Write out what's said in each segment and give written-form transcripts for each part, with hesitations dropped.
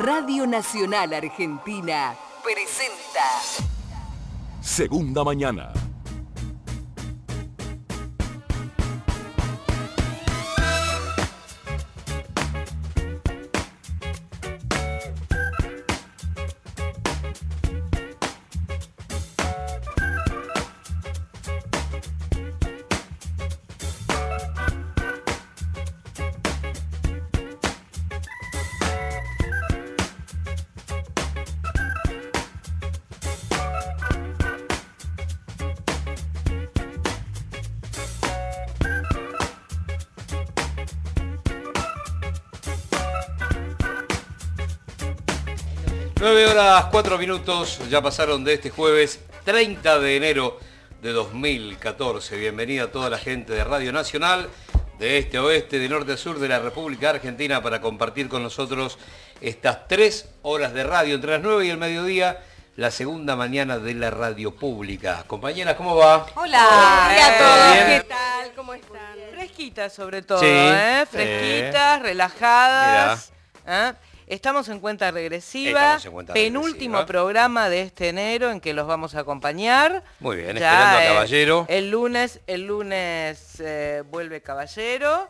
Radio Nacional Argentina presenta Segunda Mañana. Nueve horas 4 minutos, ya pasaron de este jueves 30 de enero de 2014. Bienvenida a toda la gente de Radio Nacional, de este a oeste, de norte a sur de la República Argentina, para compartir con nosotros estas 3 horas de radio, entre las 9 y el mediodía, la segunda mañana de la radio pública. Compañeras, ¿cómo va? Hola, hola a todos, ¿Bien? ¿qué tal? ¿Cómo están? Fresquitas sobre todo, Sí, fresquitas, relajadas. Estamos en cuenta regresiva, Estamos en cuenta penúltimo regresiva. programa de este enero en que los vamos a acompañar. Muy bien, Ya, esperando a Caballero. El lunes vuelve Caballero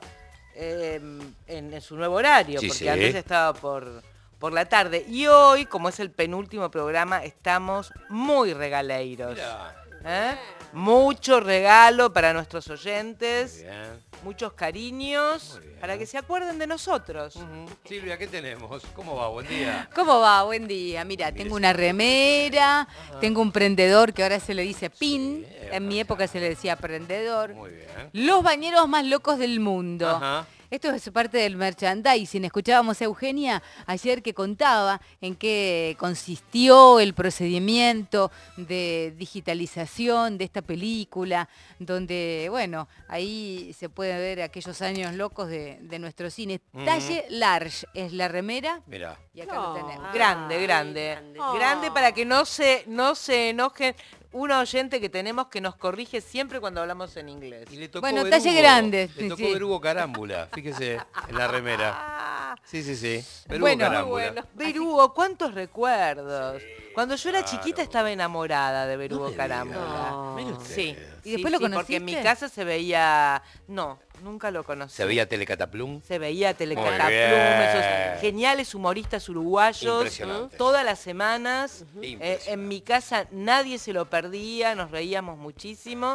en su nuevo horario, Sí, porque sí. antes estaba por la tarde. Y hoy, como es el penúltimo programa, estamos muy regaleiros. Mirá, Mucho regalo para nuestros oyentes. muy bien. Muchos cariños, Muy bien. para que se acuerden de nosotros. Silvia, ¿qué tenemos? ¿Cómo va? Buen día. ¿Cómo va? Buen día. Mira, tengo una remera, tengo un prendedor que ahora se le dice pin, Sí, en mi época se le decía prendedor. Muy bien. Los bañeros más locos del mundo. Ajá. Esto es parte del merchandising. Escuchábamos a Eugenia ayer que contaba en qué consistió el procedimiento de digitalización de esta película, donde, bueno, ahí se puede ver aquellos años locos de nuestro cine. Talle large es la remera Mirá. y acá lo tenemos. Grande. Grande para que no se enojen. Un oyente que tenemos que nos corrige siempre cuando hablamos en inglés. Y le tocó Bueno, ver talle Hugo. grande, Le tocó sí. ver Hugo Carámbula, fíjese, en la remera. Sí. Ver Bueno, Hugo Carámbula. bueno. Berugo, ¿cuántos recuerdos? Cuando yo era chiquita estaba enamorada de Berugo me Carámbula. diga. Mire usted. Sí. ¿Y después lo Porque en mi conociste? casa se veía... No, nunca lo conocí. ¿Se veía Telecataplum? Se veía Muy Telecataplum, bien. esos geniales humoristas uruguayos, Impresionante. todas las semanas. Impresionante. En mi casa nadie se lo perdía, nos reíamos muchísimo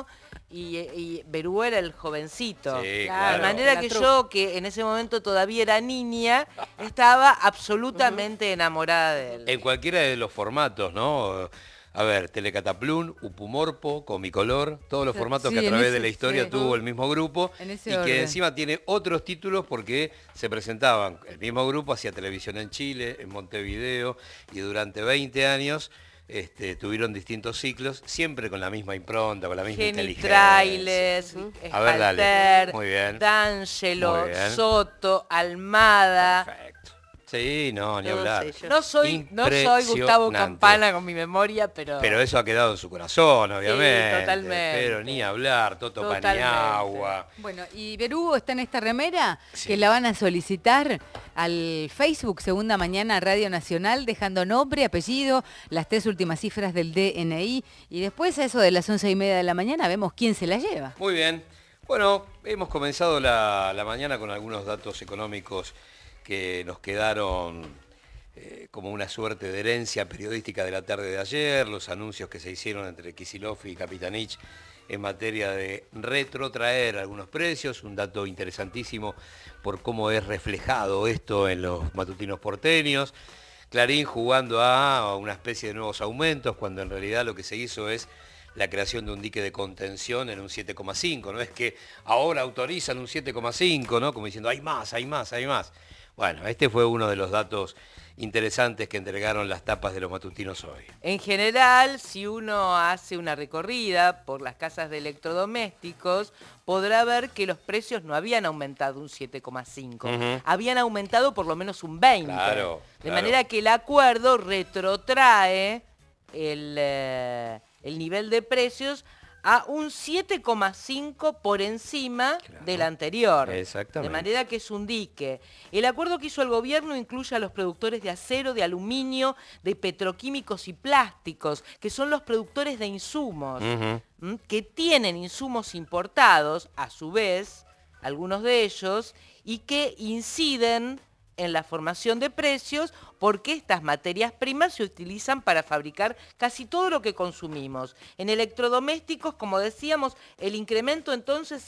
y Berú era el jovencito. Sí, De claro. manera La que trupe. yo, que en ese momento todavía era niña, estaba absolutamente enamorada de él. En cualquiera de los formatos, ¿no? A ver, Telecataplum, Upumorpo, Comicolor, todos los formatos Sí, que a en través ese, de la historia sí. tuvo el mismo grupo En ese y que orden. encima tiene otros títulos porque se presentaban, el mismo grupo hacía televisión en Chile, en Montevideo, y durante 20 años tuvieron distintos ciclos, siempre con la misma impronta, con la misma inteligencia. Genitrailes, A ver, dale. Espalter, Muy bien. D'Angelo, Muy bien. Soto, Almada. Perfecto. Sí, no, ni Todos hablar. ellos. No soy Gustavo Impresionante. Campana con mi memoria, pero... Pero eso ha quedado en su corazón, obviamente. totalmente. Pero ni hablar, Toto Totalmente. Paniagua. Bueno, y Berugo está en esta remera Sí. que la van a solicitar al Facebook Segunda Mañana Radio Nacional, dejando nombre, apellido, las 3 últimas cifras del DNI, y después a eso de las 11:30 de la mañana vemos quién se la lleva. Muy bien. Bueno, hemos comenzado la mañana con algunos datos económicos que nos quedaron como una suerte de herencia periodística de la tarde de ayer, los anuncios que se hicieron entre Kicillof y Capitanich en materia de retrotraer algunos precios, un dato interesantísimo por cómo es reflejado esto en los matutinos porteños. Clarín jugando a una especie de nuevos aumentos, cuando en realidad lo que se hizo es la creación de un dique de contención en un 7,5. No es que ahora autorizan un 7,5, ¿no? Como diciendo, hay más, hay más, hay más. Bueno, este fue uno de los datos interesantes que entregaron las tapas de los matutinos hoy. En general, si uno hace una recorrida por las casas de electrodomésticos, podrá ver que los precios no habían aumentado un 7,5, habían aumentado por lo menos un 20. Claro, De claro. manera que el acuerdo retrotrae el nivel de precios a un 7,5 por encima del anterior. Exactamente. De manera que es un dique. El acuerdo que hizo el gobierno incluye a los productores de acero, de aluminio, de petroquímicos y plásticos, que son los productores de insumos, que tienen insumos importados, a su vez, algunos de ellos, y que inciden en la formación de precios porque estas materias primas se utilizan para fabricar casi todo lo que consumimos. En electrodomésticos, como decíamos, el incremento entonces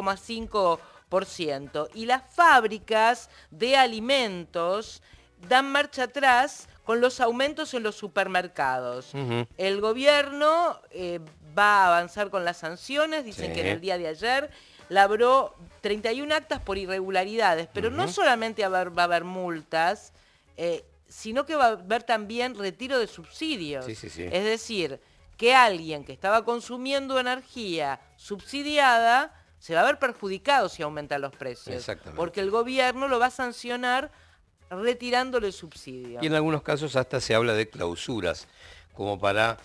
7,5%. Y las fábricas de alimentos dan marcha atrás con los aumentos en los supermercados. El gobierno va a avanzar con las sanciones, dicen que en el día de ayer labró 31 actas por irregularidades, pero no solamente va a haber multas, sino que va a haber también retiro de subsidios. Es decir, que alguien que estaba consumiendo energía subsidiada se va a ver perjudicado si aumentan los precios, porque el gobierno lo va a sancionar retirándole el subsidio. Y en algunos casos hasta se habla de clausuras, como para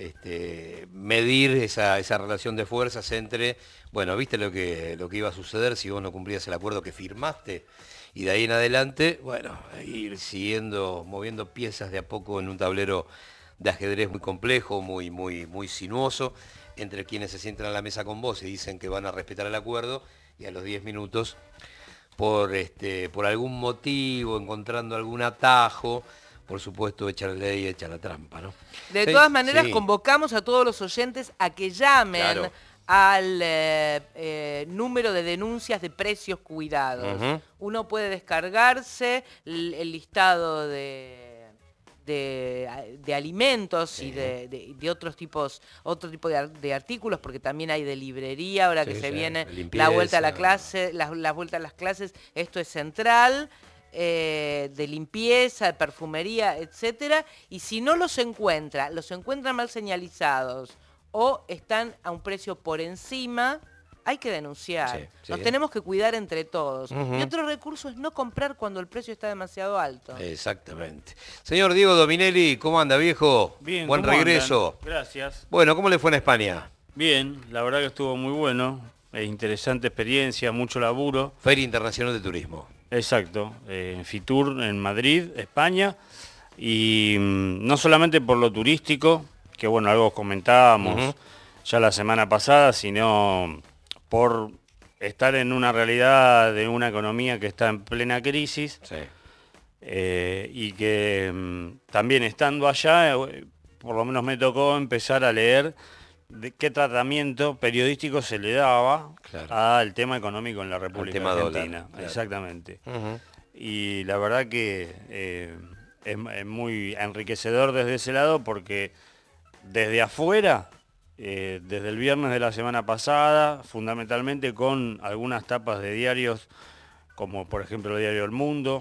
medir esa relación de fuerzas entre, bueno, viste lo que iba a suceder si vos no cumplías el acuerdo que firmaste, y de ahí en adelante, bueno, ir siguiendo, moviendo piezas de a poco en un tablero de ajedrez muy complejo, muy sinuoso, entre quienes se sientan a la mesa con vos y dicen que van a respetar el acuerdo, y a los 10 minutos, por algún motivo, encontrando algún atajo, por supuesto, echa la ley y echa la trampa, ¿no? De todas maneras, convocamos a todos los oyentes a que llamen al número de denuncias de precios cuidados. Uno puede descargarse el listado de alimentos y de otro tipo de artículos, porque también hay de librería, ahora que se viene la vuelta a la clase, la vuelta a las clases, esto es central. De limpieza, de perfumería, etcétera, y si no los encuentra mal señalizados o están a un precio por encima, hay que denunciar. Nos tenemos que cuidar entre todos. Y otro recurso es no comprar cuando el precio está demasiado alto. Exactamente. Señor Diego Dominelli, ¿cómo anda, viejo? Bien, buen regreso. Andan? Gracias. Bueno, ¿cómo le fue en España? Bien, la verdad que estuvo muy bueno. Interesante experiencia, mucho laburo. Feria Internacional de Turismo. Exacto, en Fitur, en Madrid, España, y no solamente por lo turístico, que bueno, algo comentábamos ya la semana pasada, sino por estar en una realidad de una economía que está en plena crisis, y que también estando allá, por lo menos me tocó empezar a leer de qué tratamiento periodístico se le daba al tema económico en la República Argentina. Dólar, exactamente. Y la verdad que es muy enriquecedor desde ese lado, porque desde afuera, desde el viernes de la semana pasada, fundamentalmente con algunas tapas de diarios, como por ejemplo el diario El Mundo,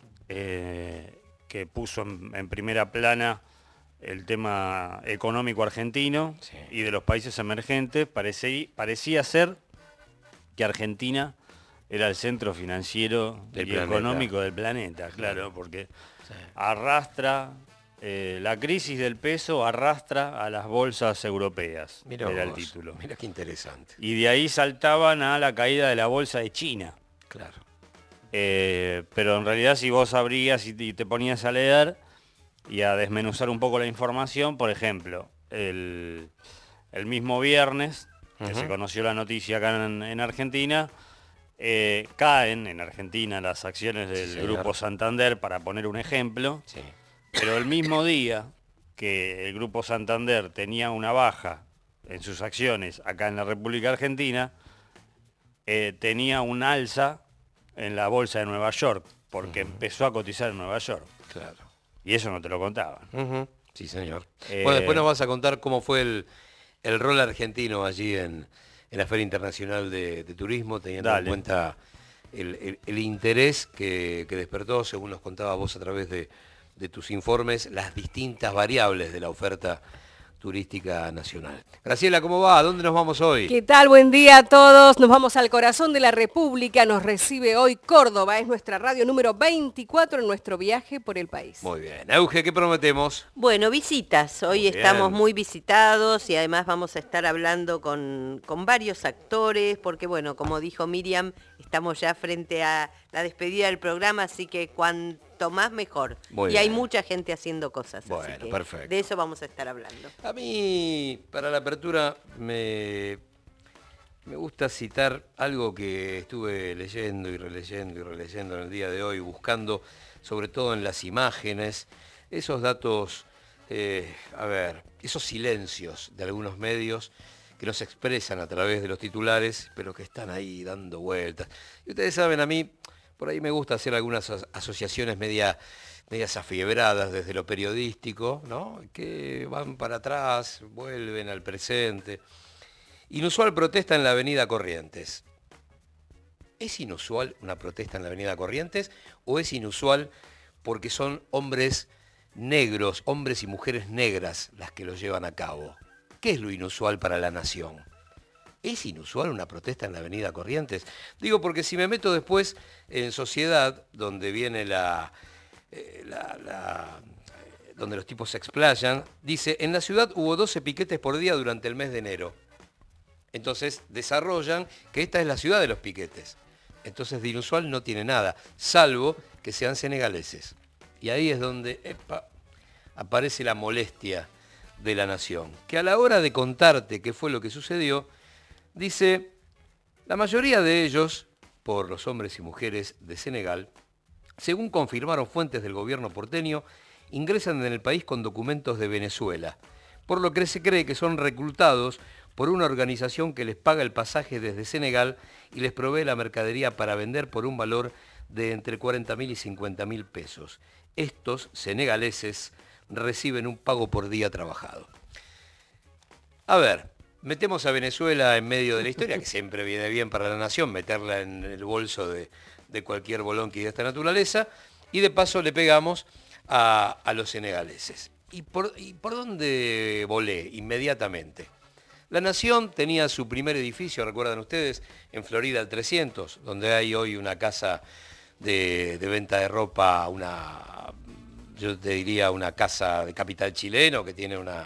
que puso en primera plana el tema económico argentino y de los países emergentes, parecía ser que Argentina era el centro financiero y económico del planeta, claro, porque arrastra, la crisis del peso arrastra a las bolsas europeas, era el título. Mira qué interesante. Y de ahí saltaban a la caída de la bolsa de China. Claro. Pero en realidad si vos abrías y te ponías a leer, y a desmenuzar un poco la información, por ejemplo, el mismo viernes, que se conoció la noticia acá en Argentina, caen en Argentina las acciones del Grupo Santander, para poner un ejemplo, pero el mismo día que el Grupo Santander tenía una baja en sus acciones acá en la República Argentina, tenía un alza en la bolsa de Nueva York, porque empezó a cotizar en Nueva York. Claro. Y eso no te lo contaban. Sí, señor. Bueno, después nos vas a contar cómo fue el rol argentino allí en la Feria Internacional de Turismo, teniendo en cuenta el interés que despertó, según nos contabas vos a través de tus informes, las distintas variables de la oferta turística nacional. Graciela, ¿cómo va? ¿A dónde nos vamos hoy? ¿Qué tal? Buen día a todos. Nos vamos al corazón de la República. Nos recibe hoy Córdoba. Es nuestra radio número 24 en nuestro viaje por el país. Muy bien. Euge, ¿qué prometemos? Bueno, visitas. Hoy Muy estamos bien. muy visitados y además vamos a estar hablando con varios actores, porque bueno, como dijo Miriam, estamos ya frente a la despedida del programa, así que cuanto más mejor. Muy y hay bien. mucha gente haciendo cosas, Bueno, así que perfecto. de eso vamos a estar hablando. A mí, para la apertura, me gusta citar algo que estuve leyendo y releyendo en el día de hoy, buscando, sobre todo en las imágenes, esos datos, esos silencios de algunos medios que nos expresan a través de los titulares, pero que están ahí dando vueltas. Y ustedes saben, a mí, por ahí me gusta hacer algunas asociaciones medias afiebradas desde lo periodístico, ¿no? Que van para atrás, vuelven al presente. Inusual protesta en la avenida Corrientes. ¿Es inusual una protesta en la avenida Corrientes o es inusual porque son hombres negros, hombres y mujeres negras las que lo llevan a cabo? ¿Qué es lo inusual para la nación? ¿Es inusual una protesta en la avenida Corrientes? Digo porque si me meto después en Sociedad, donde viene donde los tipos se explayan, dice, en la ciudad hubo 12 piquetes por día durante el mes de enero. Entonces desarrollan que esta es la ciudad de los piquetes. Entonces de inusual no tiene nada, salvo que sean senegaleses. Y ahí es donde aparece la molestia de la nación, que a la hora de contarte qué fue lo que sucedió, dice, la mayoría de ellos, por los hombres y mujeres de Senegal, según confirmaron fuentes del gobierno porteño, ingresan en el país con documentos de Venezuela, por lo que se cree que son reclutados por una organización que les paga el pasaje desde Senegal y les provee la mercadería para vender por un valor de entre 40.000 y 50.000 pesos. Estos senegaleses reciben un pago por día trabajado. A ver, metemos a Venezuela en medio de la historia, que siempre viene bien para la nación, meterla en el bolso de cualquier bolonqui de esta naturaleza, y de paso le pegamos a los senegaleses. ¿Y por dónde volé? Inmediatamente. La Nación tenía su primer edificio, recuerdan ustedes, en Florida al 300, donde hay hoy una casa de venta de ropa, yo te diría una casa de capital chileno que tiene una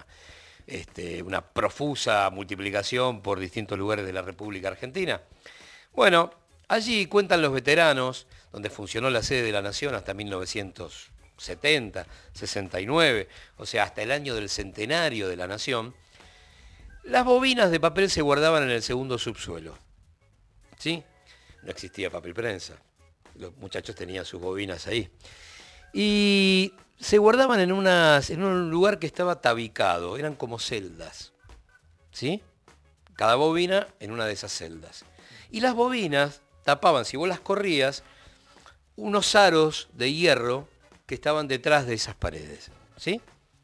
profusa multiplicación por distintos lugares de la República Argentina. Bueno, allí cuentan los veteranos, donde funcionó la sede de la Nación hasta 1970, 69, o sea, hasta el año del centenario de la Nación. Las bobinas de papel se guardaban en el segundo subsuelo, ¿sí? No existía papel prensa, los muchachos tenían sus bobinas ahí. Y se guardaban en un lugar que estaba tabicado, eran como celdas, ¿sí? Cada bobina en una de esas celdas. Y las bobinas tapaban, si vos las corrías, unos aros de hierro que estaban detrás de esas paredes, ¿sí?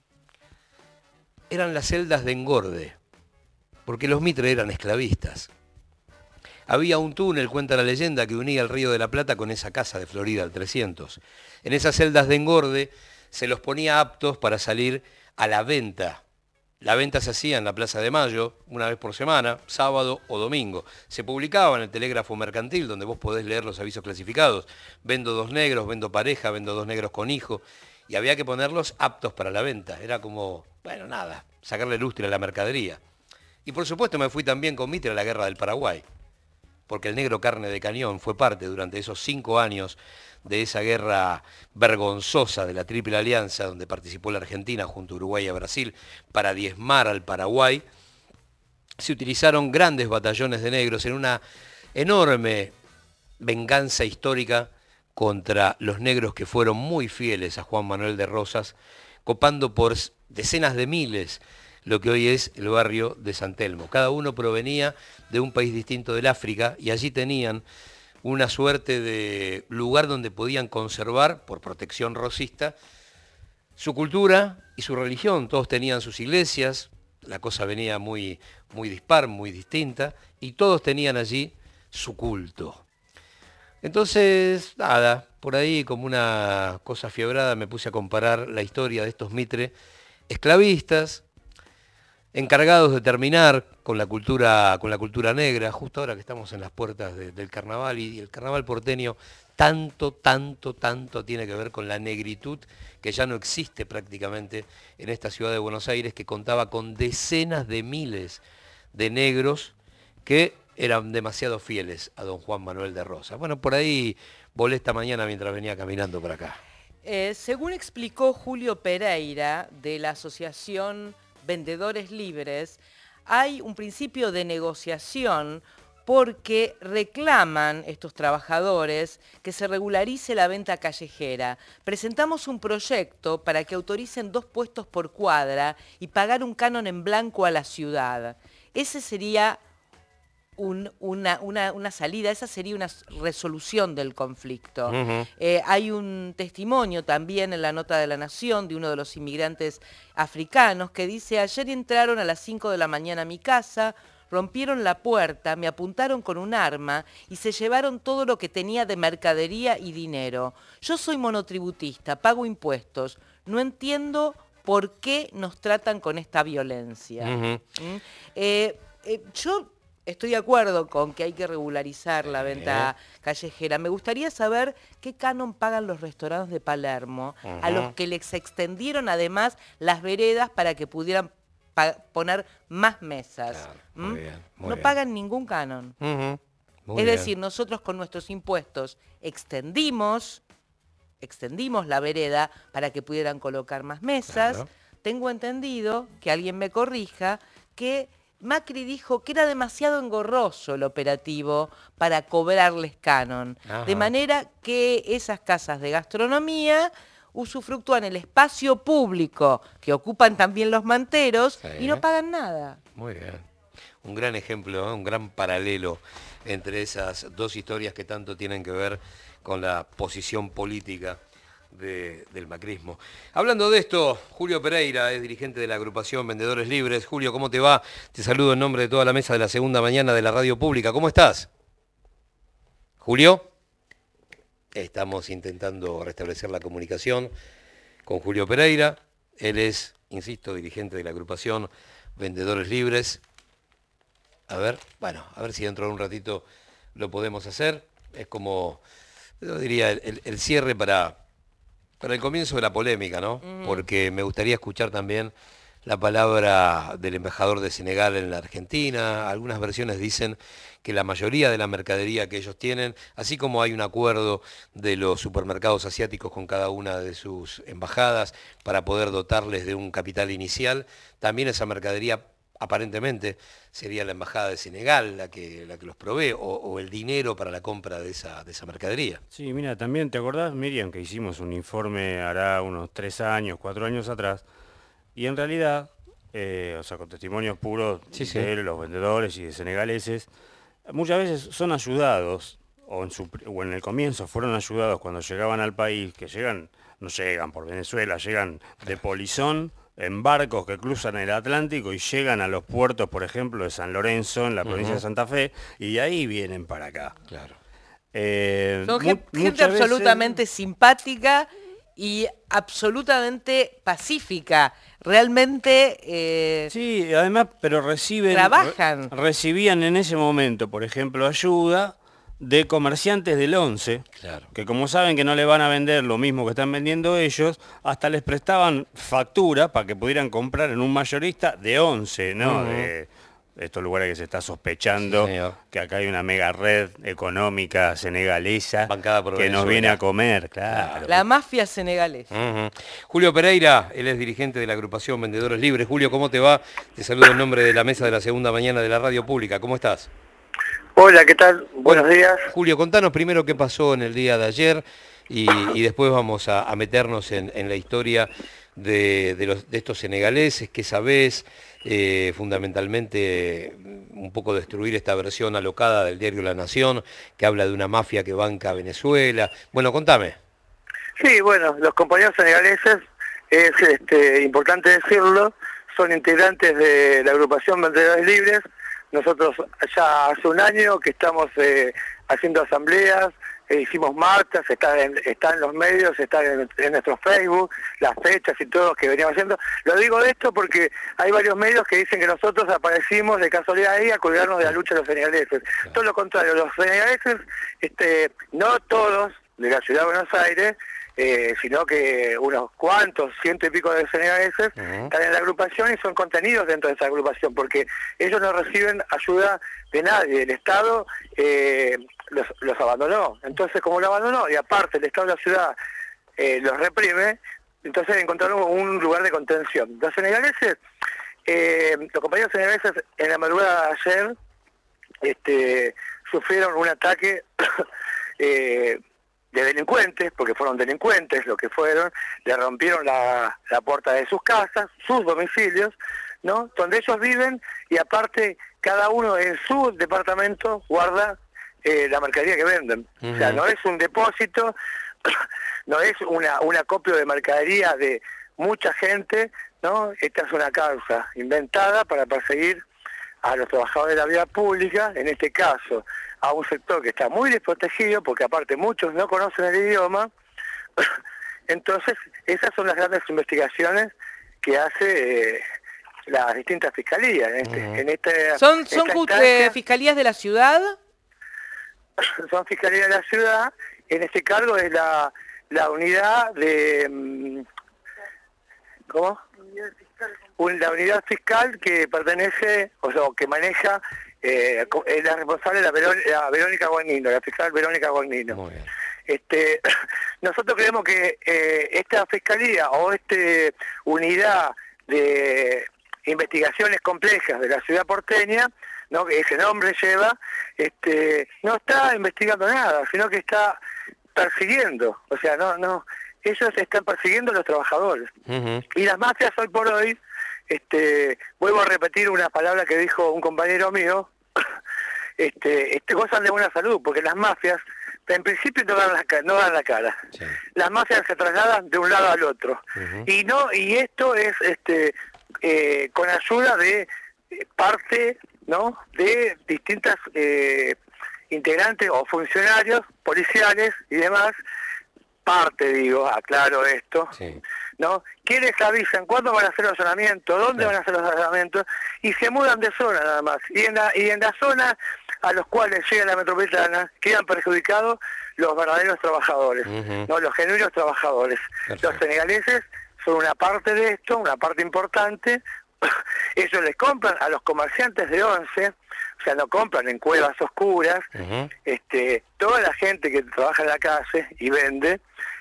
Eran las celdas de engorde, porque los Mitre eran esclavistas. Había un túnel, cuenta la leyenda, que unía el Río de la Plata con esa casa de Florida, al 300. En esas celdas de engorde se los ponía aptos para salir a la venta. La venta se hacía en la Plaza de Mayo, una vez por semana, sábado o domingo. Se publicaba en el telégrafo mercantil, donde vos podés leer los avisos clasificados. Vendo 2 negros, vendo pareja, vendo 2 negros con hijo. Y había que ponerlos aptos para la venta. Era como, bueno, nada, sacarle lustre a la mercadería. Y por supuesto me fui también con Mitre a la Guerra del Paraguay, porque el negro carne de cañón fue parte durante esos 5 años de esa guerra vergonzosa de la Triple Alianza, donde participó la Argentina junto a Uruguay y a Brasil para diezmar al Paraguay. Se utilizaron grandes batallones de negros en una enorme venganza histórica contra los negros que fueron muy fieles a Juan Manuel de Rosas, copando por decenas de miles lo que hoy es el barrio de San Telmo. Cada uno provenía de un país distinto del África y allí tenían una suerte de lugar donde podían conservar, por protección rosista, su cultura y su religión. Todos tenían sus iglesias, la cosa venía muy dispar, muy distinta, y todos tenían allí su culto. Entonces, nada, por ahí como una cosa fiebrada me puse a comparar la historia de estos Mitre esclavistas encargados de terminar con la cultura negra, justo ahora que estamos en las puertas del carnaval, y el carnaval porteño tanto tiene que ver con la negritud que ya no existe prácticamente en esta ciudad de Buenos Aires, que contaba con decenas de miles de negros que eran demasiado fieles a don Juan Manuel de Rosas. Bueno, por ahí volé esta mañana mientras venía caminando por acá. Según explicó Julio Pereira de la Asociación Vendedores Libres, hay un principio de negociación porque reclaman estos trabajadores que se regularice la venta callejera. Presentamos un proyecto para que autoricen 2 puestos por cuadra y pagar un canon en blanco a la ciudad. Ese sería una salida, esa sería una resolución del conflicto. Hay un testimonio también en la nota de La Nación de uno de los inmigrantes africanos que dice: ayer entraron a las 5 de la mañana a mi casa, rompieron la puerta, me apuntaron con un arma y se llevaron todo lo que tenía de mercadería y dinero. Yo soy monotributista, pago impuestos, no entiendo por qué nos tratan con esta violencia. Yo estoy de acuerdo con que hay que regularizar la venta callejera. Me gustaría saber qué canon pagan los restaurantes de Palermo, a los que les extendieron además las veredas para que pudieran poner más mesas. Claro, muy bien, no pagan ningún canon. Es decir, nosotros con nuestros impuestos extendimos la vereda para que pudieran colocar más mesas. Claro. Tengo entendido, que alguien me corrija, que Macri dijo que era demasiado engorroso el operativo para cobrarles canon. De manera que esas casas de gastronomía usufructúan el espacio público que ocupan también los manteros y no pagan nada. Muy bien. Un gran ejemplo, un gran paralelo entre esas dos historias que tanto tienen que ver con la posición política del macrismo. Hablando de esto, Julio Pereira es dirigente de la agrupación Vendedores Libres. Julio, ¿cómo te va? Te saludo en nombre de toda la mesa de la segunda mañana de la radio pública. ¿Cómo estás? Julio. Estamos intentando restablecer la comunicación con Julio Pereira. Él es, insisto, dirigente de la agrupación Vendedores Libres. A ver si dentro de un ratito lo podemos hacer. Es como, yo diría, el cierre para el comienzo de la polémica, ¿no? Porque me gustaría escuchar también la palabra del embajador de Senegal en la Argentina. Algunas versiones dicen que la mayoría de la mercadería que ellos tienen, así como hay un acuerdo de los supermercados asiáticos con cada una de sus embajadas para poder dotarles de un capital inicial, también esa mercadería aparentemente sería la embajada de Senegal la que los provee, o el dinero para la compra de esa mercadería. Sí, mira, también te acordás, Miriam, que hicimos un informe hará unos 3 años, 4 años atrás, y en realidad, con testimonios puros de los vendedores y de senegaleses, muchas veces son ayudados, o en el comienzo fueron ayudados cuando llegaban al país, que no llegan por Venezuela, llegan de polizón, en barcos que cruzan el Atlántico y llegan a los puertos, por ejemplo, de San Lorenzo, en la provincia de Santa Fe, y de ahí vienen para acá. Claro. Son gente absolutamente simpática y absolutamente pacífica. Realmente... sí, además, pero recibían en ese momento, por ejemplo, ayuda de comerciantes del 11, claro, que como saben que no le van a vender lo mismo que están vendiendo ellos, hasta les prestaban factura para que pudieran comprar en un mayorista de 11, ¿no? De estos lugares que se está sospechando que acá hay una mega red económica senegalesa bancada por que nos viene a comer, claro. La mafia senegalesa. Julio Pereira, él es dirigente de la agrupación Vendedores Libres. Julio, ¿cómo te va? Te saludo en nombre de la mesa de la segunda mañana de la radio pública. ¿Cómo estás? Hola, ¿qué tal? Buenos días. Julio, contanos primero qué pasó en el día de ayer y después vamos a meternos en la historia de estos senegaleses. ¿Qué sabés? Fundamentalmente un poco destruir esta versión alocada del diario La Nación, que habla de una mafia que banca a Venezuela. Bueno, contame. Sí, bueno, los compañeros senegaleses, es importante decirlo, son integrantes de la agrupación Vendedores Libres. Nosotros ya hace un año que estamos haciendo asambleas, hicimos marchas, está en los medios, está en nuestro Facebook, las fechas y todo que veníamos haciendo. Lo digo de esto porque hay varios medios que dicen que nosotros aparecimos de casualidad ahí a colgarnos de la lucha de los senegaleses. Todo lo contrario, los senegaleses, no todos de la ciudad de Buenos Aires, sino que unos cuantos, 100 y pico de senegaleses están en la agrupación y son contenidos dentro de esa agrupación, porque ellos no reciben ayuda de nadie, el Estado los abandonó. Entonces, como lo abandonó, y aparte el Estado de la ciudad los reprime, entonces encontraron un lugar de contención. Los senegaleses, los compañeros senegaleses en la madrugada de ayer sufrieron un ataque de delincuentes, porque fueron delincuentes lo que fueron, le rompieron la puerta de sus casas, sus domicilios, ¿no? Donde ellos viven, y aparte cada uno en su departamento guarda la mercadería que venden. O sea, no es un depósito, no es un acopio de mercadería de mucha gente, ¿no? Esta es una causa inventada para perseguir a los trabajadores de la vida pública, en este caso a un sector que está muy desprotegido, porque aparte muchos no conocen el idioma. Entonces, esas son las grandes investigaciones que hace las distintas fiscalías. ¿Son fiscalías de la ciudad? Son fiscalías de la ciudad. En este cargo es la unidad de... ¿Cómo? La unidad fiscal que pertenece, o sea, que maneja, es la responsable la Verónica Guagnino, la fiscal Verónica Guagnino. Muy bien. Nosotros creemos que esta fiscalía o unidad de investigaciones complejas de la ciudad porteña, ¿no?, que ese nombre lleva, no está investigando nada, sino que está persiguiendo, o sea, no ellos están persiguiendo a los trabajadores. Y las mafias hoy por hoy, vuelvo a repetir una palabra que dijo un compañero mío, gozan de buena salud, porque las mafias en principio no dan la cara. Sí. Las mafias se trasladan de un lado al otro. Y esto es con ayuda de parte, ¿no?, de distintas integrantes o funcionarios policiales y demás. Parte, digo, aclaro esto, sí, ¿no? Que les avisan cuándo van a hacer los allanamientos, dónde van a hacer los allanamientos, y se mudan de zona nada más. Y en la zona a los cuales llega la metropolitana quedan perjudicados los verdaderos trabajadores, ¿no?, los genuinos trabajadores. Perfecto. Los senegaleses son una parte de esto, una parte importante. Ellos les compran a los comerciantes de once, o sea, no compran en cuevas oscuras. Toda la gente que trabaja en la calle y vende,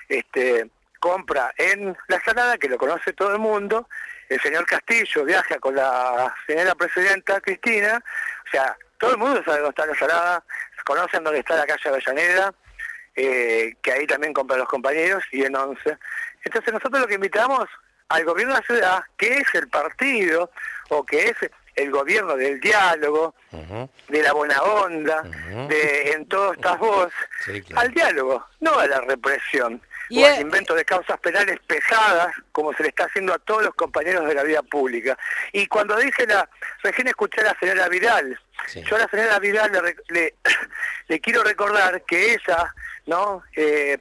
compra en La Salada, que lo conoce todo el mundo. El señor Castillo viaja con la señora presidenta Cristina, o sea, todo el mundo sabe dónde está La Salada, conocen dónde está la calle Avellaneda, que ahí también compran los compañeros, y en once. Entonces nosotros lo que invitamos al gobierno de la ciudad, que es el partido, o que es el gobierno del diálogo, de la buena onda, en todas estas voces, sí, claro, al diálogo, no a la represión, o al invento de causas penales pesadas, como se le está haciendo a todos los compañeros de la vida pública. Y cuando dice recién escuché a la señora Vidal, sí, yo a la señora Vidal le quiero recordar que ella, ¿no?, es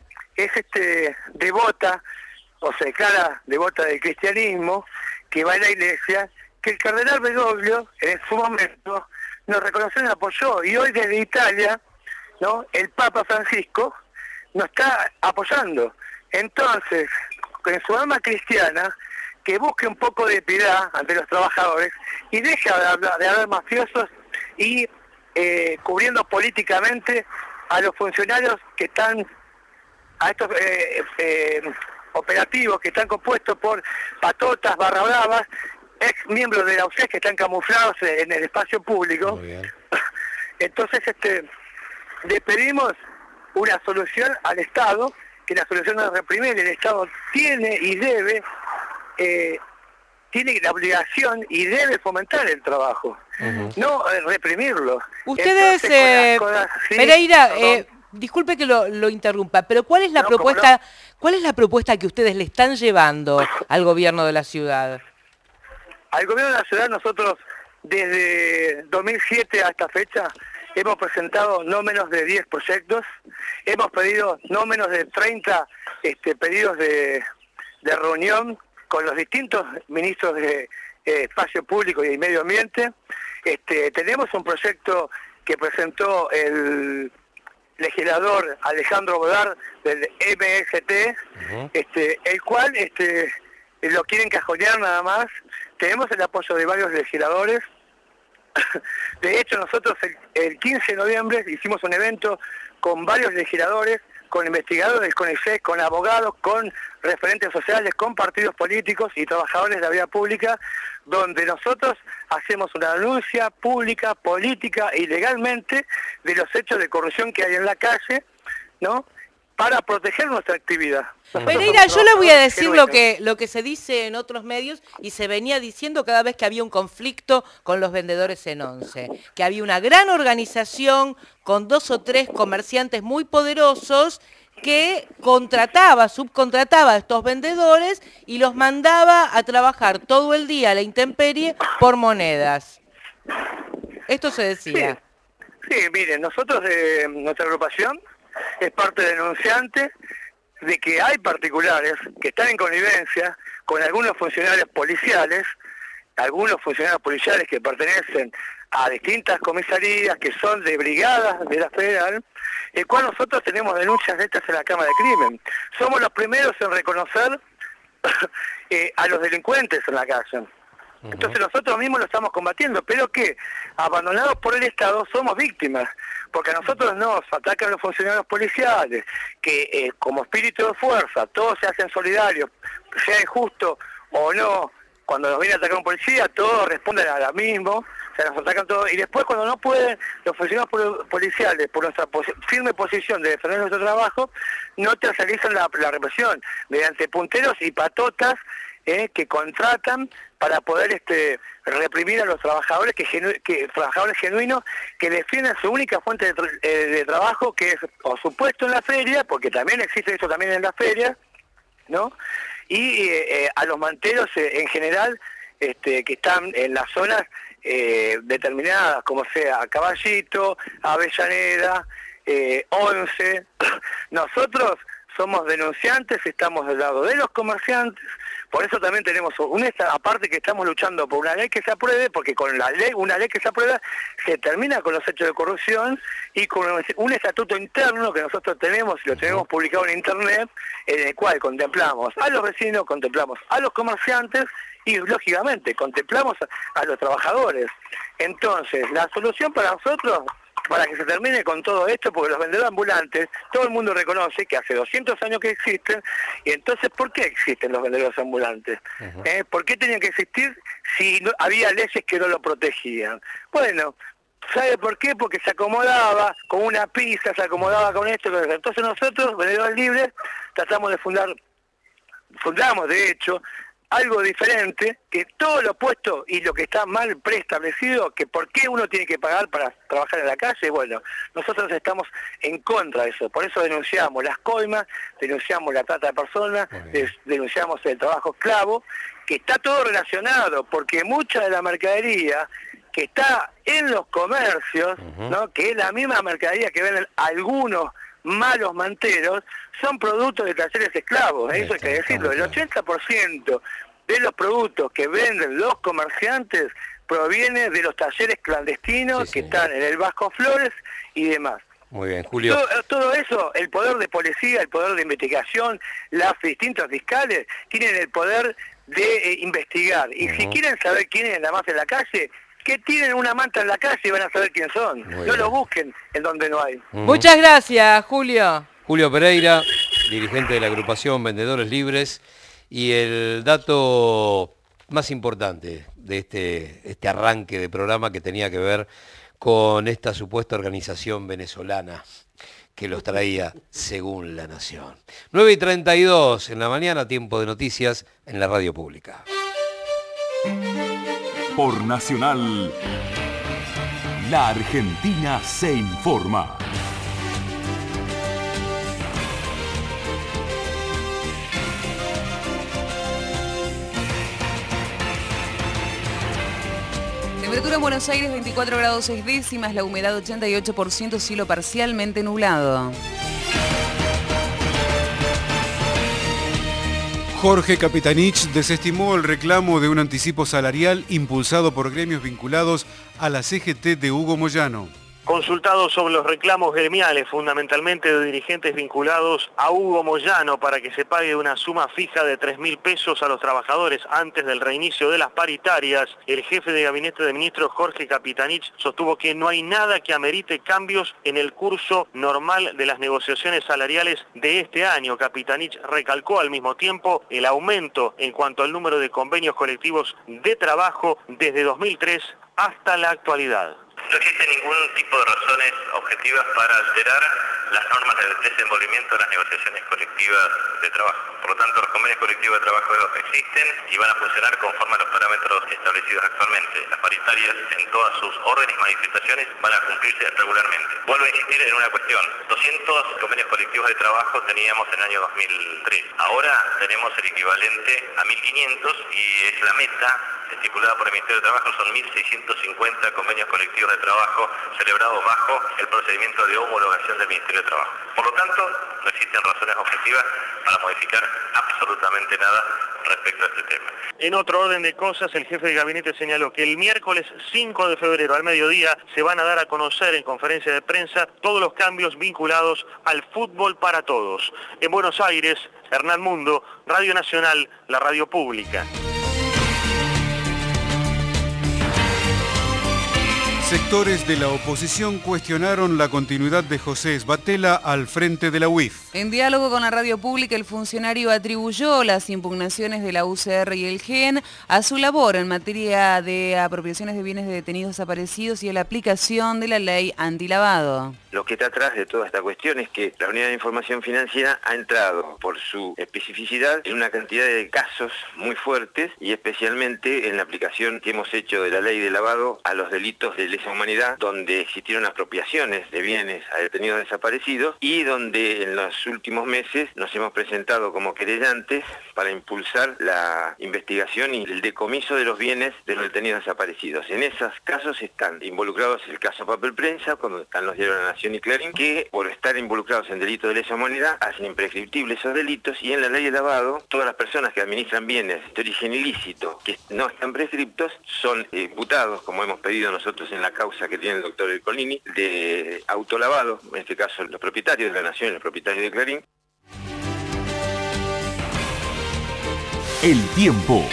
devota, o se declara devota del cristianismo, que va a la iglesia, que el cardenal Bergoglio en su momento nos reconoció y nos apoyó, y hoy desde Italia, ¿no?, el Papa Francisco nos está apoyando. Entonces, en su alma cristiana, que busque un poco de piedad ante los trabajadores y deja de hablar mafiosos y cubriendo políticamente a los funcionarios que están, a estos operativos que están compuestos por patotas, barra bravas, ex miembros de la UCES que están camuflados en el espacio público. Muy bien. Entonces le pedimos una solución al Estado, que la solución no es reprimir. El Estado tiene y debe, tiene la obligación y debe fomentar el trabajo, no reprimirlo. Ustedes, ¿sí? Pereira, disculpe que lo interrumpa, pero ¿cuál es la propuesta? No. ¿Cuál es la propuesta que ustedes le están llevando al gobierno de la ciudad? Al gobierno de la ciudad nosotros desde 2007 a esta fecha hemos presentado no menos de 10 proyectos, hemos pedido no menos de 30 pedidos de reunión con los distintos ministros de Espacio Público y Medio Ambiente. Tenemos un proyecto que presentó el legislador Alejandro Bodar del MST, el cual lo quieren cajonear nada más. Tenemos el apoyo de varios legisladores. De hecho, nosotros el 15 de noviembre hicimos un evento con varios legisladores, con investigadores, con IFEC, con abogados, con referentes sociales, con partidos políticos y trabajadores de la vida pública, donde nosotros hacemos una denuncia pública, política y legalmente de los hechos de corrupción que hay en la calle, ¿no?, para proteger nuestra actividad. Pereira, yo le voy a decir lo que se dice en otros medios y se venía diciendo cada vez que había un conflicto con los vendedores en Once, que había una gran organización con 2 o 3 comerciantes muy poderosos que subcontrataba a estos vendedores y los mandaba a trabajar todo el día a la intemperie por monedas. Esto se decía. Sí, miren, nosotros de nuestra agrupación es parte denunciante de que hay particulares que están en connivencia con algunos funcionarios policiales que pertenecen a distintas comisarías, que son de brigadas de la Federal, el cual nosotros tenemos denuncias de estas en la Cámara de Crimen. Somos los primeros en reconocer a los delincuentes en la calle. Entonces nosotros mismos lo estamos combatiendo, pero que abandonados por el Estado somos víctimas, porque a nosotros nos atacan los funcionarios policiales, que como espíritu de fuerza todos se hacen solidarios, sea injusto o no. Cuando nos viene a atacar un policía, todos responden a lo mismo, o sea, nos atacan todos, y después cuando no pueden, los funcionarios policiales, por nuestra firme posición de defender nuestro trabajo, no tercerizan la represión, mediante punteros y patotas que contratan para poder reprimir a los trabajadores, trabajadores genuinos que defienden su única fuente de trabajo, que es o su puesto en la feria, porque también existe eso también en la feria, ¿no?, y a los manteros en general que están en las zonas determinadas, como sea Caballito, Avellaneda, Once. Nosotros somos denunciantes, estamos del lado de los comerciantes, por eso también tenemos aparte que estamos luchando por una ley que se apruebe, porque con una ley que se aprueba se termina con los hechos de corrupción, y con un estatuto interno que nosotros tenemos, y lo tenemos publicado en internet, en el cual contemplamos a los vecinos, contemplamos a los comerciantes y lógicamente contemplamos a los trabajadores. Entonces, la solución para nosotros, para que se termine con todo esto, porque los vendedores ambulantes, todo el mundo reconoce que hace 200 años que existen, y entonces, ¿por qué existen los vendedores ambulantes? ¿Por qué tenían que existir si no, había leyes que no lo protegían? Bueno, ¿sabe por qué? Porque se acomodaba con una pizza, se acomodaba con esto, con eso. Entonces nosotros, vendedores libres, tratamos de fundamos de hecho, algo diferente, que todo lo opuesto y lo que está mal preestablecido, que por qué uno tiene que pagar para trabajar en la calle. Bueno, nosotros estamos en contra de eso, por eso denunciamos las coimas, denunciamos la trata de personas, denunciamos el trabajo esclavo, que está todo relacionado, porque mucha de la mercadería que está en los comercios, ¿no?, que es la misma mercadería que venden algunos malos manteros, son productos de talleres esclavos, eso hay que decirlo. El 80% de los productos que venden los comerciantes proviene de los talleres clandestinos que están en el Vasco Flores y demás. Muy bien, Julio. Todo eso, el poder de policía, el poder de investigación, las distintos fiscales tienen el poder de investigar. Y si quieren saber quién es la más en la calle, que tienen una manta en la calle y van a saber quién son. No lo busquen en donde no hay. Muchas gracias, Julio. Julio Pereira, dirigente de la agrupación Vendedores Libres, y el dato más importante de este arranque de programa, que tenía que ver con esta supuesta organización venezolana que los traía según La Nación. 9:32 en la mañana, tiempo de noticias en la radio pública. Por Nacional, la Argentina se informa. Temperatura en Buenos Aires 24 grados 6 décimas, la humedad 88%, cielo parcialmente nublado. Jorge Capitanich desestimó el reclamo de un anticipo salarial impulsado por gremios vinculados a la CGT de Hugo Moyano. Consultado sobre los reclamos gremiales, fundamentalmente de dirigentes vinculados a Hugo Moyano, para que se pague una suma fija de 3.000 pesos a los trabajadores antes del reinicio de las paritarias, el jefe de gabinete de ministros, Jorge Capitanich, sostuvo que no hay nada que amerite cambios en el curso normal de las negociaciones salariales de este año. Capitanich recalcó al mismo tiempo el aumento en cuanto al número de convenios colectivos de trabajo desde 2003 hasta la actualidad. No existe ningún tipo de razones objetivas para alterar las normas de desenvolvimiento de las negociaciones colectivas de trabajo. Por lo tanto, los convenios colectivos de trabajo existen y van a funcionar conforme a los parámetros establecidos actualmente. Las paritarias, en todas sus órdenes y manifestaciones, van a cumplirse regularmente. Vuelvo a insistir en una cuestión. 200 convenios colectivos de trabajo teníamos en el año 2003. Ahora tenemos el equivalente a 1.500 y es la meta estipulada por el Ministerio de Trabajo. Son 1.650 convenios colectivos de trabajo celebrados bajo el procedimiento de homologación del Ministerio de Trabajo. Por lo tanto, no existen razones objetivas para modificar absolutamente nada respecto a este tema. En otro orden de cosas, el jefe de gabinete señaló que el miércoles 5 de febrero al mediodía se van a dar a conocer en conferencia de prensa todos los cambios vinculados al fútbol para todos. En Buenos Aires, Hernán Mundo, Radio Nacional, la radio pública. Sectores de la oposición cuestionaron la continuidad de José Sbatella al frente de la UIF. En diálogo con la radio pública, el funcionario atribuyó las impugnaciones de la UCR y el GEN a su labor en materia de apropiaciones de bienes de detenidos desaparecidos y a la aplicación de la ley antilavado. Lo que está atrás de toda esta cuestión es que la Unidad de Información Financiera ha entrado, por su especificidad, en una cantidad de casos muy fuertes y especialmente en la aplicación que hemos hecho de la ley de lavado a los delitos de lesa humanidad, donde existieron apropiaciones de bienes a detenidos desaparecidos y donde en los últimos meses nos hemos presentado como querellantes para impulsar la investigación y el decomiso de los bienes de los detenidos desaparecidos. En esos casos están involucrados el caso Papel Prensa, cuando están los diarios La Nación y Clarín, que por estar involucrados en delitos de lesa humanidad hacen imprescriptibles esos delitos, y en la ley de lavado todas las personas que administran bienes de origen ilícito que no están prescriptos son imputados, como hemos pedido nosotros en la causa que tiene el doctor Ercolini, de autolavado, en este caso los propietarios de La Nación y los propietarios de Clarín. El tiempo.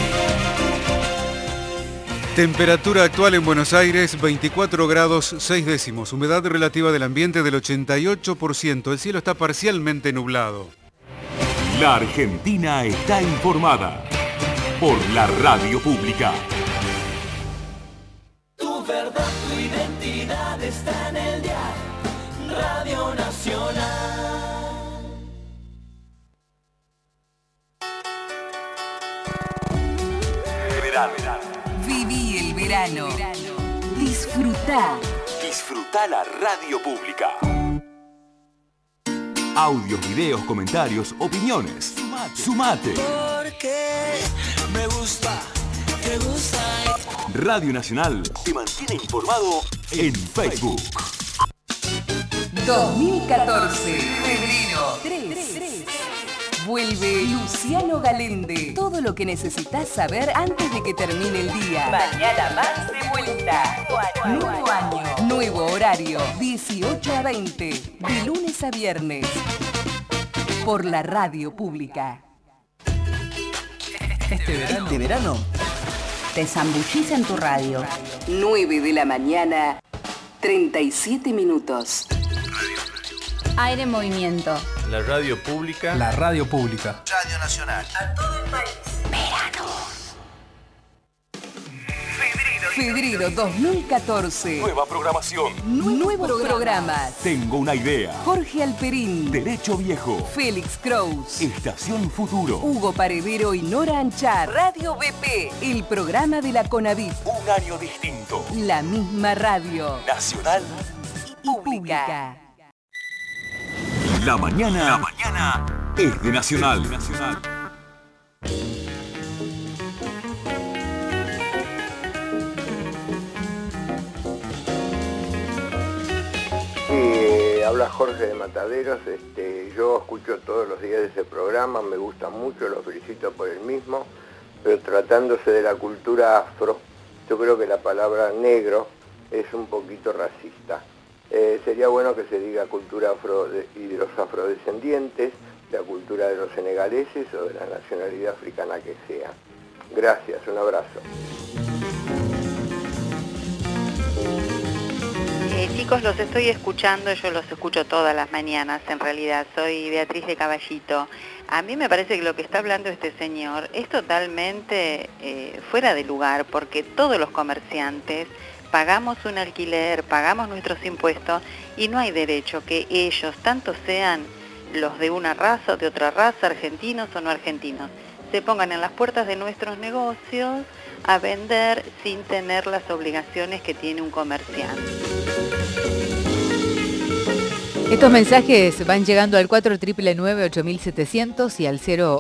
Temperatura actual en Buenos Aires, 24 grados 6 décimos. Humedad relativa del ambiente del 88%. El cielo está parcialmente nublado. La Argentina está informada por la radio pública. Tu verdad, tu identidad está en el dial. Radio Nacional. Viví el verano. Disfrutá. Disfrutá la radio pública. Audios, videos, comentarios, opiniones. Sumate. Porque me gusta, te gusta. Radio Nacional te mantiene informado en Facebook. 2014, febrero 3. Vuelve Luciano Galende. Todo lo que necesitas saber antes de que termine el día. Mañana más de vuelta. Nuevo año. Nuevo horario. 18 a 20. De lunes a viernes. Por la radio pública. Este verano te zambullís en tu radio. 9 de la mañana, 37 minutos. Aire en movimiento. La radio pública. La radio pública. Radio Nacional. A todo el país. Verano. Febrero 2014. Nueva programación. Nuevos programas. Tengo una idea. Jorge Alperín. Derecho Viejo. Félix Kraus. Estación Futuro. Hugo Paredero y Nora Anchar. Radio BP. El programa de la CONAVIP. Un año distinto. La misma radio. Nacional y pública. La mañana es de Nacional. Habla Jorge de Mataderos. Yo escucho todos los días ese programa, me gusta mucho, lo felicito por el mismo, pero tratándose de la cultura afro, yo creo que la palabra negro es un poquito racista. Sería bueno que se diga cultura afro y de los afrodescendientes, la cultura de los senegaleses o de la nacionalidad africana que sea. Gracias, un abrazo. Chicos, los estoy escuchando, yo los escucho todas las mañanas en realidad, soy Beatriz de Caballito. A mí me parece que lo que está hablando este señor es totalmente fuera de lugar, porque todos los comerciantes pagamos un alquiler, pagamos nuestros impuestos y no hay derecho que ellos, tanto sean los de una raza o de otra raza, argentinos o no argentinos, se pongan en las puertas de nuestros negocios a vender sin tener las obligaciones que tiene un comerciante. Estos mensajes van llegando al 4999-8700 y al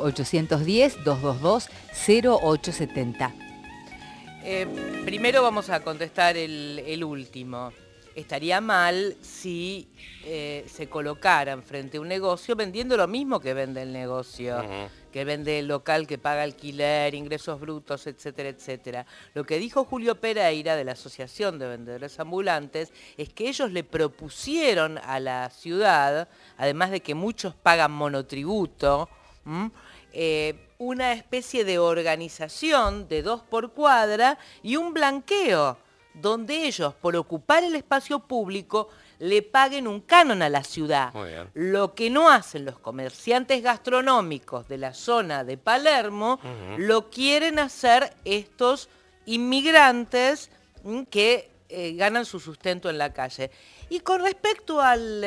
0810-222-0870. Primero vamos a contestar el último. Estaría mal si se colocaran frente a un negocio vendiendo lo mismo que vende el negocio, que vende el local, que paga alquiler, ingresos brutos, etcétera, etcétera. Lo que dijo Julio Pereira de la Asociación de Vendedores Ambulantes es que ellos le propusieron a la ciudad, además de que muchos pagan monotributo, una especie de organización de 2 por cuadra y un blanqueo, donde ellos, por ocupar el espacio público, le paguen un canon a la ciudad. Lo que no hacen los comerciantes gastronómicos de la zona de Palermo, lo quieren hacer estos inmigrantes que ganan su sustento en la calle. Y con respecto al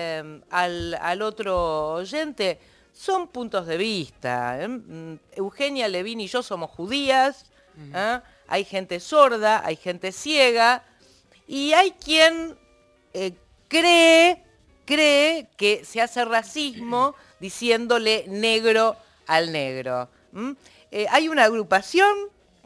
otro oyente, son puntos de vista. Eugenia Levin y yo somos judías, hay gente sorda, hay gente ciega, y hay quien cree que se hace racismo diciéndole negro al negro. Hay una agrupación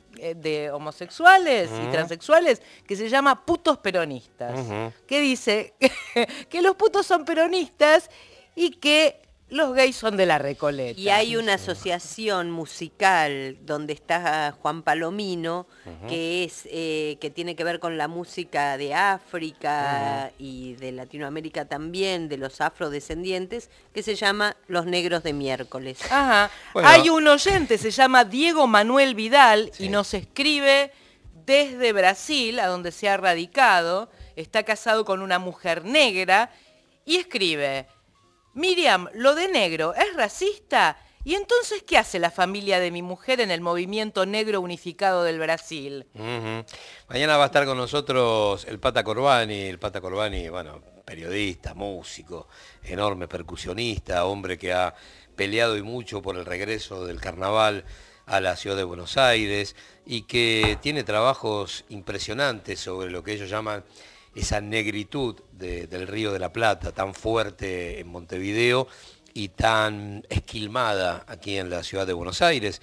de homosexuales y transexuales que se llama Putos Peronistas, que dice que los putos son peronistas y que los gays son de la Recoleta. Y hay una asociación musical donde está Juan Palomino, que es que tiene que ver con la música de África y de Latinoamérica también, de los afrodescendientes, que se llama Los Negros de Miércoles. Bueno. Hay un oyente, se llama Diego Manuel Vidal, y nos escribe desde Brasil, a donde se ha radicado, está casado con una mujer negra, y escribe: Miriam, lo de negro es racista. ¿Y entonces qué hace la familia de mi mujer en el movimiento negro unificado del Brasil? Mañana va a estar con nosotros el Pata Corbani, bueno, periodista, músico, enorme percusionista, hombre que ha peleado y mucho por el regreso del carnaval a la ciudad de Buenos Aires y que tiene trabajos impresionantes sobre lo que ellos llaman esa negritud del Río de la Plata, tan fuerte en Montevideo y tan esquilmada aquí en la ciudad de Buenos Aires.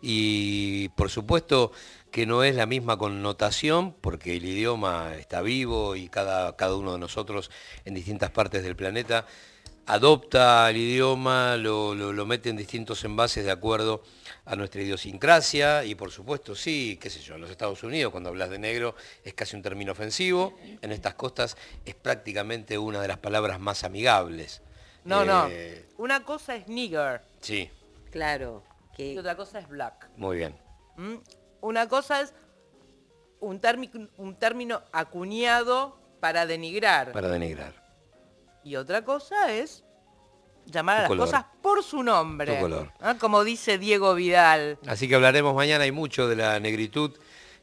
Y por supuesto que no es la misma connotación, porque el idioma está vivo y cada uno de nosotros en distintas partes del planeta adopta el idioma, lo mete en distintos envases de acuerdo a nuestra idiosincrasia y por supuesto sí, qué sé yo, en los Estados Unidos cuando hablas de negro es casi un término ofensivo, en estas costas es prácticamente una de las palabras más amigables. No, una cosa es nigger. Sí. Claro. Y otra cosa es black. Muy bien. Una cosa es un término acuñado para denigrar. Para denigrar. Y otra cosa es llamar a las cosas por su nombre, como dice Diego Vidal. Así que hablaremos mañana y mucho de la negritud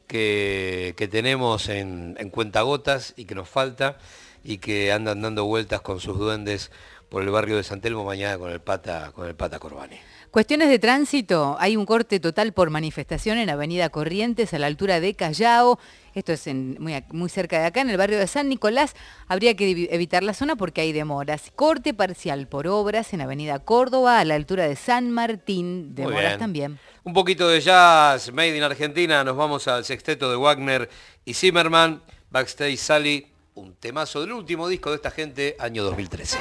que tenemos en cuentagotas y que nos falta y que andan dando vueltas con sus duendes por el barrio de San Telmo mañana con el Pata Corbani. Cuestiones de tránsito, hay un corte total por manifestación en Avenida Corrientes a la altura de Callao, esto es muy cerca de acá, en el barrio de San Nicolás, habría que evitar la zona porque hay demoras. Corte parcial por obras en Avenida Córdoba a la altura de San Martín, demoras también. Un poquito de jazz, made in Argentina, nos vamos al sexteto de Wagner y Zimmerman, Backstage Sally, un temazo del último disco de esta gente, año 2013.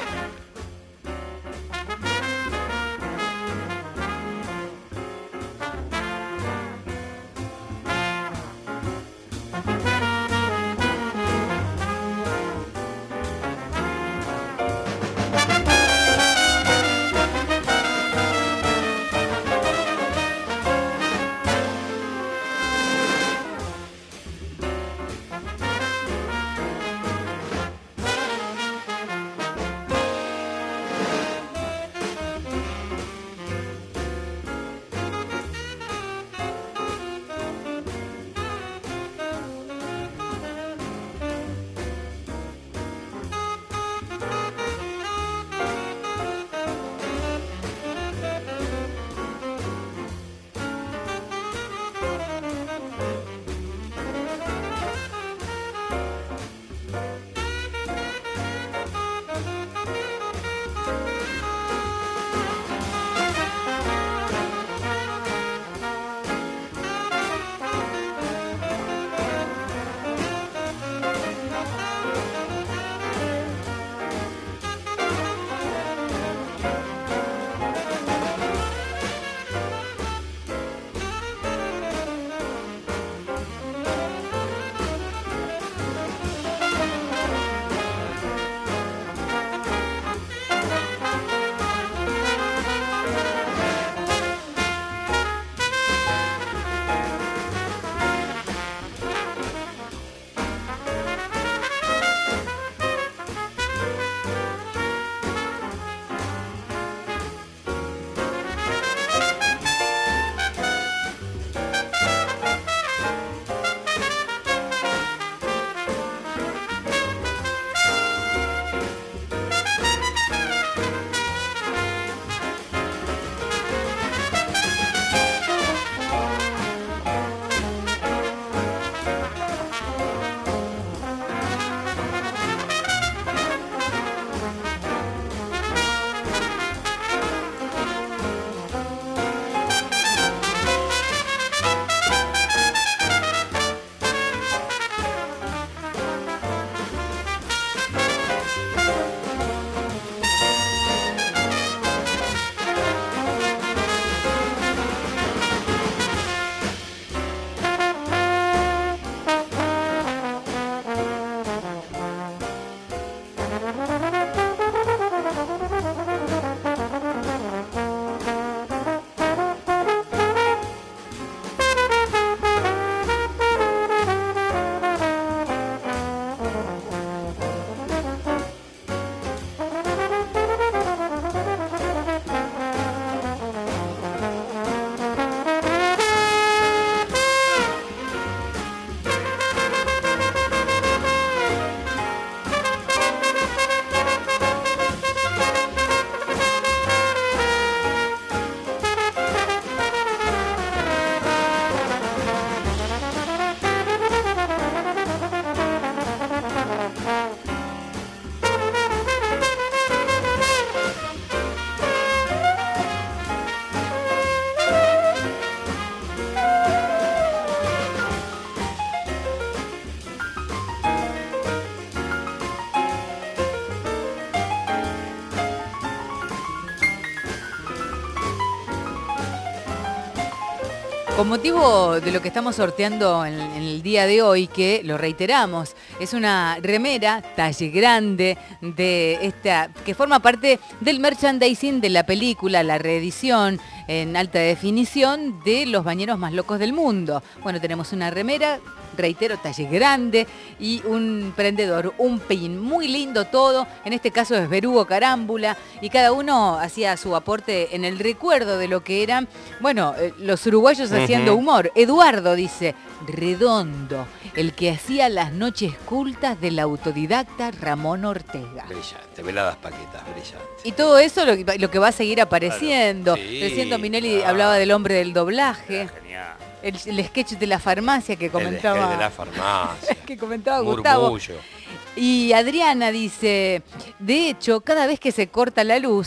Con motivo de lo que estamos sorteando en el día de hoy, que lo reiteramos, es una remera talle grande de esta, que forma parte del merchandising de la película, la reedición en alta definición de Los Bañeros Más Locos del Mundo. Bueno, tenemos una remera, reitero, talle grande y un prendedor, un pin, muy lindo todo. En este caso es Verugo Carámbula y cada uno hacía su aporte en el recuerdo de lo que eran, bueno, los uruguayos haciendo humor. Eduardo dice, redondo, el que hacía las noches cultas del autodidacta Ramón Ortega. Brillante, veladas paquetas, brillante. Y todo eso lo que va a seguir apareciendo. Claro. Sí, recién Minelli hablaba del hombre del doblaje. Genial. El sketch de la farmacia que comentaba. El de la farmacia. Que comentaba Murmullo. Gustavo. Y Adriana dice, de hecho, cada vez que se corta la luz,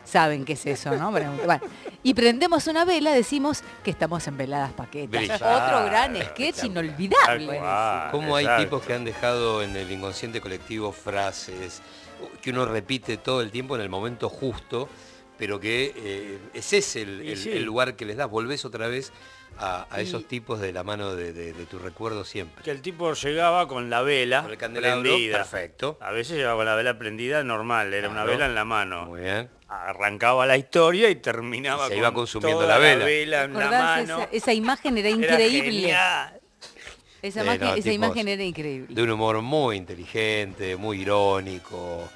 saben qué es eso, ¿no? Bueno, y prendemos una vela, decimos que estamos en Veladas Paquetas. Brillante. Otro gran sketch inolvidable. Cómo hay exacto. tipos que han dejado en el inconsciente colectivo frases que uno repite todo el tiempo en el momento justo, pero que ese es el lugar que les das. Volvés otra vez a esos tipos de la mano de tu recuerdo siempre. Que el tipo llegaba con la vela Con el candelabro, prendida. perfecto. A veces llegaba con la vela prendida normal, era una vela en la mano. Muy bien. Arrancaba la historia y terminaba Se iba consumiendo toda la vela. en la ¿Recordás mano. esa imagen era Era increíble. genial. Esa No, imagen tipos imagen era increíble. De un humor muy inteligente, muy irónico.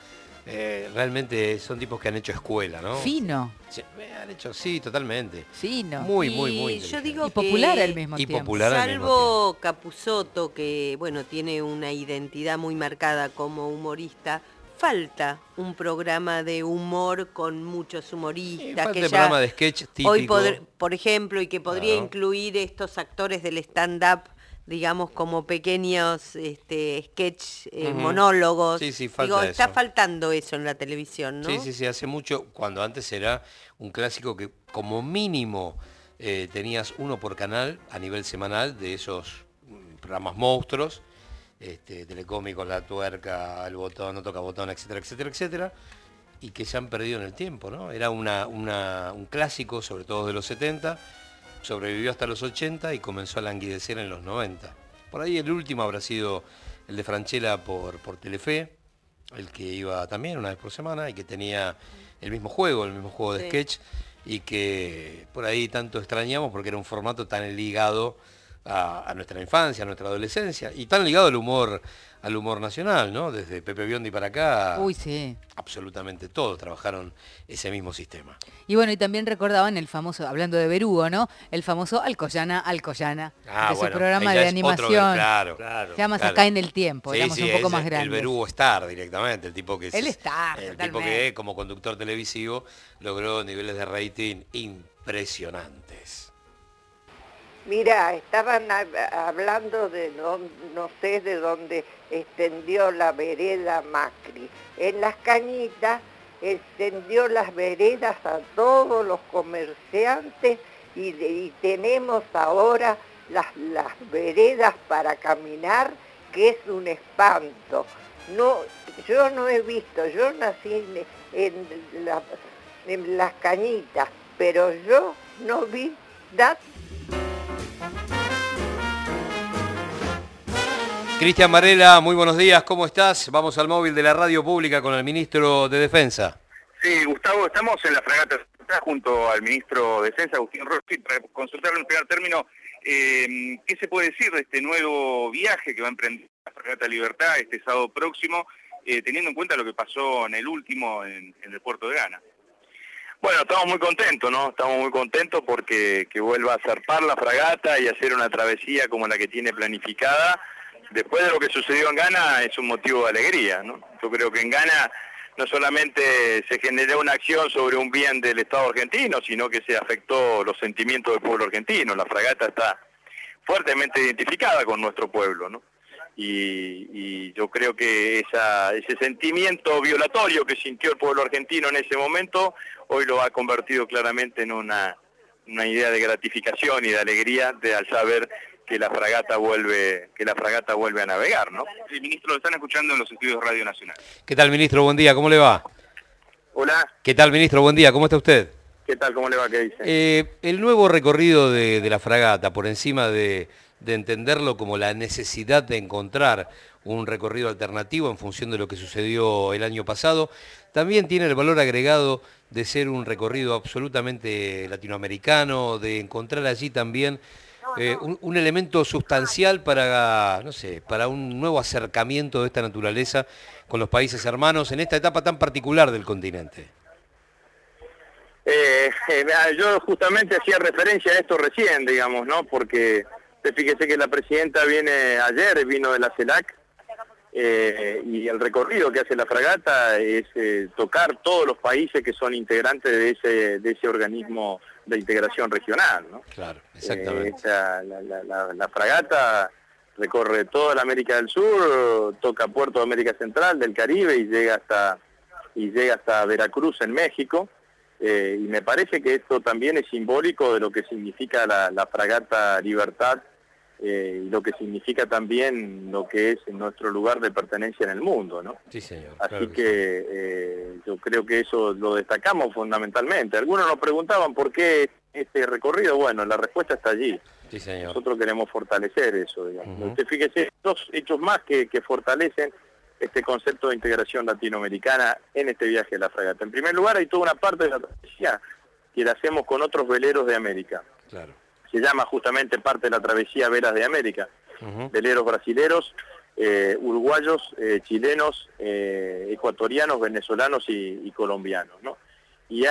Realmente son tipos que han hecho escuela, ¿no? Fino. Sí, han hecho, sí, totalmente. Fino. Muy Y inteligente. yo digo Y popular que, al mismo Y tiempo. popular al mismo salvo Capusotto, que bueno, tiene una identidad muy marcada como humorista, falta un programa de humor con muchos humoristas. falta Que el ya programa de sketch hoy, típico. por ejemplo, y que podría Claro. incluir estos actores del stand-up, digamos, como pequeños sketch, monólogos. Sí, sí, falta Digo, está eso. faltando eso en la televisión, ¿no? Sí, hace mucho, cuando antes era un clásico que como mínimo tenías uno por canal a nivel semanal de esos programas monstruos, Telecómicos, La Tuerca, El Botón, No Toca Botón, etcétera, etcétera, etcétera, y que se han perdido en el tiempo, ¿no? Era un clásico, sobre todo de los 70, sobrevivió hasta los 80 y comenzó a languidecer en los 90. Por ahí el último habrá sido el de Franchella por Telefe, el que iba también una vez por semana y que tenía el mismo juego de sketch, y que por ahí tanto extrañamos porque era un formato tan ligado a nuestra infancia, a nuestra adolescencia, y tan ligado al humor nacional, ¿no? Desde Pepe Biondi para acá, Uy, sí. absolutamente todos trabajaron ese mismo sistema. Y bueno, y también recordaban el famoso, hablando de Berugo, ¿no? El famoso Alcoyana, de su programa ahí ya de es animación. claro. Se llama claro. Acá en el Tiempo, Sí, éramos sí, un poco es más el grandes. Berugo Star directamente, el tipo que El Star, el tipo totalmente. que como conductor televisivo logró niveles de rating impresionantes. Mira, estaban hablando de no sé de dónde extendió la vereda Macri. En Las Cañitas extendió las veredas a todos los comerciantes y tenemos ahora las veredas para caminar, que es un espanto. No, yo no he visto, yo nací en Las Cañitas, pero yo no vi nada. Cristian Varela, muy buenos días, ¿cómo estás? Vamos al móvil de la radio pública con el ministro de Defensa. Sí, Gustavo, estamos en la fragata junto al ministro de Defensa, Agustín Rossi, para consultarle en primer término qué se puede decir de este nuevo viaje que va a emprender la fragata Libertad este sábado próximo, teniendo en cuenta lo que pasó en el último en el puerto de Ghana. Bueno, estamos muy contentos, ¿no? Estamos muy contentos porque que vuelva a zarpar la fragata y hacer una travesía como la que tiene planificada. Después de lo que sucedió en Ghana es un motivo de alegría, ¿no? Yo creo que en Ghana no solamente se generó una acción sobre un bien del Estado argentino, sino que se afectó los sentimientos del pueblo argentino. La fragata está fuertemente identificada con nuestro pueblo, ¿no? Y yo creo que ese sentimiento violatorio que sintió el pueblo argentino en ese momento, hoy lo ha convertido claramente en una idea de gratificación y de alegría al saber que la fragata vuelve a navegar, ¿no? Sí, ministro, lo están escuchando en los estudios de Radio Nacional. ¿Qué tal, ministro? Buen día, ¿cómo le va? Hola, ¿Qué tal, ministro? Buen día, ¿cómo está usted? ¿qué tal? ¿Cómo le va? ¿Qué dice? El nuevo recorrido de la fragata, por encima de entenderlo como la necesidad de encontrar un recorrido alternativo en función de lo que sucedió el año pasado, también tiene el valor agregado de ser un recorrido absolutamente latinoamericano, de encontrar allí también un elemento sustancial para, no sé, para un nuevo acercamiento de esta naturaleza con los países hermanos en esta etapa tan particular del continente. Yo justamente hacía referencia a esto recién, digamos, ¿no? Porque fíjese que la presidenta vino de la CELAC, y el recorrido que hace la fragata es tocar todos los países que son integrantes de ese organismo de integración regional, ¿no? Claro, exactamente. La fragata recorre toda la América del Sur, toca puertos de América Central, del Caribe y llega hasta Veracruz en México. y me parece que esto también es simbólico de lo que significa la fragata Libertad, y lo que significa también lo que es nuestro lugar de pertenencia en el mundo, ¿no? Sí, señor. Así Claro que yo creo que eso lo destacamos fundamentalmente. Algunos nos preguntaban por qué este recorrido. Bueno, la respuesta está allí. sí, señor. Nosotros queremos fortalecer eso, digamos. Usted fíjese, dos hechos más que fortalecen este concepto de integración latinoamericana en este viaje de la fragata. En primer lugar, hay toda una parte de la travesía que la hacemos con otros veleros de América. Claro. Se llama justamente parte de la travesía Velas de América. Veleros brasileros, uruguayos, chilenos, ecuatorianos, venezolanos y colombianos, ¿no? Y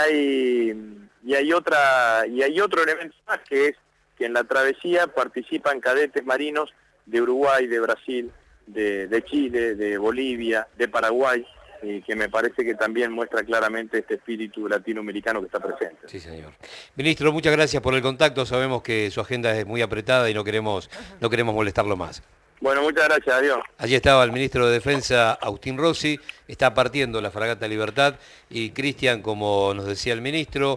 hay otro elemento más, que es que en la travesía participan cadetes marinos de Uruguay, de Brasil, de Chile, de Bolivia, de Paraguay, que me parece que también muestra claramente este espíritu latinoamericano que está presente. Sí, señor. Ministro, muchas gracias por el contacto. Sabemos que su agenda es muy apretada y no queremos molestarlo más. Bueno, muchas gracias, adiós. Allí estaba el ministro de Defensa, Agustín Rossi, está partiendo la fragata Libertad y Cristian, como nos decía el ministro,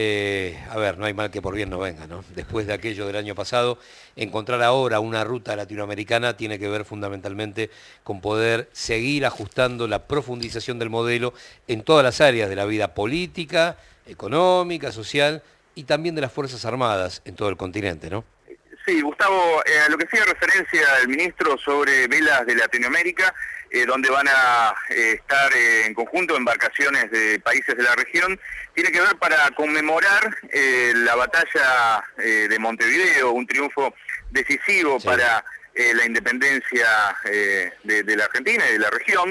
no hay mal que por bien no venga, ¿no? Después de aquello del año pasado, encontrar ahora una ruta latinoamericana tiene que ver fundamentalmente con poder seguir ajustando la profundización del modelo en todas las áreas de la vida política, económica, social y también de las Fuerzas Armadas en todo el continente, ¿no? Sí, Gustavo, a lo que hacía referencia el ministro sobre Velas de Latinoamérica, donde van a estar en conjunto embarcaciones de países de la región, tiene que ver para conmemorar la batalla de Montevideo, un triunfo decisivo para la independencia de la Argentina y de la región,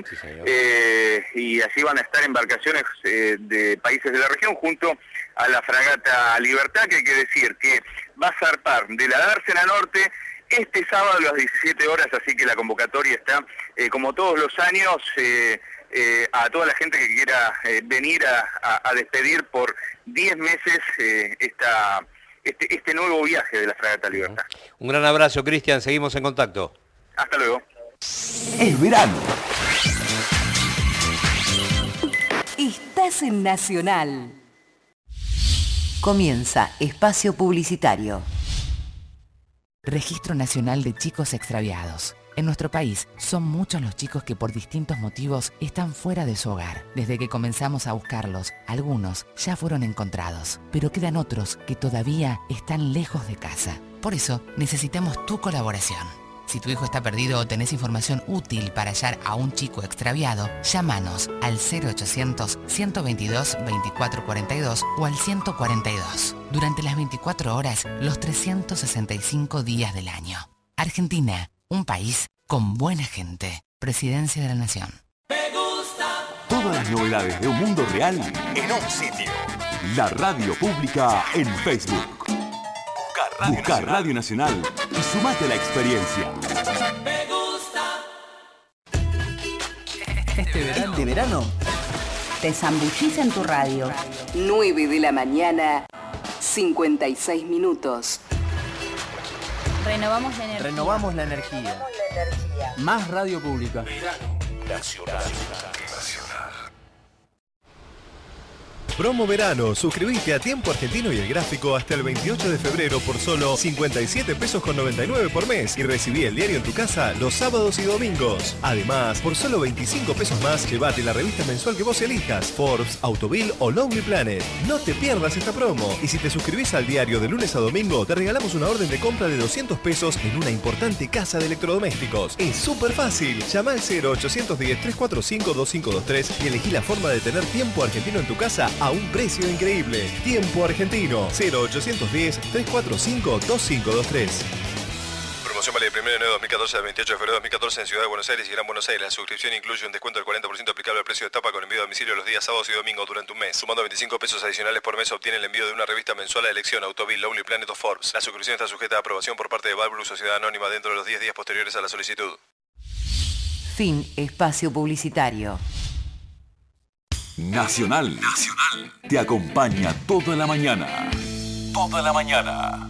y allí van a estar embarcaciones de países de la región junto a la fragata Libertad, que hay que decir que va a zarpar de la Dársena Norte este sábado a las 17 horas, así que la convocatoria está, como todos los años, a toda la gente que quiera venir a despedir por 10 meses este nuevo viaje de la fragata Libertad. Un gran abrazo, Cristian, seguimos en contacto. Hasta luego. Es verano. Estás en Nacional. Comienza Espacio Publicitario. Registro Nacional de Chicos Extraviados. En nuestro país son muchos los chicos que por distintos motivos están fuera de su hogar. Desde que comenzamos a buscarlos, algunos ya fueron encontrados, pero quedan otros que todavía están lejos de casa. Por eso necesitamos tu colaboración. Si tu hijo está perdido o tenés información útil para hallar a un chico extraviado, llámanos al 0800-122-2442 o al 142. Durante las 24 horas, los 365 días del año. Argentina, un país con buena gente. Presidencia de la Nación. Todas las novedades de un mundo real en un sitio. La radio pública en Facebook. Buscar Radio Nacional y sumate a la experiencia. Este verano te zambullís en tu radio. 9 de la mañana, 56 minutos. Renovamos la energía. Renovamos la energía. Más radio pública. Nacional. Promo verano, suscribiste a Tiempo Argentino y El Gráfico hasta el 28 de febrero por solo 57 pesos con 99 por mes y recibí el diario en tu casa los sábados y domingos. Además, por solo 25 pesos más, llévate la revista mensual que vos elijas, Forbes, Autoville o Lonely Planet. No te pierdas esta promo. Y si te suscribís al diario de lunes a domingo, te regalamos una orden de compra de 200 pesos en una importante casa de electrodomésticos. Es súper fácil. Llama al 0810-345-2523 y elegí la forma de tener Tiempo Argentino en tu casa a un precio increíble. Tiempo Argentino. 0810-345-2523. Promoción vale del 1 de enero de 2014 al 28 de febrero de 2014 en Ciudad de Buenos Aires y Gran Buenos Aires. La suscripción incluye un descuento del 40% aplicable al precio de tapa con envío a domicilio los días sábados y domingos durante un mes. Sumando 25 pesos adicionales por mes obtiene el envío de una revista mensual a elección, Autoville, Lonely Planet o Forbes. La suscripción está sujeta a aprobación por parte de Valblue Sociedad Anónima dentro de los 10 días posteriores a la solicitud. Fin Espacio Publicitario. Nacional. Te acompaña toda la mañana. Toda la mañana.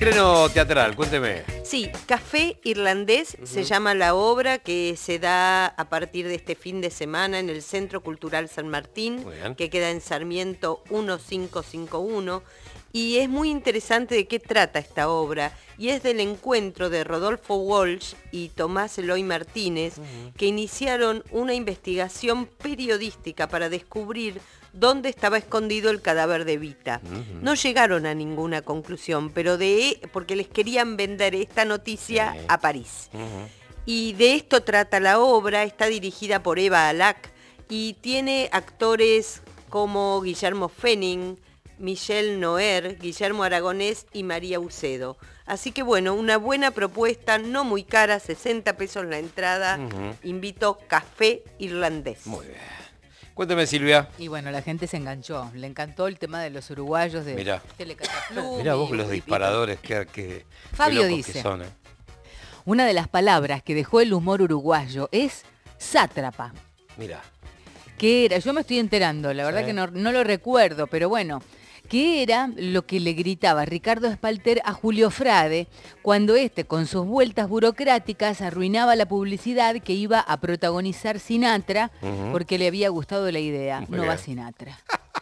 Estreno teatral, cuénteme. Sí, Café Irlandés se llama la obra que se da a partir de este fin de semana en el Centro Cultural San Martín, que queda en Sarmiento 1551. Y es muy interesante de qué trata esta obra. Y es del encuentro de Rodolfo Walsh y Tomás Eloy Martínez, que iniciaron una investigación periodística para descubrir dónde estaba escondido el cadáver de Evita. No llegaron a ninguna conclusión, pero porque les querían vender esta noticia a París. Y de esto trata la obra, está dirigida por Eva Alac y tiene actores como Guillermo Fenning, Michelle Noer, Guillermo Aragonés y María Ucedo. Así que bueno, una buena propuesta, no muy cara, 60 pesos la entrada. Invito Café Irlandés. Muy bien. Cuéntame, Silvia. Y bueno, la gente se enganchó. Le encantó el tema de los uruguayos de Mirá. Telecataplum. Mirá vos los disparadores que Fabio qué locos dice, que son, una de las palabras que dejó el humor uruguayo es sátrapa. Mirá. ¿Qué era? Yo me estoy enterando, la verdad que no lo recuerdo, pero bueno. ¿Qué era lo que le gritaba Ricardo Espalter a Julio Frade cuando con sus vueltas burocráticas arruinaba la publicidad que iba a protagonizar Sinatra porque le había gustado la idea? Muy no bien. va Sinatra.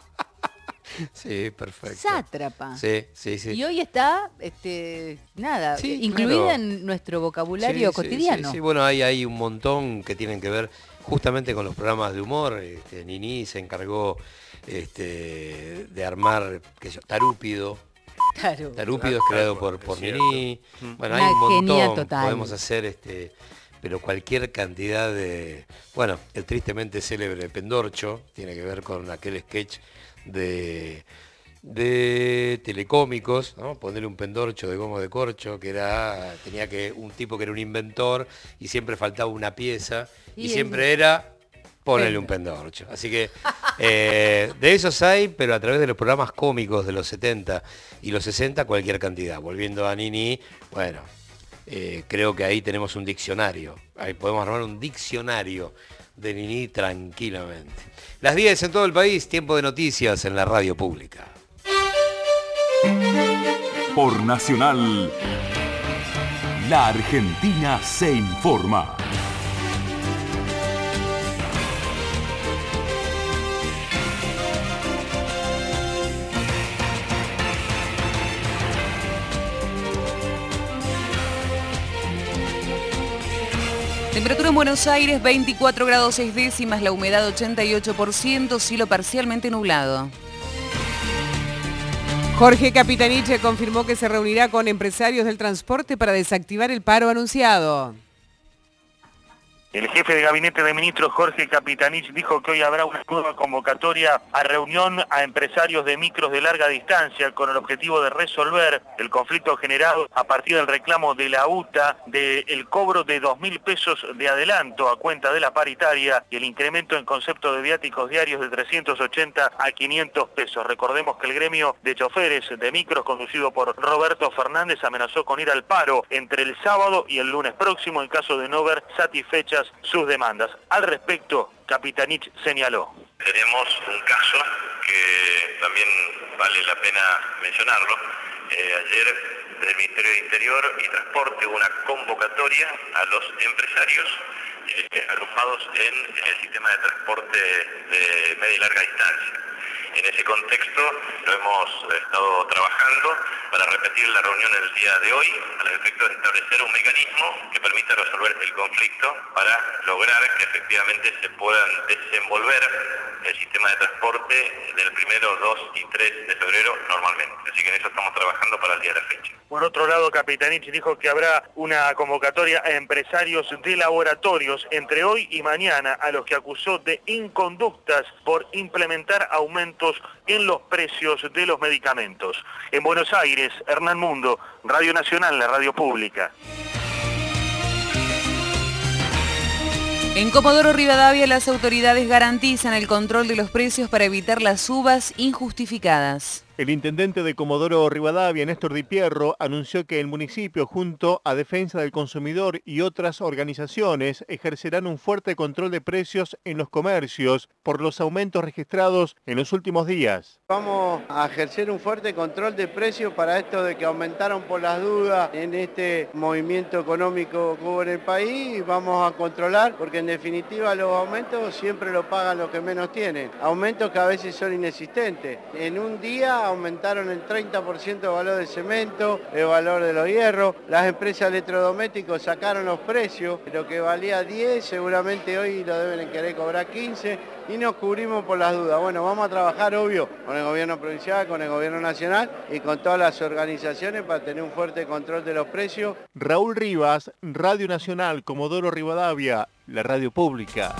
Sí, perfecto. Sátrapa. Sí. Y hoy está, incluida en nuestro vocabulario cotidiano. Sí, bueno, hay un montón que tienen que ver justamente con los programas de humor. Nini se encargó de armar, Tarúpido. Tarúpido es creado por Nini. Bueno, hay un montón. Total. Podemos hacer pero cualquier cantidad de... Bueno, el tristemente célebre Pendorcho tiene que ver con aquel sketch de telecómicos, ¿no? Ponerle un pendorcho de gomo de corcho, tenía un tipo que era un inventor y siempre faltaba una pieza y siempre era ponerle un pendorcho. Así que de esos hay, pero a través de los programas cómicos de los 70 y los 60, cualquier cantidad. Volviendo a Nini, bueno, creo que ahí tenemos un diccionario. Ahí podemos armar un diccionario de Nini tranquilamente. Las 10 en todo el país, tiempo de noticias en la radio pública. Por Nacional, la Argentina se informa. Temperatura en Buenos Aires, 24 grados 6 décimas, la humedad 88%, cielo parcialmente nublado. Jorge Capitanich confirmó que se reunirá con empresarios del transporte para desactivar el paro anunciado. El jefe de gabinete de ministros, Jorge Capitanich, dijo que hoy habrá una nueva convocatoria a reunión a empresarios de micros de larga distancia con el objetivo de resolver el conflicto generado a partir del reclamo de la UTA del cobro de 2.000 pesos de adelanto a cuenta de la paritaria y el incremento en concepto de viáticos diarios de 380 a 500 pesos. Recordemos que el gremio de choferes de micros conducido por Roberto Fernández amenazó con ir al paro entre el sábado y el lunes próximo en caso de no ver satisfechas sus demandas. Al respecto, Capitanich señaló. Tenemos un caso que también vale la pena mencionarlo. Ayer del Ministerio de Interior y Transporte hubo una convocatoria a los empresarios agrupados en el sistema de transporte de media y larga distancia. En ese contexto lo hemos estado trabajando para repetir la reunión el día de hoy, a los efectos de establecer un mecanismo que permita resolver el conflicto para lograr que efectivamente se puedan desenvolver el sistema de transporte del 1, 2 y 3 de febrero normalmente. Así que en eso estamos trabajando para el día de la fecha. Por otro lado, Capitanich dijo que habrá una convocatoria a empresarios de laboratorios entre hoy y mañana, a los que acusó de inconductas por implementar aumentos en los precios de los medicamentos. En Buenos Aires, Hernán Mundo, Radio Nacional, la radio pública. En Comodoro Rivadavia, las autoridades garantizan el control de los precios para evitar las subas injustificadas. El intendente de Comodoro Rivadavia, Néstor Di Pierro, anunció que el municipio, junto a Defensa del Consumidor y otras organizaciones, ejercerán un fuerte control de precios en los comercios por los aumentos registrados en los últimos días. Vamos a ejercer un fuerte control de precios para esto de que aumentaron por las dudas en este movimiento económico que hubo en el país, y vamos a controlar porque en definitiva los aumentos siempre lo pagan los que menos tienen. Aumentos que a veces son inexistentes. En un día aumentaron el 30% el valor del cemento, el valor de los hierros. Las empresas electrodomésticos sacaron los precios, lo que valía 10, seguramente hoy lo deben querer cobrar 15 y nos cubrimos por las dudas. Bueno, vamos a trabajar, obvio, con el gobierno provincial, con el gobierno nacional y con todas las organizaciones para tener un fuerte control de los precios. Raúl Rivas, Radio Nacional, Comodoro Rivadavia, la radio pública.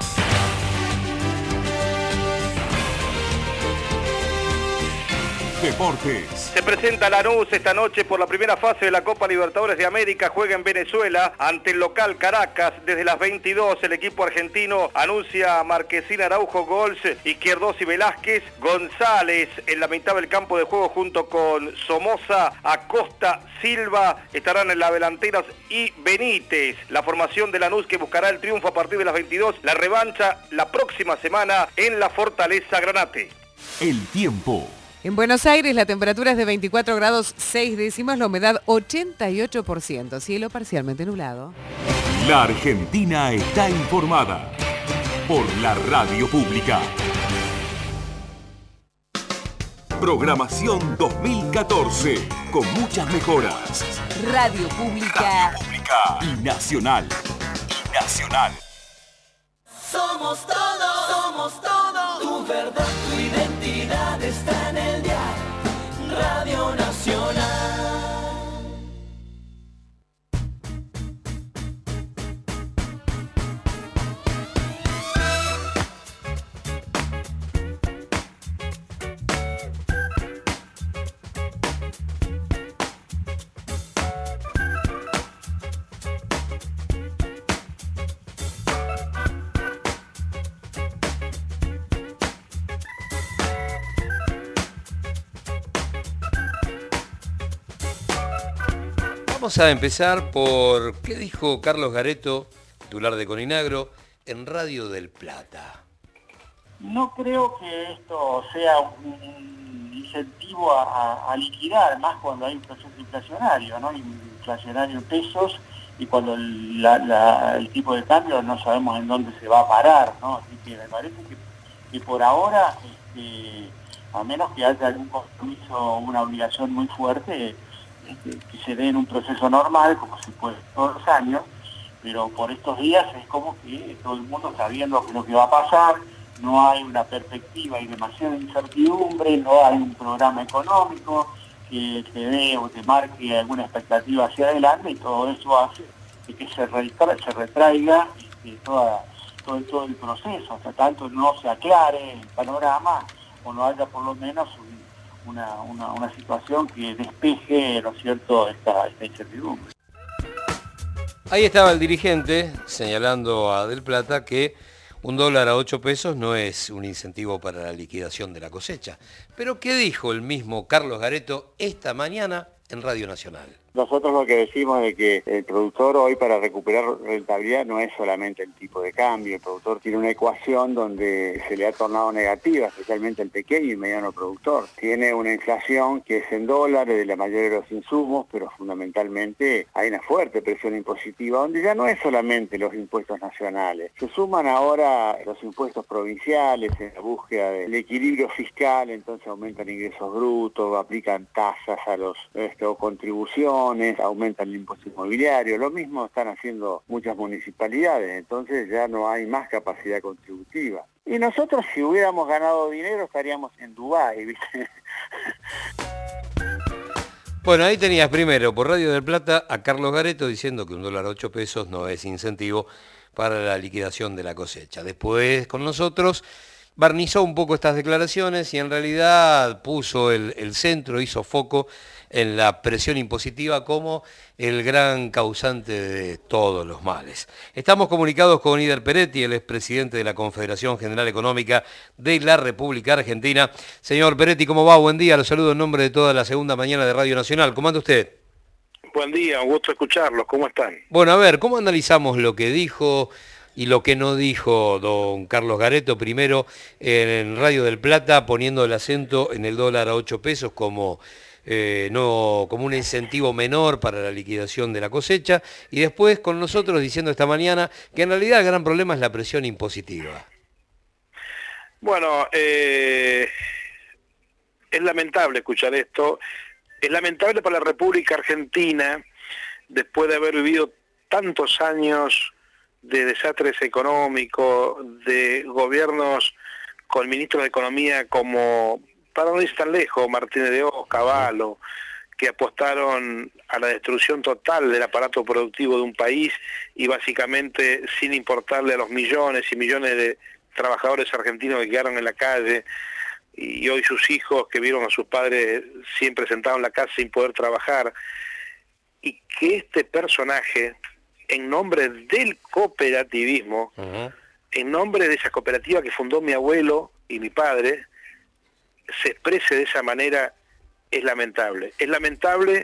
Deportes. Se presenta Lanús esta noche por la primera fase de la Copa Libertadores de América. Juega en Venezuela ante el local Caracas. Desde las 22 el equipo argentino anuncia a Marquesín, Araujo, Gols, Izquierdos y Velázquez. González en la mitad del campo de juego junto con Somoza, Acosta, Silva. Estarán en las delanteras y Benítez. La formación de Lanús que buscará el triunfo a partir de las 22. La revancha la próxima semana en la Fortaleza Granate. El tiempo. En Buenos Aires la temperatura es de 24 grados 6 décimas, la humedad 88%, cielo parcialmente nublado. La Argentina está informada por la radio pública. Programación 2014, con muchas mejoras. Radio Pública. Y nacional. Somos todo, tu verdad, tu identidad está en el dial, Radio Nacional. Vamos a empezar por qué dijo Carlos Gareto, titular de Coninagro, en Radio del Plata. No creo que esto sea un incentivo a liquidar, más cuando hay un proceso inflacionario, ¿no? Inflacionario en pesos y cuando el tipo de cambio no sabemos en dónde se va a parar, ¿no? Así que me parece que por ahora, a menos que haya algún compromiso, una obligación muy fuerte, que se dé en un proceso normal, como se puede todos los años, pero por estos días es como que todo el mundo está viendo lo que va a pasar, no hay una perspectiva, hay demasiada incertidumbre, no hay un programa económico que te dé o te marque alguna expectativa hacia adelante, y todo eso hace que se retraiga todo el proceso, hasta tanto no se aclare el panorama o no haya por lo menos una situación que despeje, ¿no es cierto?, esta incertidumbre. Ahí estaba el dirigente señalando a Del Plata que $1 a 8 pesos no es un incentivo para la liquidación de la cosecha. Pero ¿qué dijo el mismo Carlos Gareto esta mañana en Radio Nacional? Nosotros lo que decimos es que el productor hoy, para recuperar rentabilidad, no es solamente el tipo de cambio. El productor tiene una ecuación donde se le ha tornado negativa, especialmente el pequeño y mediano productor. Tiene una inflación que es en dólares de la mayoría de los insumos, pero fundamentalmente hay una fuerte presión impositiva, donde ya no es solamente los impuestos nacionales. Se suman ahora los impuestos provinciales en la búsqueda del equilibrio fiscal, entonces aumentan ingresos brutos, aplican tasas a los o contribuciones, aumentan el impuesto inmobiliario, lo mismo están haciendo muchas municipalidades, entonces ya no hay más capacidad contributiva. Y nosotros, si hubiéramos ganado dinero, estaríamos en Dubái, ¿viste? Bueno, ahí tenías primero por Radio del Plata a Carlos Gareto diciendo que $1 a 8 pesos no es incentivo para la liquidación de la cosecha. Después con nosotros barnizó un poco estas declaraciones y en realidad puso el centro, hizo foco en la presión impositiva como el gran causante de todos los males. Estamos comunicados con Ider Peretti, el expresidente de la Confederación General Económica de la República Argentina. Señor Peretti, ¿cómo va? Buen día, lo saludo en nombre de toda la segunda mañana de Radio Nacional. ¿Cómo anda usted? Buen día, un gusto escucharlos. ¿Cómo están? Bueno, a ver, ¿cómo analizamos lo que dijo y lo que no dijo don Carlos Gareto primero en Radio del Plata, poniendo el acento en el dólar a 8 pesos como un incentivo menor para la liquidación de la cosecha, y después con nosotros diciendo esta mañana que en realidad el gran problema es la presión impositiva? Bueno, es lamentable escuchar esto. Es lamentable para la República Argentina, después de haber vivido tantos años de desastres económicos, de gobiernos con ministros de Economía como, para no ir tan lejos, Martínez de Hoz, Cavallo, que apostaron a la destrucción total del aparato productivo de un país y básicamente sin importarle a los millones y millones de trabajadores argentinos que quedaron en la calle, y hoy sus hijos que vieron a sus padres siempre sentados en la casa sin poder trabajar, y que este personaje, en nombre del cooperativismo, en nombre de esa cooperativa que fundó mi abuelo y mi padre, se exprese de esa manera, es lamentable. Es lamentable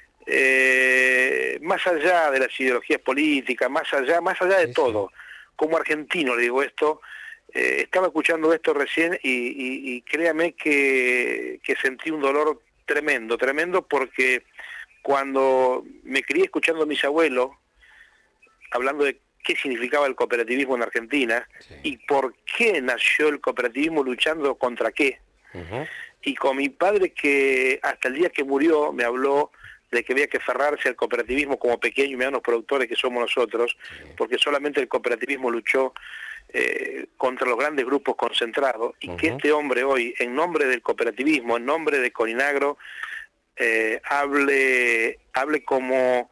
más allá de las ideologías políticas, más allá de todo. Como argentino le digo esto. Estaba escuchando esto recién y créame que sentí un dolor tremendo, porque cuando me crié escuchando a mis abuelos, hablando de qué significaba el cooperativismo en Argentina, y por qué nació el cooperativismo luchando contra qué, y con mi padre que hasta el día que murió me habló de que había que aferrarse al cooperativismo como pequeños y medianos productores que somos nosotros, porque solamente el cooperativismo luchó contra los grandes grupos concentrados, y que este hombre hoy, en nombre del cooperativismo, en nombre de Coninagro, hable como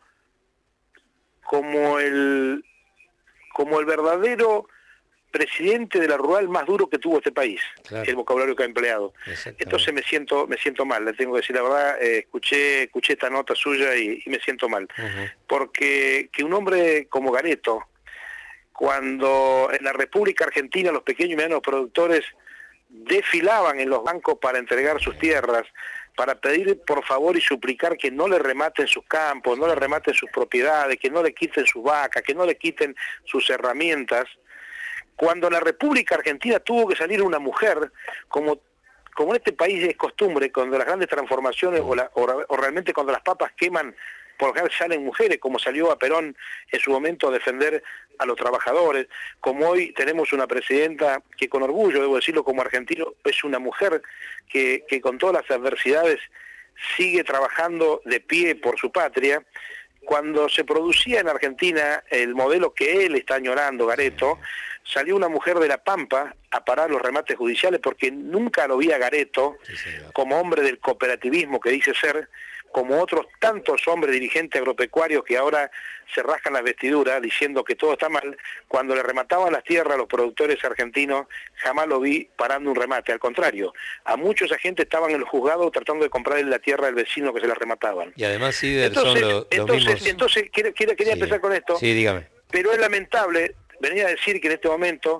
el verdadero presidente de la rural más duro que tuvo este país, el vocabulario que ha empleado. Entonces me siento mal, le tengo que decir la verdad. Escuché esta nota suya y me siento mal, porque que un hombre como Gareto, cuando en la República Argentina los pequeños y medianos productores desfilaban en los bancos para entregar sus tierras, para pedir por favor y suplicar que no le rematen sus campos, no le rematen sus propiedades, que no le quiten sus vacas, que no le quiten sus herramientas, cuando en la República Argentina tuvo que salir una mujer, como en este país es costumbre, cuando las grandes transformaciones o realmente cuando las papas queman, por lo general salen mujeres, como salió a Perón en su momento a defender a los trabajadores, como hoy tenemos una presidenta que con orgullo, debo decirlo como argentino, es una mujer que con todas las adversidades sigue trabajando de pie por su patria. Cuando se producía en Argentina el modelo que él está añorando, Gareto, salió una mujer de La Pampa a parar los remates judiciales, porque nunca lo vi a Gareto como hombre del cooperativismo que dice ser, como otros tantos hombres dirigentes agropecuarios que ahora se rascan las vestiduras diciendo que todo está mal. Cuando le remataban las tierras a los productores argentinos, jamás lo vi parando un remate. Al contrario, a muchos agentes estaban en los juzgados tratando de comprarle la tierra al vecino que se la remataban. Y además, Ider, son los mismos... Entonces quería empezar con esto. Sí, dígame. Pero es lamentable venir a decir que en este momento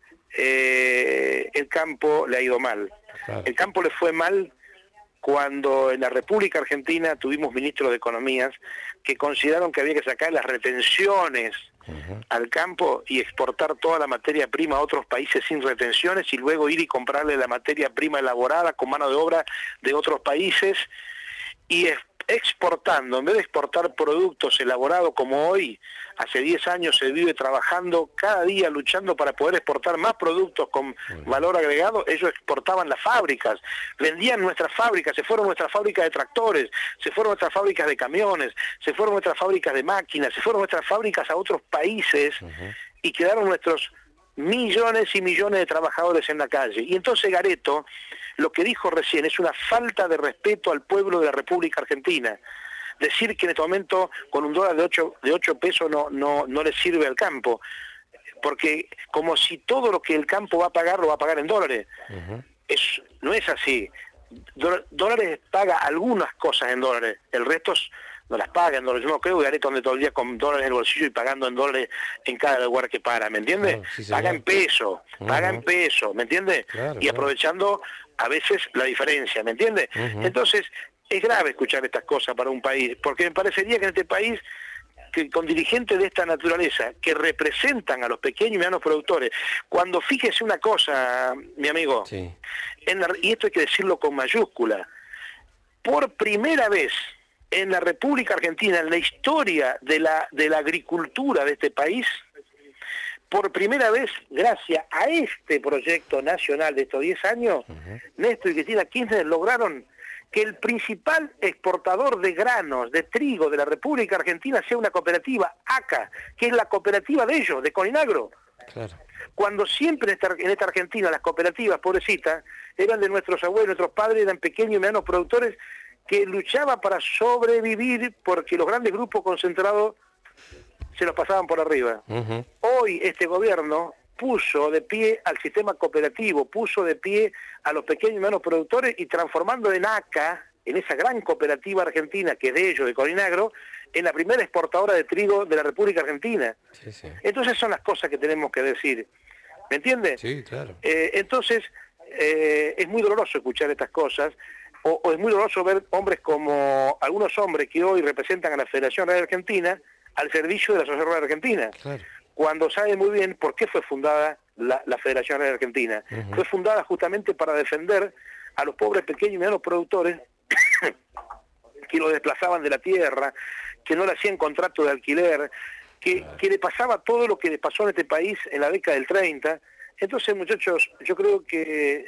el campo le ha ido mal. Claro. El campo le fue mal cuando en la República Argentina tuvimos ministros de Economías que consideraron que había que sacar las retenciones al campo y exportar toda la materia prima a otros países sin retenciones, y luego ir y comprarle la materia prima elaborada con mano de obra de otros países, y exportando, en vez de exportar productos elaborados como hoy, hace 10 años se vive trabajando cada día, luchando para poder exportar más productos con valor agregado. Ellos exportaban las fábricas, vendían nuestras fábricas, se fueron nuestras fábricas de tractores, se fueron nuestras fábricas de camiones, se fueron nuestras fábricas de máquinas, se fueron nuestras fábricas a otros países, y quedaron nuestros millones y millones de trabajadores en la calle. Y entonces Gareto, lo que dijo recién es una falta de respeto al pueblo de la República Argentina. Decir que en este momento con un dólar de 8 pesos no le sirve al campo. porque como si todo lo que el campo va a pagar lo va a pagar en dólares. No es así. Dólares paga algunas cosas en dólares, el resto no las paga en dólares. Yo no creo que Gareto ande todo el día con dólares en el bolsillo y pagando en dólares en cada lugar que para, ¿me entiendes? Paga en peso, ¿me entiendes? Y aprovechando a veces la diferencia, ¿me entiendes? Entonces, es grave escuchar estas cosas para un país, porque me parecería que en este país, que con dirigentes de esta naturaleza, que representan a los pequeños y medianos productores, cuando fíjese una cosa, mi amigo, y esto hay que decirlo con mayúscula, por primera vez en la República Argentina, en la historia de la agricultura de este país, por primera vez, gracias a este proyecto nacional de estos 10 años, Néstor y Cristina Kirchner lograron que el principal exportador de granos, de trigo de la República Argentina sea una cooperativa, ACA, que es la cooperativa de ellos, de Coninagro. Cuando siempre en esta Argentina las cooperativas, pobrecitas, eran de nuestros abuelos, nuestros padres, eran pequeños y medianos productores que luchaban para sobrevivir porque los grandes grupos concentrados se los pasaban por arriba. Hoy este gobierno puso de pie al sistema cooperativo, puso de pie a los pequeños y medianos productores y transformando en ACA, en esa gran cooperativa argentina que es de ellos, de Coninagro, en la primera exportadora de trigo de la República Argentina. Entonces son las cosas que tenemos que decir. ¿Me entiendes? Sí, claro. Entonces, es muy doloroso escuchar estas cosas, o es muy doloroso ver hombres como algunos hombres que hoy representan a la Federación Agraria Argentina al servicio de la Sociedad Rural Argentina. Cuando sabe muy bien por qué fue fundada la Federación Agraria Argentina. Fue fundada justamente para defender a los pobres pequeños y medianos productores que los desplazaban de la tierra, que no le hacían contrato de alquiler, que le pasaba todo lo que le pasó en este país en la década del 30. Entonces, muchachos, yo creo que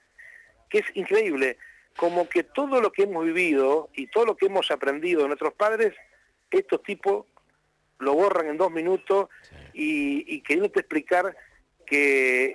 es increíble, como que todo lo que hemos vivido y todo lo que hemos aprendido de nuestros padres, estos tipos lo borran en 2 minutos y queriéndote explicar que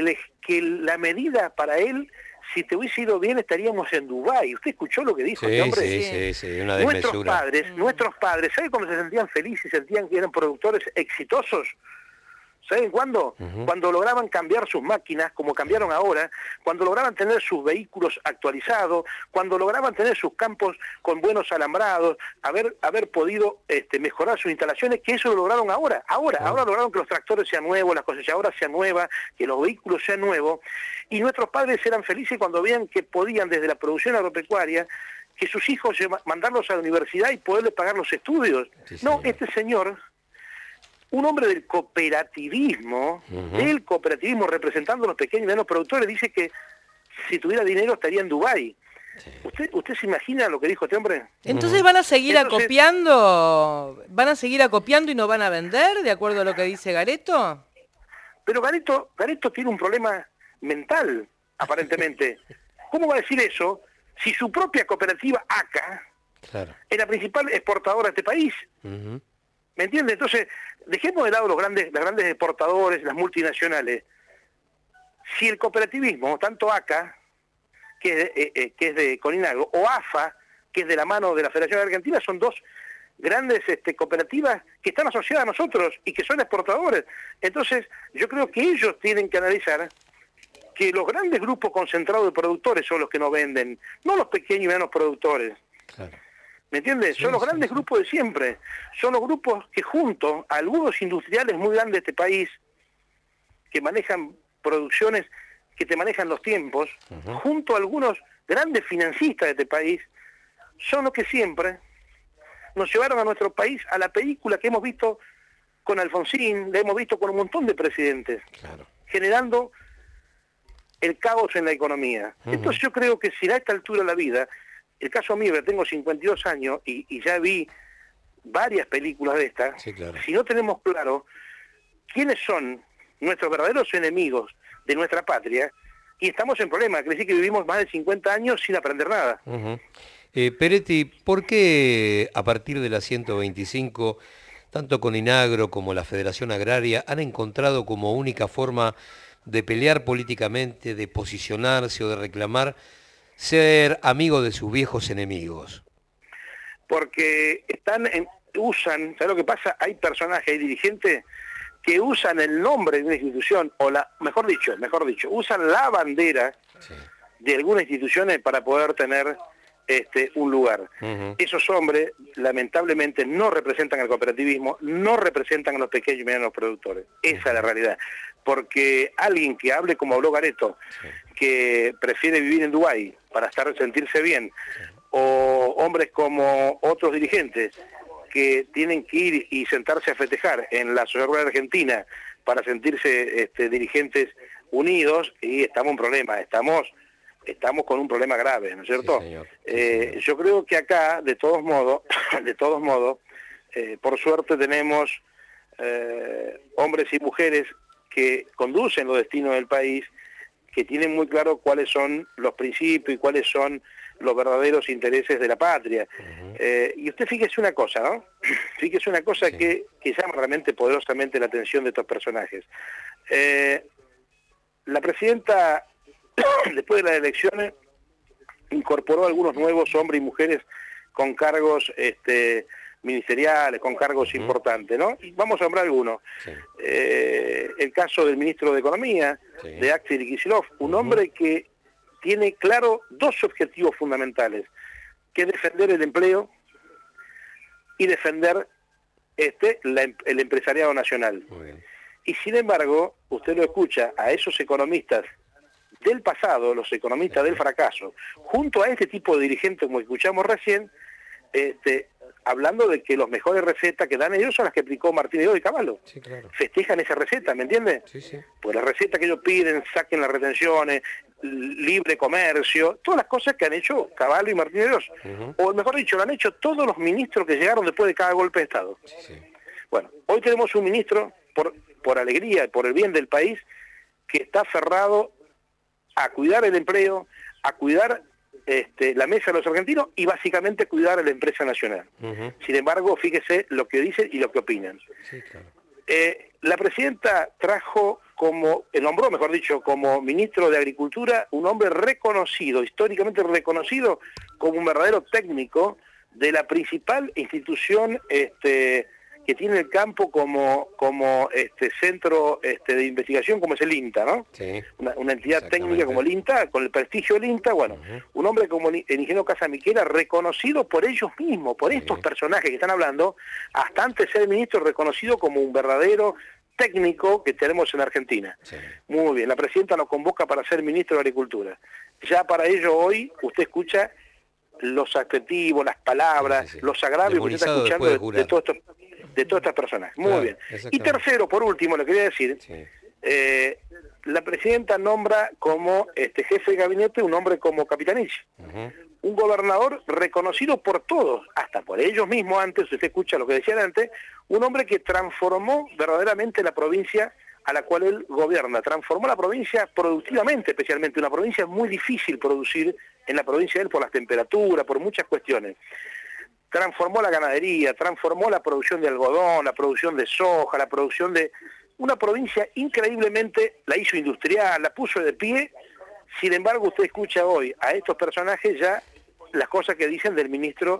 la medida para él, si te hubiese ido bien, estaríamos en Dubái. ¿Usted escuchó lo que dijo este hombre? Sí, una desmesura. Nuestros padres, ¿saben cuando se sentían felices, sentían que eran productores exitosos? ¿Saben cuándo? Cuando lograban cambiar sus máquinas, como cambiaron ahora, cuando lograban tener sus vehículos actualizados, cuando lograban tener sus campos con buenos alambrados, haber podido mejorar sus instalaciones, que eso lo lograron ahora. Ahora lograron que los tractores sean nuevos, las cosechadoras sean nuevas, que los vehículos sean nuevos, y nuestros padres eran felices cuando veían que podían desde la producción agropecuaria que sus hijos mandarlos a la universidad y poderles pagar los estudios. Este señor, un hombre del cooperativismo, representando a los pequeños y medianos productores, dice que si tuviera dinero estaría en Dubái. ¿Usted se imagina lo que dijo este hombre? Entonces van a seguir acopiando y no van a vender, de acuerdo a lo que dice Gareto. Pero Gareto tiene un problema mental, aparentemente. ¿Cómo va a decir eso si su propia cooperativa ACA es la principal exportadora de este país? ¿Me entiende? Entonces, dejemos de lado los grandes exportadores, las multinacionales. Si el cooperativismo, tanto ACA, que es de Coninagro, o AFA, que es de la mano de la Federación Argentina, son dos grandes cooperativas que están asociadas a nosotros y que son exportadores. Entonces, yo creo que ellos tienen que analizar que los grandes grupos concentrados de productores son los que no venden, no los pequeños y medianos productores. ¿Me entiendes? Son los grandes grupos de siempre. Son los grupos que junto a algunos industriales muy grandes de este país, que manejan producciones, que te manejan los tiempos, junto a algunos grandes financistas de este país, son los que siempre nos llevaron a nuestro país a la película que hemos visto con Alfonsín, la hemos visto con un montón de presidentes, generando el caos en la economía. Entonces yo creo que si a esta altura de la vida, el caso mío, tengo 52 años y ya vi varias películas de estas, si no tenemos claro quiénes son nuestros verdaderos enemigos de nuestra patria, y estamos en problemas, quiere decir que vivimos más de 50 años sin aprender nada. Peretti, ¿por qué a partir de la 125, tanto Coninagro como la Federación Agraria han encontrado como única forma de pelear políticamente, de posicionarse o de reclamar, ser amigo de sus viejos enemigos? Porque usan, ¿sabes lo que pasa? Hay personajes, hay dirigentes que usan el nombre de una institución, o mejor dicho, usan la bandera de algunas instituciones para poder tener un lugar. Esos hombres, lamentablemente, no representan al cooperativismo, no representan a los pequeños y medianos productores. Esa es la realidad. Porque alguien que hable como habló Gareto, que prefiere vivir en Dubái para sentirse bien, o hombres como otros dirigentes que tienen que ir y sentarse a festejar en la Sociedad Rural Argentina para sentirse dirigentes unidos, y estamos en problema, estamos con un problema grave, ¿no es cierto? Sí, yo creo que acá, de todos modos, por suerte tenemos hombres y mujeres que conducen los destinos del país, que tienen muy claro cuáles son los principios y cuáles son los verdaderos intereses de la patria. Y usted fíjese una cosa, ¿no? Fíjese una cosa que llama realmente poderosamente la atención de estos personajes. La presidenta, después de las elecciones, incorporó a algunos nuevos hombres y mujeres con cargos ministeriales, con cargos importantes, ¿no? Y vamos a nombrar algunos. El caso del ministro de Economía, de Axel Kicillof, un hombre que tiene claro dos objetivos fundamentales, que es defender el empleo y defender el empresariado nacional. Y sin embargo, usted lo escucha a esos economistas del pasado, los economistas del fracaso, junto a este tipo de dirigentes como escuchamos recién, hablando de que las mejores recetas que dan ellos son las que aplicó Martínez y Cavallo. Sí, claro. Festejan esa receta, ¿me entiende? Sí, sí. Pues la receta que ellos piden, saquen las retenciones, libre comercio, todas las cosas que han hecho Cavallo y Martínez Dios. O mejor dicho, lo han hecho todos los ministros que llegaron después de cada golpe de Estado. Sí, sí. Bueno, hoy tenemos un ministro, por alegría, por el bien del país, que está aferrado a cuidar el empleo, a cuidar la mesa de los argentinos y básicamente cuidar a la empresa nacional. Sin embargo, fíjese lo que dicen y lo que opinan. Sí, claro. La presidenta nombró, mejor dicho, como ministro de Agricultura, un hombre reconocido, históricamente reconocido, como un verdadero técnico de la principal institución que tiene el campo como centro de investigación, como es el INTA, ¿no? Sí, una entidad técnica como el INTA, con el prestigio del INTA, bueno, un hombre como el ingeniero Casamiquera, reconocido por ellos mismos, por estos personajes que están hablando, hasta antes de ser ministro, reconocido como un verdadero técnico que tenemos en Argentina. Sí. Muy bien, la presidenta nos convoca para ser ministro de Agricultura. Ya para ello hoy, usted escucha los adjetivos, las palabras, los agravios que usted está escuchando de todas estas personas. Muy bien. Y tercero, por último, le quería decir, la presidenta nombra como jefe de gabinete un hombre como Capitanich, un gobernador reconocido por todos, hasta por ellos mismos antes, usted escucha lo que decían antes, un hombre que transformó verdaderamente la provincia a la cual él gobierna, transformó la provincia productivamente, especialmente una provincia muy difícil producir en la provincia de él por las temperaturas, por muchas cuestiones. Transformó la ganadería, transformó la producción de algodón, la producción de soja, la producción de... Una provincia increíblemente la hizo industrial, la puso de pie. Sin embargo, usted escucha hoy a estos personajes ya las cosas que dicen del ministro,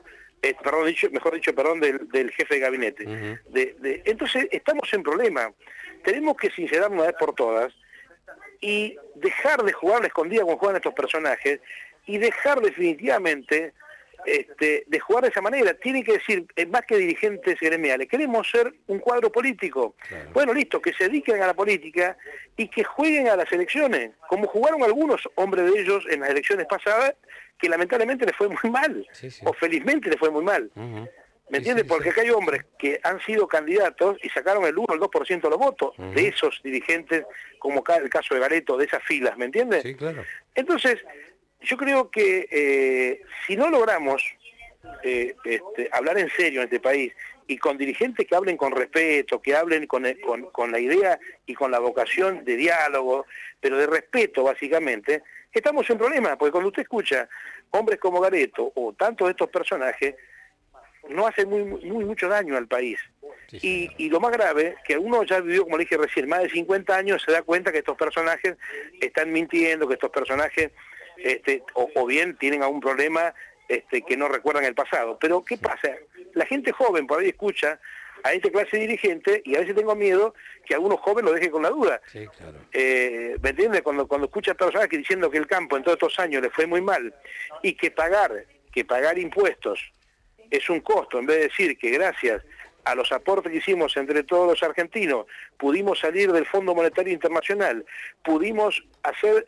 del jefe de gabinete. Entonces, estamos en problema. Tenemos que sincerarnos una vez por todas y dejar de jugar la escondida como juegan estos personajes y dejar definitivamente de jugar de esa manera. Tiene que decir, más que dirigentes gremiales, queremos ser un cuadro político. Claro. Bueno, listo, que se dediquen a la política y que jueguen a las elecciones, como jugaron algunos hombres de ellos en las elecciones pasadas, que lamentablemente les fue muy mal, o felizmente les fue muy mal. ¿Me entiendes? Porque acá hay hombres que han sido candidatos y sacaron el 1 o el 2% de los votos de esos dirigentes, como el caso de Gareto, de esas filas, ¿me entiendes? Sí, claro. Entonces, yo creo que si no logramos hablar en serio en este país y con dirigentes que hablen con respeto, que hablen con la idea y con la vocación de diálogo, pero de respeto básicamente, estamos en problemas, porque cuando usted escucha hombres como Gareto o tantos de estos personajes, no hacen mucho daño al país. Sí, y lo más grave, que uno ya vivió, como le dije recién, más de 50 años, se da cuenta que estos personajes están mintiendo, que estos personajes o bien tienen algún problema que no recuerdan el pasado. Pero ¿qué pasa? La gente joven por ahí escucha a esta clase dirigente, y a veces tengo miedo que algunos jóvenes lo dejen con la duda. Sí, claro. ¿Me entiendes? Cuando escucha a personas que diciendo que el campo en todos estos años le fue muy mal, y que pagar impuestos es un costo, en vez de decir que gracias a los aportes que hicimos entre todos los argentinos, pudimos salir del Fondo Monetario Internacional, pudimos hacer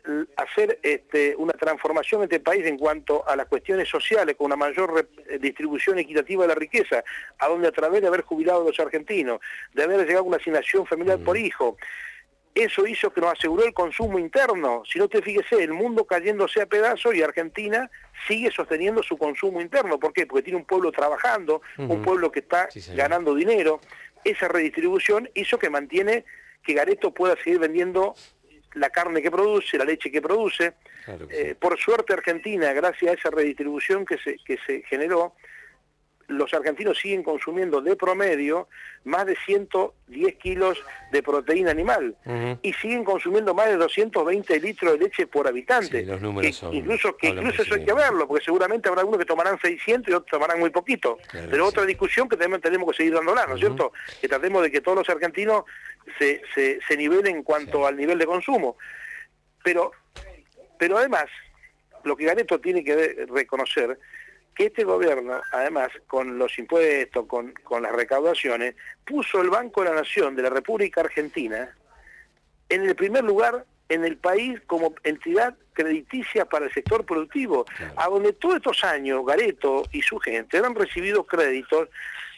una transformación en este país en cuanto a las cuestiones sociales, con una mayor distribución equitativa de la riqueza, a donde a través de haber jubilado a los argentinos, de haber llegado a una asignación familiar por hijo, eso hizo que nos aseguró el consumo interno. Si no te fíjese, el mundo cayéndose a pedazos y Argentina sigue sosteniendo su consumo interno. ¿Por qué? Porque tiene un pueblo trabajando, un pueblo que está ganando dinero. Esa redistribución hizo que mantiene que Gareto pueda seguir vendiendo la carne que produce, la leche que produce. Claro que sí. Por suerte Argentina, gracias a esa redistribución que se generó, los argentinos siguen consumiendo de promedio más de 110 kilos de proteína animal y siguen consumiendo más de 220 litros de leche por habitante. Sí, los números son... Incluso eso hay que verlo, porque seguramente habrá algunos que tomarán 600 y otros tomarán muy poquito. Claro, pero otra discusión que también tenemos que seguir dándola, ¿no es cierto? Que tratemos de que todos los argentinos se nivelen en cuanto al nivel de consumo. Pero además, lo que Gareto tiene que reconocer, que este gobierno, además, con los impuestos, con las recaudaciones, puso el Banco de la Nación de la República Argentina en el primer lugar en el país como entidad crediticia para el sector productivo, a donde todos estos años Gareto y su gente han recibido créditos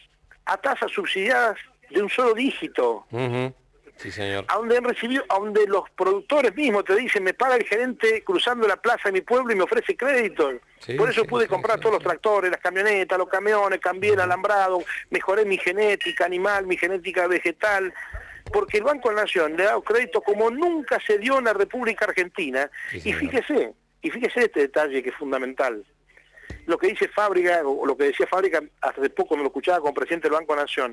a tasas subsidiadas de un solo dígito. Sí, señor. A donde los productores mismos te dicen, me paga el gerente cruzando la plaza de mi pueblo y me ofrece créditos. Sí, por eso pude comprar todos los tractores, las camionetas, los camiones, cambié el alambrado, mejoré mi genética animal, mi genética vegetal, porque el Banco de la Nación le ha dado crédito como nunca se dio en la República Argentina. Y fíjese este detalle que es fundamental. Lo que dice Fábrica, o lo que decía Fábrica hace poco, me lo escuchaba con el presidente del Banco de la Nación,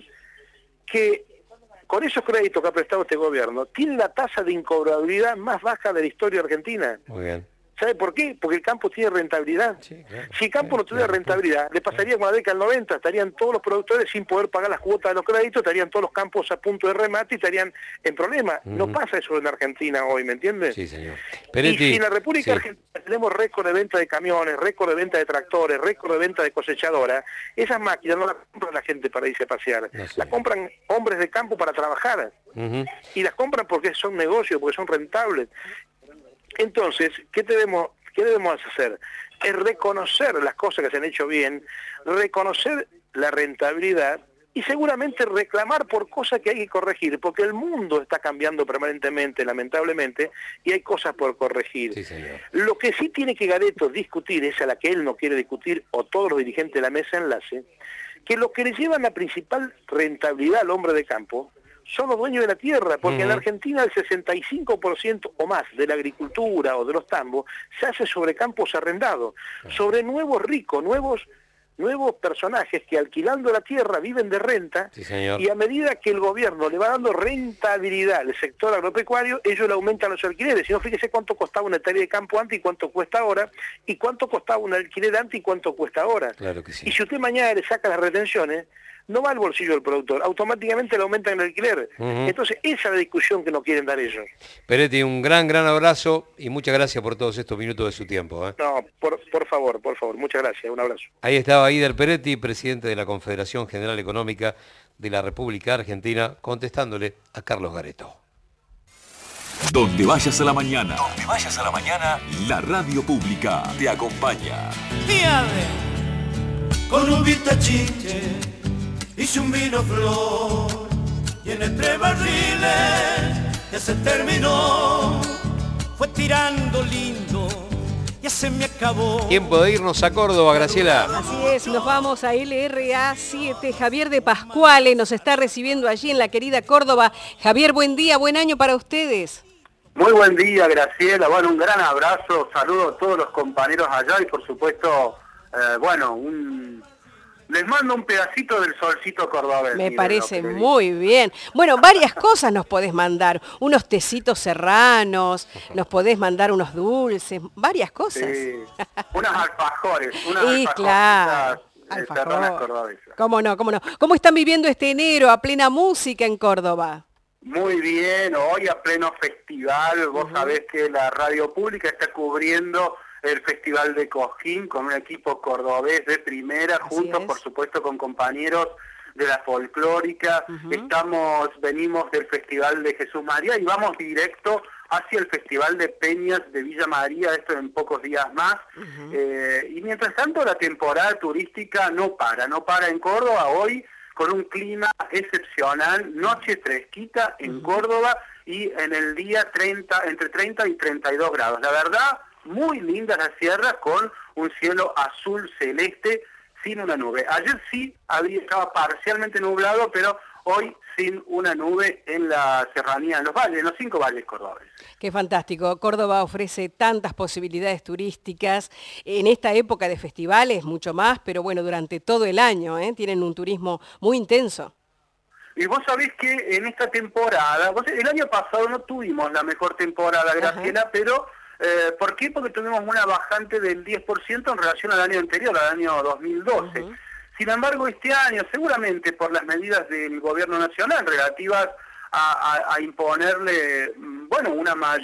que con esos créditos que ha prestado este gobierno, tiene la tasa de incobrabilidad más baja de la historia argentina. Muy bien. ¿Sabe por qué? Porque el campo tiene rentabilidad. Sí, claro, si el campo no tuviera rentabilidad, le pasaría como la década del 90, estarían todos los productores sin poder pagar las cuotas de los créditos, estarían todos los campos a punto de remate y estarían en problemas. No pasa eso en Argentina hoy, ¿me entiendes? Sí, señor. Y si en la República Argentina tenemos récord de venta de camiones, récord de venta de tractores, récord de venta de cosechadoras, esas máquinas no las compran la gente para irse a pasear, las compran hombres de campo para trabajar. Y las compran porque son negocios, porque son rentables. Entonces, ¿qué debemos hacer? Es reconocer las cosas que se han hecho bien, reconocer la rentabilidad y seguramente reclamar por cosas que hay que corregir, porque el mundo está cambiando permanentemente, lamentablemente, y hay cosas por corregir. Sí, señor. Lo que sí tiene que Gareto discutir, es a la que él no quiere discutir, o todos los dirigentes de la mesa enlace, que lo que le llevan la principal rentabilidad al hombre de campo son los dueños de la tierra, porque en la Argentina el 65% o más de la agricultura o de los tambos se hace sobre campos arrendados, sobre nuevos ricos, nuevos personajes que alquilando la tierra viven de renta, y a medida que el gobierno le va dando rentabilidad al sector agropecuario, ellos le aumentan los alquileres. Si no, fíjese cuánto costaba una hectárea de campo antes y cuánto cuesta ahora, y cuánto costaba un alquiler antes y cuánto cuesta ahora. Claro que sí. Y si usted mañana le saca las retenciones, no va al bolsillo del productor, automáticamente le aumentan el alquiler. Entonces esa es la discusión que no quieren dar ellos. Peretti, un gran abrazo y muchas gracias por todos estos minutos de su tiempo. No, por favor, muchas gracias, un abrazo. Ahí estaba Ider Peretti, presidente de la Confederación General Económica de la República Argentina, contestándole a Carlos Gareto. Donde vayas a la mañana, la radio pública te acompaña. Con uvita chiche hice un vino flor y en entre barriles ya se terminó. Fue tirando lindo, ya se me acabó. Tiempo de irnos a Córdoba, Graciela. Así es, nos vamos a LRA 7. Javier de Pascuale nos está recibiendo allí en la querida Córdoba. Javier, buen día, buen año para ustedes. Muy buen día, Graciela. Bueno, un gran abrazo, saludo a todos los compañeros allá y por supuesto, les mando un pedacito del solcito cordobés. Me parece muy bien. Bueno, varias cosas nos podés mandar. Unos tecitos serranos, nos podés mandar unos dulces, varias cosas. Sí, unas alfajores, claro. Serranas cordobesas. ¿Cómo no? ¿Cómo están viviendo este enero a plena música en Córdoba? Muy bien, hoy a pleno festival. Vos sabés que la radio pública está cubriendo el Festival de Cosquín con un equipo cordobés de primera, junto por supuesto con compañeros de la folclórica. Venimos del Festival de Jesús María y vamos directo hacia el Festival de Peñas de Villa María, esto en pocos días más. Y mientras tanto la temporada turística no para en Córdoba hoy, con un clima excepcional, noche fresquita en Córdoba y en el día entre 30 y 32 grados. La verdad, muy linda la sierra con un cielo azul celeste sin una nube. Ayer sí estaba parcialmente nublado, pero hoy sin una nube en la serranía, en los valles, en los 5 valles cordobeses. Qué fantástico. Córdoba ofrece tantas posibilidades turísticas en esta época de festivales, mucho más, pero bueno, durante todo el año, tienen un turismo muy intenso. Y vos sabés que en esta temporada, el año pasado no tuvimos la mejor temporada, Graciela, pero ¿por qué? Porque tuvimos una bajante del 10% en relación al año anterior, al año 2012. Sin embargo, este año, seguramente por las medidas del gobierno nacional relativas a imponerle, un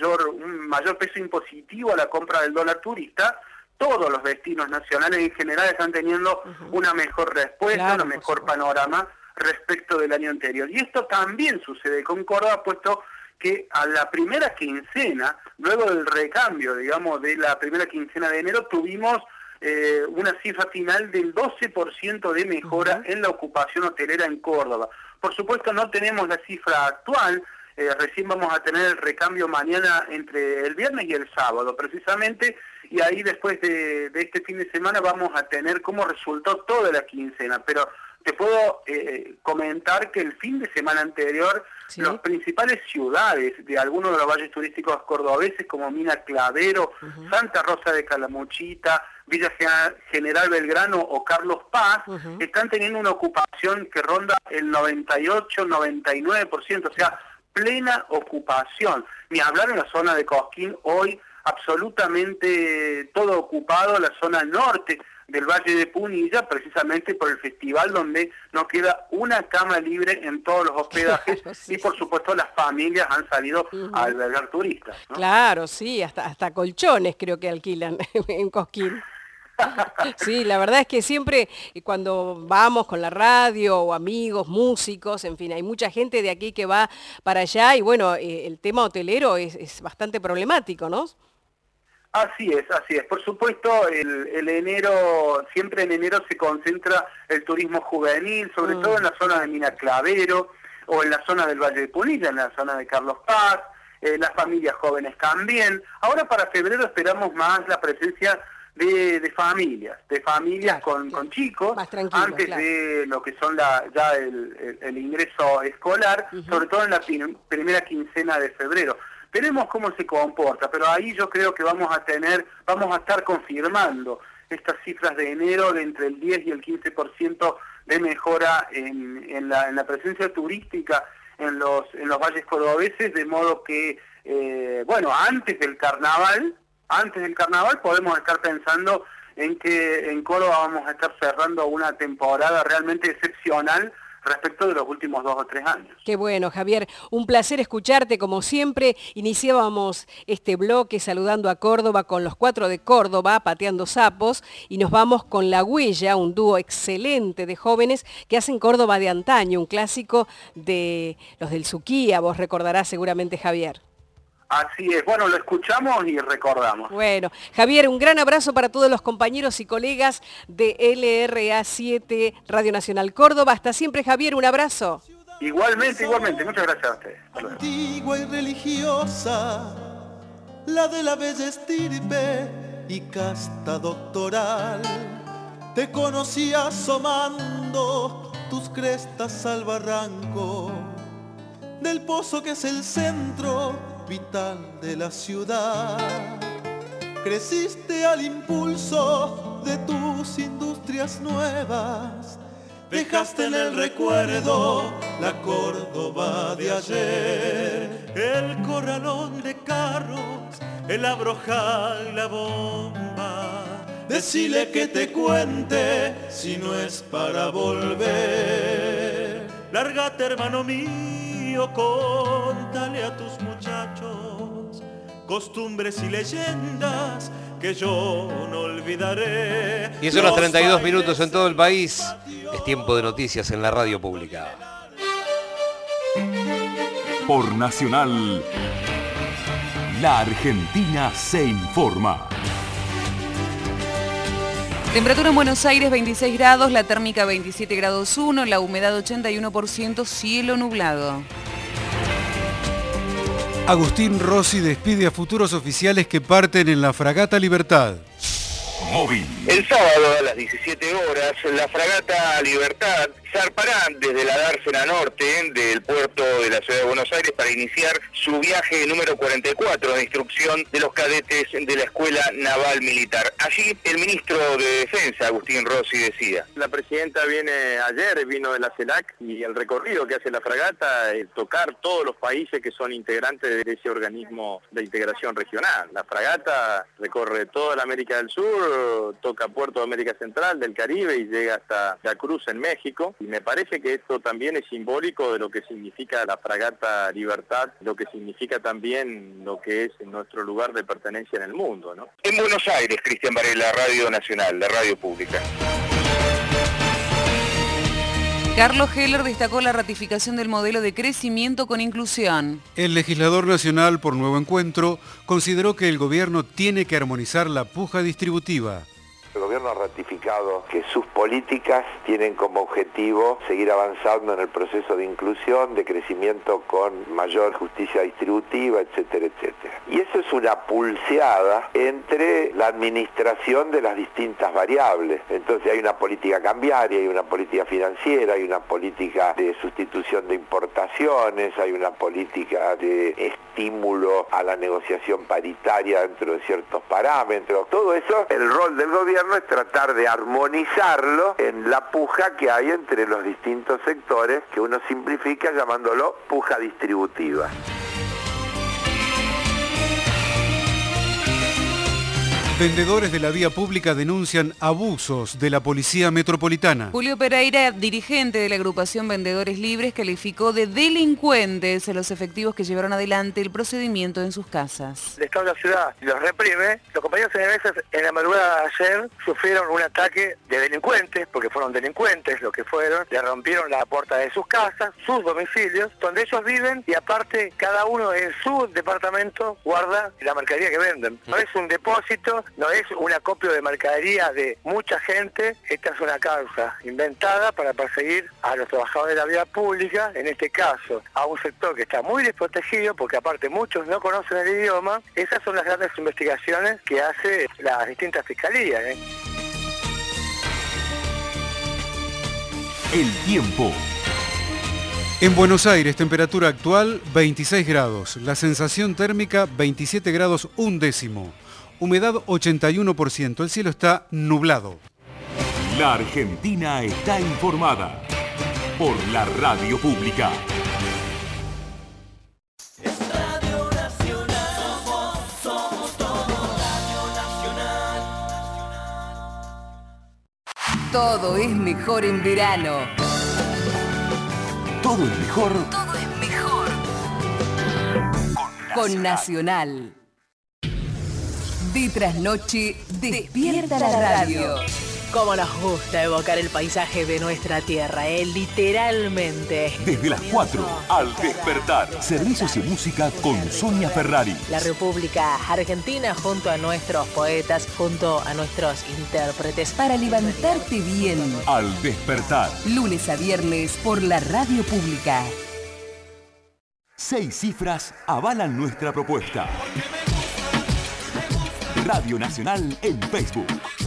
mayor peso impositivo a la compra del dólar turista, todos los destinos nacionales en general están teniendo una mejor respuesta, un mejor panorama respecto del año anterior. Y esto también sucede con Córdoba, puesto que a la primera quincena, luego del recambio, digamos, de la primera quincena de enero, tuvimos una cifra final del 12% de mejora en la ocupación hotelera en Córdoba. Por supuesto no tenemos la cifra actual, recién vamos a tener el recambio mañana entre el viernes y el sábado precisamente, y ahí después de este fin de semana vamos a tener cómo resultó toda la quincena, pero te puedo comentar que el fin de semana anterior las principales ciudades de algunos de los valles turísticos cordobeses como Mina Clavero, Santa Rosa de Calamuchita, Villa General Belgrano o Carlos Paz, están teniendo una ocupación que ronda el 98-99%, o sea, plena ocupación. Ni hablar en la zona de Cosquín, hoy absolutamente todo ocupado, la zona norte del Valle de Punilla, precisamente por el festival donde no queda una cama libre en todos los hospedajes y por supuesto las familias han salido a albergar turistas, ¿no? Claro, sí, hasta colchones creo que alquilan en Cosquín. Sí, la verdad es que siempre cuando vamos con la radio o amigos, músicos, en fin, hay mucha gente de aquí que va para allá y bueno, el tema hotelero es bastante problemático, ¿no? Así es. Por supuesto, siempre en enero se concentra el turismo juvenil, sobre todo en la zona de Mina Clavero o en la zona del Valle de Punilla, en la zona de Carlos Paz, las familias jóvenes también. Ahora para febrero esperamos más la presencia de familias con chicos, antes de lo que son el ingreso escolar, sobre todo en la primera quincena de febrero. Veremos cómo se comporta, pero ahí yo creo que vamos a estar confirmando estas cifras de enero de entre el 10 y el 15% de mejora en la presencia turística en los valles cordobeses, de modo que, antes del carnaval podemos estar pensando en que en Córdoba vamos a estar cerrando una temporada realmente excepcional respecto de los últimos 2 o 3 años. Qué bueno, Javier, un placer escucharte como siempre. Iniciábamos este bloque saludando a Córdoba con los 4 de Córdoba, Pateando Sapos, y nos vamos con La Huella, un dúo excelente de jóvenes que hacen Córdoba de antaño, un clásico de los del Suquía, vos recordarás seguramente, Javier. Así es, bueno, lo escuchamos y recordamos. Bueno, Javier, un gran abrazo para todos los compañeros y colegas de LRA7 Radio Nacional Córdoba. Hasta siempre, Javier, un abrazo. Igualmente, muchas gracias a ustedes. Antigua y religiosa, la de la bella estirpe y casta doctoral. Te conocí asomando tus crestas al barranco del pozo que es el centro vital de la ciudad. Creciste al impulso de tus industrias nuevas, dejaste en el recuerdo la Córdoba de ayer, el corralón de carros, el abrojal y la bomba decile que te cuente si no es para volver. Lárgate, hermano mío, contale a tus muchachos costumbres y leyendas que yo no olvidaré. Y son los 32 minutos en todo el país. Es tiempo de noticias en la radio pública. Por Nacional, la Argentina se informa. Temperatura en Buenos Aires 26 grados, la térmica 27 grados 1, la humedad 81%, cielo nublado. Agustín Rossi despide a futuros oficiales que parten en la fragata Libertad. Móvil. El sábado a las 17 horas, la fragata Libertad zarpará desde la dársena norte del puerto de la ciudad de Buenos Aires para iniciar su viaje número 44 de instrucción de los cadetes de la Escuela Naval Militar. Allí el ministro de Defensa, Agustín Rossi, decía: la presidenta vino de la CELAC, y el recorrido que hace la fragata es tocar todos los países que son integrantes de ese organismo de integración regional. La fragata recorre toda la América del Sur, toca puertos de América Central, del Caribe, y llega hasta Veracruz en México. Y me parece que esto también es simbólico de lo que significa la fragata Libertad, lo que significa también lo que es nuestro lugar de pertenencia en el mundo, ¿no? En Buenos Aires, Cristian Varela, Radio Nacional, la radio pública. Carlos Heller destacó la ratificación del modelo de crecimiento con inclusión. El legislador nacional por Nuevo Encuentro consideró que el gobierno tiene que armonizar la puja distributiva. El gobierno ha ratificado que sus políticas tienen como objetivo seguir avanzando en el proceso de inclusión, de crecimiento con mayor justicia distributiva, etcétera, etcétera. Y eso es una pulseada entre la administración de las distintas variables. Entonces hay una política cambiaria, hay una política financiera, hay una política de sustitución de importaciones, hay una política de estímulo a la negociación paritaria dentro de ciertos parámetros. Todo eso, el rol del gobierno es tratar de armonizarlo en la puja que hay entre los distintos sectores, que uno simplifica llamándolo puja distributiva. Vendedores de la vía pública denuncian abusos de la Policía Metropolitana. Julio Pereira, dirigente de la agrupación Vendedores Libres, calificó de delincuentes a los efectivos que llevaron adelante el procedimiento en sus casas. El Estado de la ciudad los reprime. Los compañeros senegalíes en la madrugada de ayer sufrieron un ataque de delincuentes, porque fueron delincuentes los que fueron, le rompieron la puerta de sus casas, sus domicilios, donde ellos viven, y aparte cada uno en su departamento guarda la mercadería que venden. No es un depósito, no es un acopio de mercadería de mucha gente. Esta es una causa inventada para perseguir a los trabajadores de la vía pública, en este caso a un sector que está muy desprotegido, porque aparte muchos no conocen el idioma. Esas son las grandes investigaciones que hace las distintas fiscalías. El tiempo. En Buenos Aires, temperatura actual 26 grados, la sensación térmica 27 grados 1/10. Humedad 81%, el cielo está nublado. La Argentina está informada por la radio pública. Radio Nacional, somos todo Radio Nacional. Todo es mejor en verano. Todo es mejor. Todo es mejor. Con Nacional. De trasnoche, despierta la radio. Cómo nos gusta evocar el paisaje de nuestra tierra, literalmente. Desde las 4 al despertar. Servicios y música con Sonia Ferrari. La República Argentina junto a nuestros poetas, junto a nuestros intérpretes. Para levantarte bien. Al despertar. Lunes a viernes por la radio pública. 6 cifras avalan nuestra propuesta. Radio Nacional en Facebook.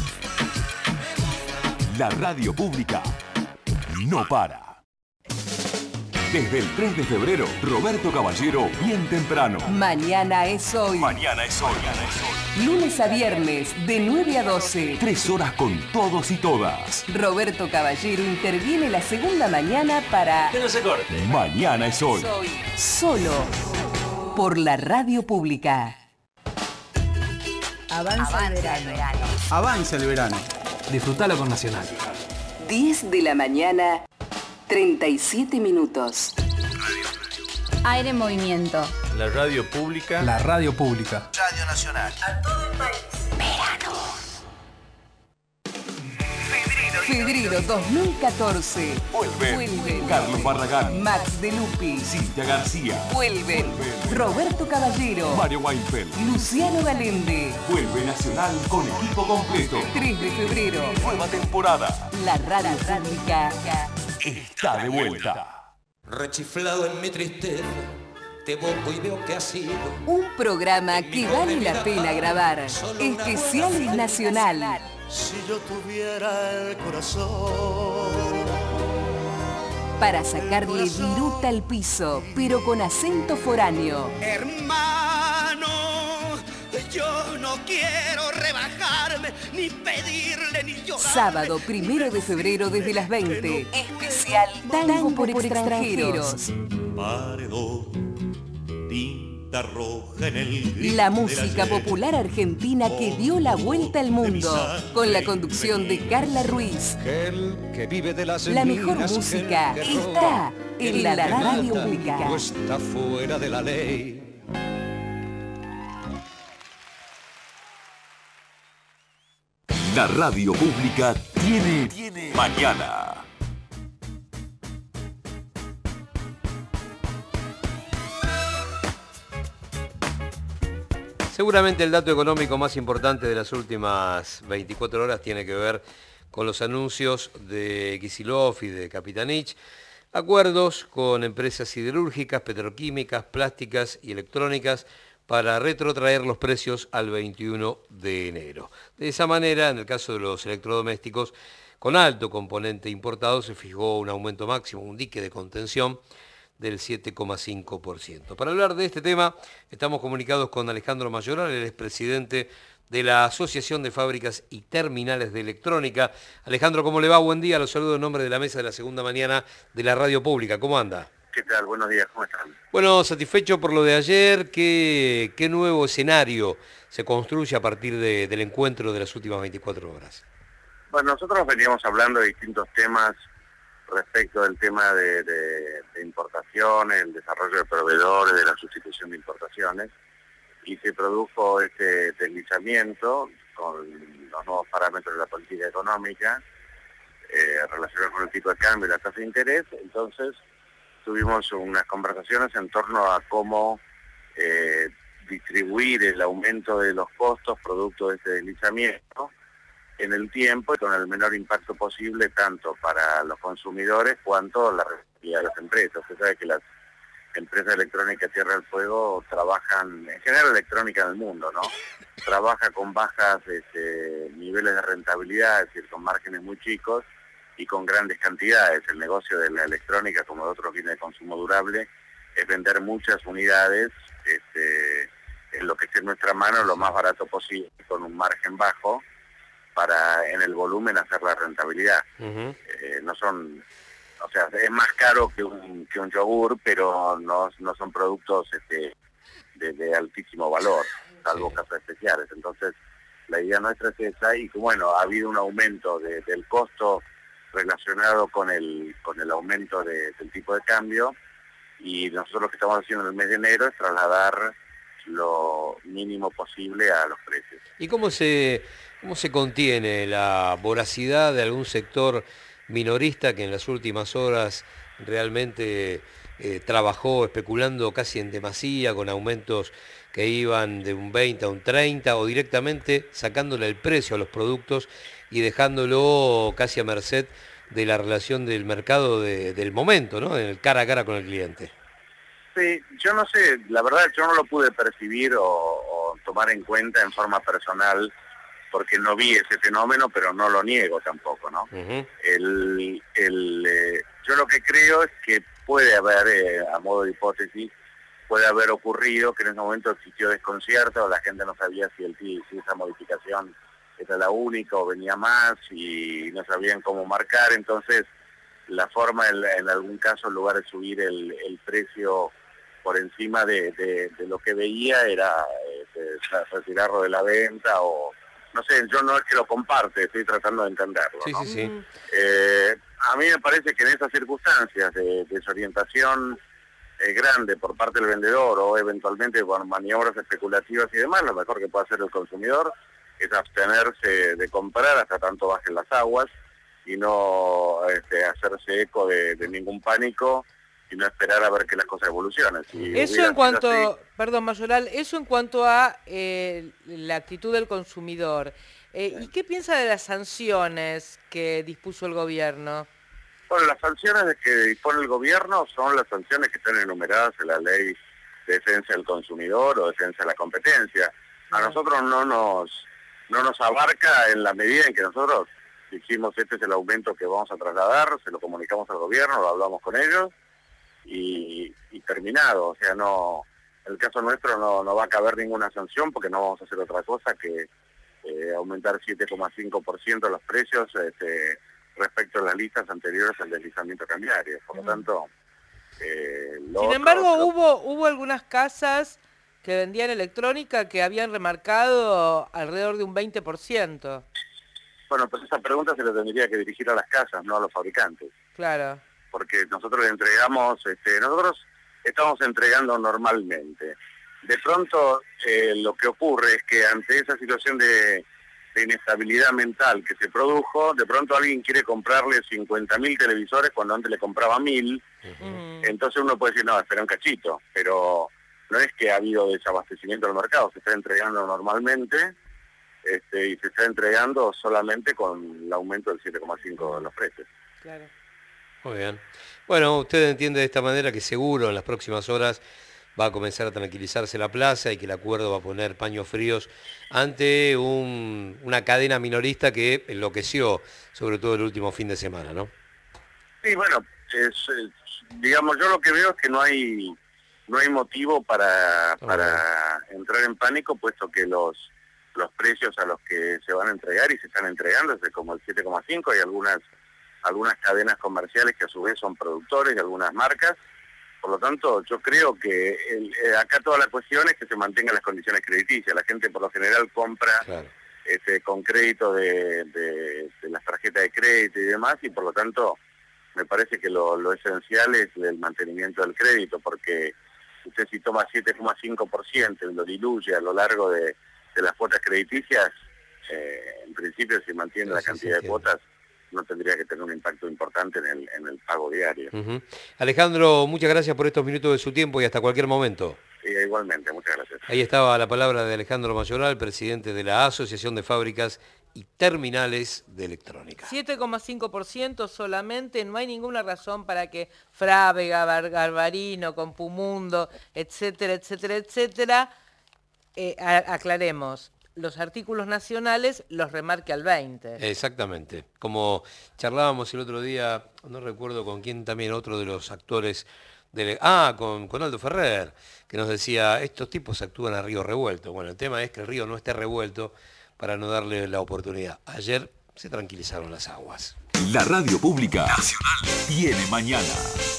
La radio pública no para. Desde el 3 de febrero, Roberto Caballero, bien temprano. Mañana es hoy. Mañana es hoy. Lunes a viernes, de 9 a 12. 3 horas con todos y todas. Roberto Caballero interviene la segunda mañana para... Que no se corte. Mañana es hoy. Solo por la radio pública. Avanza el verano. Avanza el verano. Disfrutalo con Nacional. 10 de la mañana, 37 minutos. Aire en movimiento. La radio pública. La radio pública. Radio Nacional. A todo el país. Verano. Febrero 2014. Vuelven. Carlos Barragán. Max De Lupi. Cintia García. Vuelven. Roberto Caballero. Mario Weinfeld. Luciano Galende. Vuelve Nacional con equipo completo. 3 de febrero. Nueva temporada. La radio pública está de vuelta. Rechiflado en mi tristeza, te evoco y veo que ha sido un programa que vale la pena grabar. Especiales Nacional. Si yo tuviera el corazón para sacarle viruta al piso, pero con acento foráneo. Hermano, yo no quiero rebajarme, ni pedirle, ni llorar. Sábado 1 de febrero desde las 20. Especial Tango por extranjeros. Roja en el la música popular argentina que dio la vuelta al mundo, con la conducción de Carla Ruiz. Que vive de las la mejor música está en la radio pública. No está fuera de la ley. La radio pública tiene mañana. Seguramente el dato económico más importante de las últimas 24 horas tiene que ver con los anuncios de Kicillof y de Capitanich, acuerdos con empresas siderúrgicas, petroquímicas, plásticas y electrónicas para retrotraer los precios al 21 de enero. De esa manera, en el caso de los electrodomésticos, con alto componente importado se fijó un aumento máximo, un dique de contención del 7,5%. Para hablar de este tema, estamos comunicados con Alejandro Mayoral, el expresidente de la Asociación de Fábricas y Terminales de Electrónica. Alejandro, ¿cómo le va? Buen día, lo saludo en nombre de la mesa de la segunda mañana de la radio pública. ¿Cómo anda? ¿Qué tal? Buenos días, ¿cómo están? Bueno, satisfecho por lo de ayer. ¿Qué nuevo escenario se construye a partir del encuentro de las últimas 24 horas? Bueno, nosotros veníamos hablando de distintos temas respecto del tema de importaciones, el desarrollo de proveedores, de la sustitución de importaciones, y se produjo este deslizamiento con los nuevos parámetros de la política económica relacionados con el tipo de cambio y la tasa de interés. Entonces tuvimos unas conversaciones en torno a cómo distribuir el aumento de los costos producto de este deslizamiento en el tiempo y con el menor impacto posible tanto para los consumidores cuanto la responsabilidad de las empresas. Usted sabe que las empresas electrónicas Tierra del Fuego trabajan, en general electrónica en el mundo, ¿no? Trabaja con bajas niveles de rentabilidad, es decir, con márgenes muy chicos y con grandes cantidades. El negocio de la electrónica, como de otros bienes de consumo durable, es vender muchas unidades en lo que esté en nuestra mano lo más barato posible, con un margen bajo, para en el volumen hacer la rentabilidad. No son, o sea, es más caro que un yogur, pero no son productos de altísimo valor, salvo casos especiales. Entonces, la idea nuestra es esa, y bueno, ha habido un aumento del costo relacionado con el aumento del tipo de cambio, y nosotros lo que estamos haciendo en el mes de enero es trasladar lo mínimo posible a los precios. ¿Y cómo se contiene la voracidad de algún sector minorista que en las últimas horas realmente trabajó especulando casi en demasía, con aumentos que iban de un 20 a un 30, o directamente sacándole el precio a los productos y dejándolo casi a merced de la relación del mercado del momento, ¿no? En el cara a cara con el cliente? Sí, yo no sé, la verdad yo no lo pude percibir o tomar en cuenta en forma personal, porque no vi ese fenómeno, pero no lo niego tampoco, ¿no? Yo lo que creo es que puede haber, a modo de hipótesis, puede haber ocurrido que en ese momento existió desconcierto, la gente no sabía si esa modificación era la única o venía más, y no sabían cómo marcar. Entonces la forma en algún caso, en lugar de subir el precio por encima de lo que veía, era retirarlo de la venta o... No sé, yo no es que lo comparte, estoy tratando de entenderlo. Sí, ¿no? sí, sí. A mí me parece que en esas circunstancias de desorientación grande por parte del vendedor o eventualmente por maniobras especulativas y demás, lo mejor que puede hacer el consumidor es abstenerse de comprar hasta tanto bajen las aguas y no hacerse eco de ningún pánico y no esperar a ver que las cosas evolucionen. Si eso en cuanto, perdón Mayoral, eso en cuanto a la actitud del consumidor. ¿Y qué piensa de las sanciones que dispuso el gobierno? Bueno, las sanciones que dispone el gobierno son las sanciones que están enumeradas en la ley de defensa del consumidor o defensa de la competencia. A nosotros no nos abarca en la medida en que nosotros dijimos este es el aumento que vamos a trasladar, se lo comunicamos al gobierno, lo hablamos con ellos y terminado. O sea, no, en el caso nuestro no va a caber ninguna sanción porque no vamos a hacer otra cosa que aumentar 7,5% los precios respecto a las listas anteriores al deslizamiento cambiario. Por lo tanto... Sin embargo, hubo algunas casas que vendían electrónica que habían remarcado alrededor de un 20%. Bueno, pues esa pregunta se la tendría que dirigir a las casas, no a los fabricantes. Claro. Porque nosotros le entregamos, nosotros estamos entregando normalmente. De pronto lo que ocurre es que ante esa situación de inestabilidad mental que se produjo, de pronto alguien quiere comprarle 50.000 televisores cuando antes le compraba 1.000, entonces uno puede decir, no, espera un cachito, pero no es que ha habido desabastecimiento del mercado, se está entregando normalmente y se está entregando solamente con el aumento del 7,5 de los precios. Claro. Muy bien. Bueno, usted entiende de esta manera que seguro en las próximas horas va a comenzar a tranquilizarse la plaza y que el acuerdo va a poner paños fríos ante una cadena minorista que enloqueció, sobre todo el último fin de semana, ¿no? Sí, bueno, digamos, yo lo que veo es que no hay motivo para entrar en pánico, puesto que los precios a los que se van a entregar y se están entregando es como el 7,5, hay algunas cadenas comerciales que a su vez son productores de algunas marcas. Por lo tanto, yo creo que acá toda la cuestión es que se mantengan las condiciones crediticias. La gente por lo general compra con crédito de las tarjetas de crédito y demás, y por lo tanto me parece que lo esencial es el mantenimiento del crédito, porque usted si toma 7,5% y lo diluye a lo largo de las cuotas crediticias, en principio si mantiene la cantidad de cuotas, no tendría que tener un impacto importante en el pago diario. Alejandro, muchas gracias por estos minutos de su tiempo y hasta cualquier momento. Sí, igualmente, muchas gracias. Ahí estaba la palabra de Alejandro Mayoral, presidente de la Asociación de Fábricas y Terminales de Electrónica. 7,5% solamente, no hay ninguna razón para que Frávega, Garbarino, Compumundo, etcétera, etcétera, etcétera, aclaremos, los artículos nacionales los remarque al 20%. Exactamente. Como charlábamos el otro día, no recuerdo con quién también, otro de los actores, con Aldo Ferrer, que nos decía, estos tipos actúan a río revuelto. Bueno, el tema es que el río no esté revuelto para no darle la oportunidad. Ayer se tranquilizaron las aguas. La radio pública nacional tiene mañana.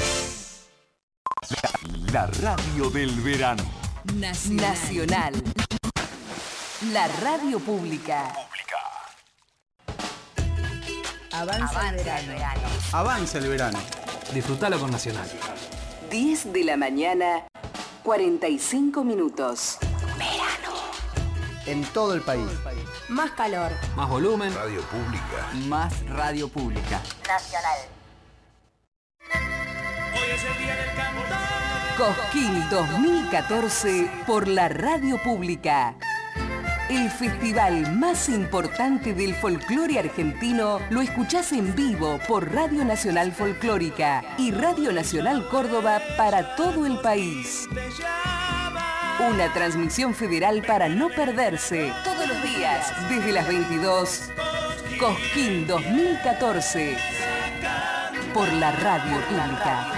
La radio del verano. Nacional. La radio pública. Avanza el verano. Avanza el verano. Disfrutalo con Nacional. 10 de la mañana, 45 minutos. Verano. En todo el país. Más calor. Más volumen. Radio pública. Más radio pública. Nacional. Hoy es el día del cantar. Cosquín 2014 por la radio pública. El festival más importante del folclore argentino lo escuchás en vivo por Radio Nacional Folclórica y Radio Nacional Córdoba para todo el país. Una transmisión federal para no perderse todos los días desde las 22. Cosquín 2014 por la radio pública.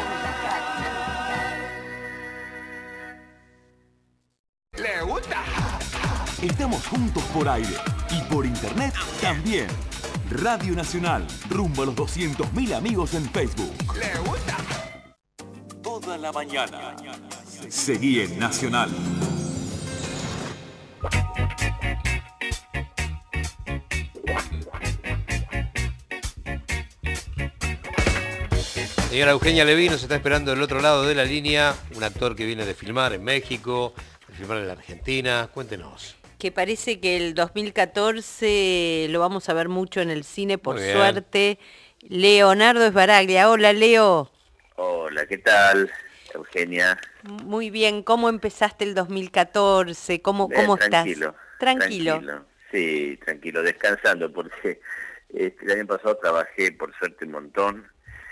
¿Le gusta? Estamos juntos por aire y por internet también. Radio Nacional, rumbo a los 200.000 amigos en Facebook. ¿Le gusta? Toda la mañana. Seguí en Nacional. Señora Eugenia Levy nos está esperando del otro lado de la línea, un actor que viene de filmar en México, de filmar en la Argentina. Cuéntenos. Que parece que el 2014 lo vamos a ver mucho en el cine, por suerte. Leonardo Sbaraglia. Hola, Leo. Hola, ¿qué tal, Eugenia? Muy bien, ¿cómo empezaste el 2014? ¿Cómo estás? Tranquilo. Sí, tranquilo, descansando, porque el año pasado trabajé, por suerte, un montón,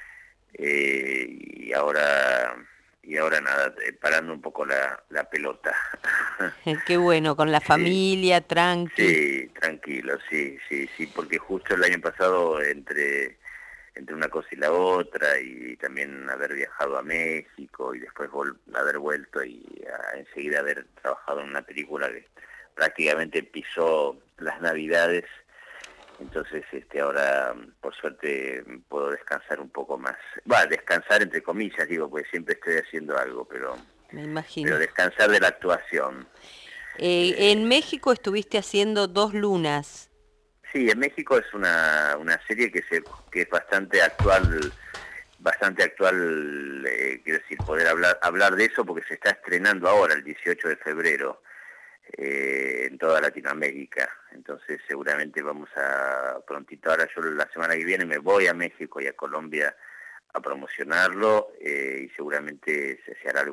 y ahora nada, parando un poco la pelota. Qué bueno, con la familia, tranqui. Sí, tranquilo, sí, porque justo el año pasado entre una cosa y la otra, y también haber viajado a México y después haber vuelto y enseguida haber trabajado en una película que prácticamente pisó las Navidades, entonces ahora por suerte puedo descansar un poco más. Descansar entre comillas, digo, porque siempre estoy haciendo algo, pero me imagino. Pero descansar de la actuación. En México estuviste haciendo 2 lunas. Sí, en México es una serie que es bastante actual, quiero decir, poder hablar de eso porque se está estrenando ahora, el 18 de febrero, en toda Latinoamérica. Entonces seguramente vamos a prontito, ahora yo la semana que viene me voy a México y a Colombia a promocionarlo, y seguramente se hará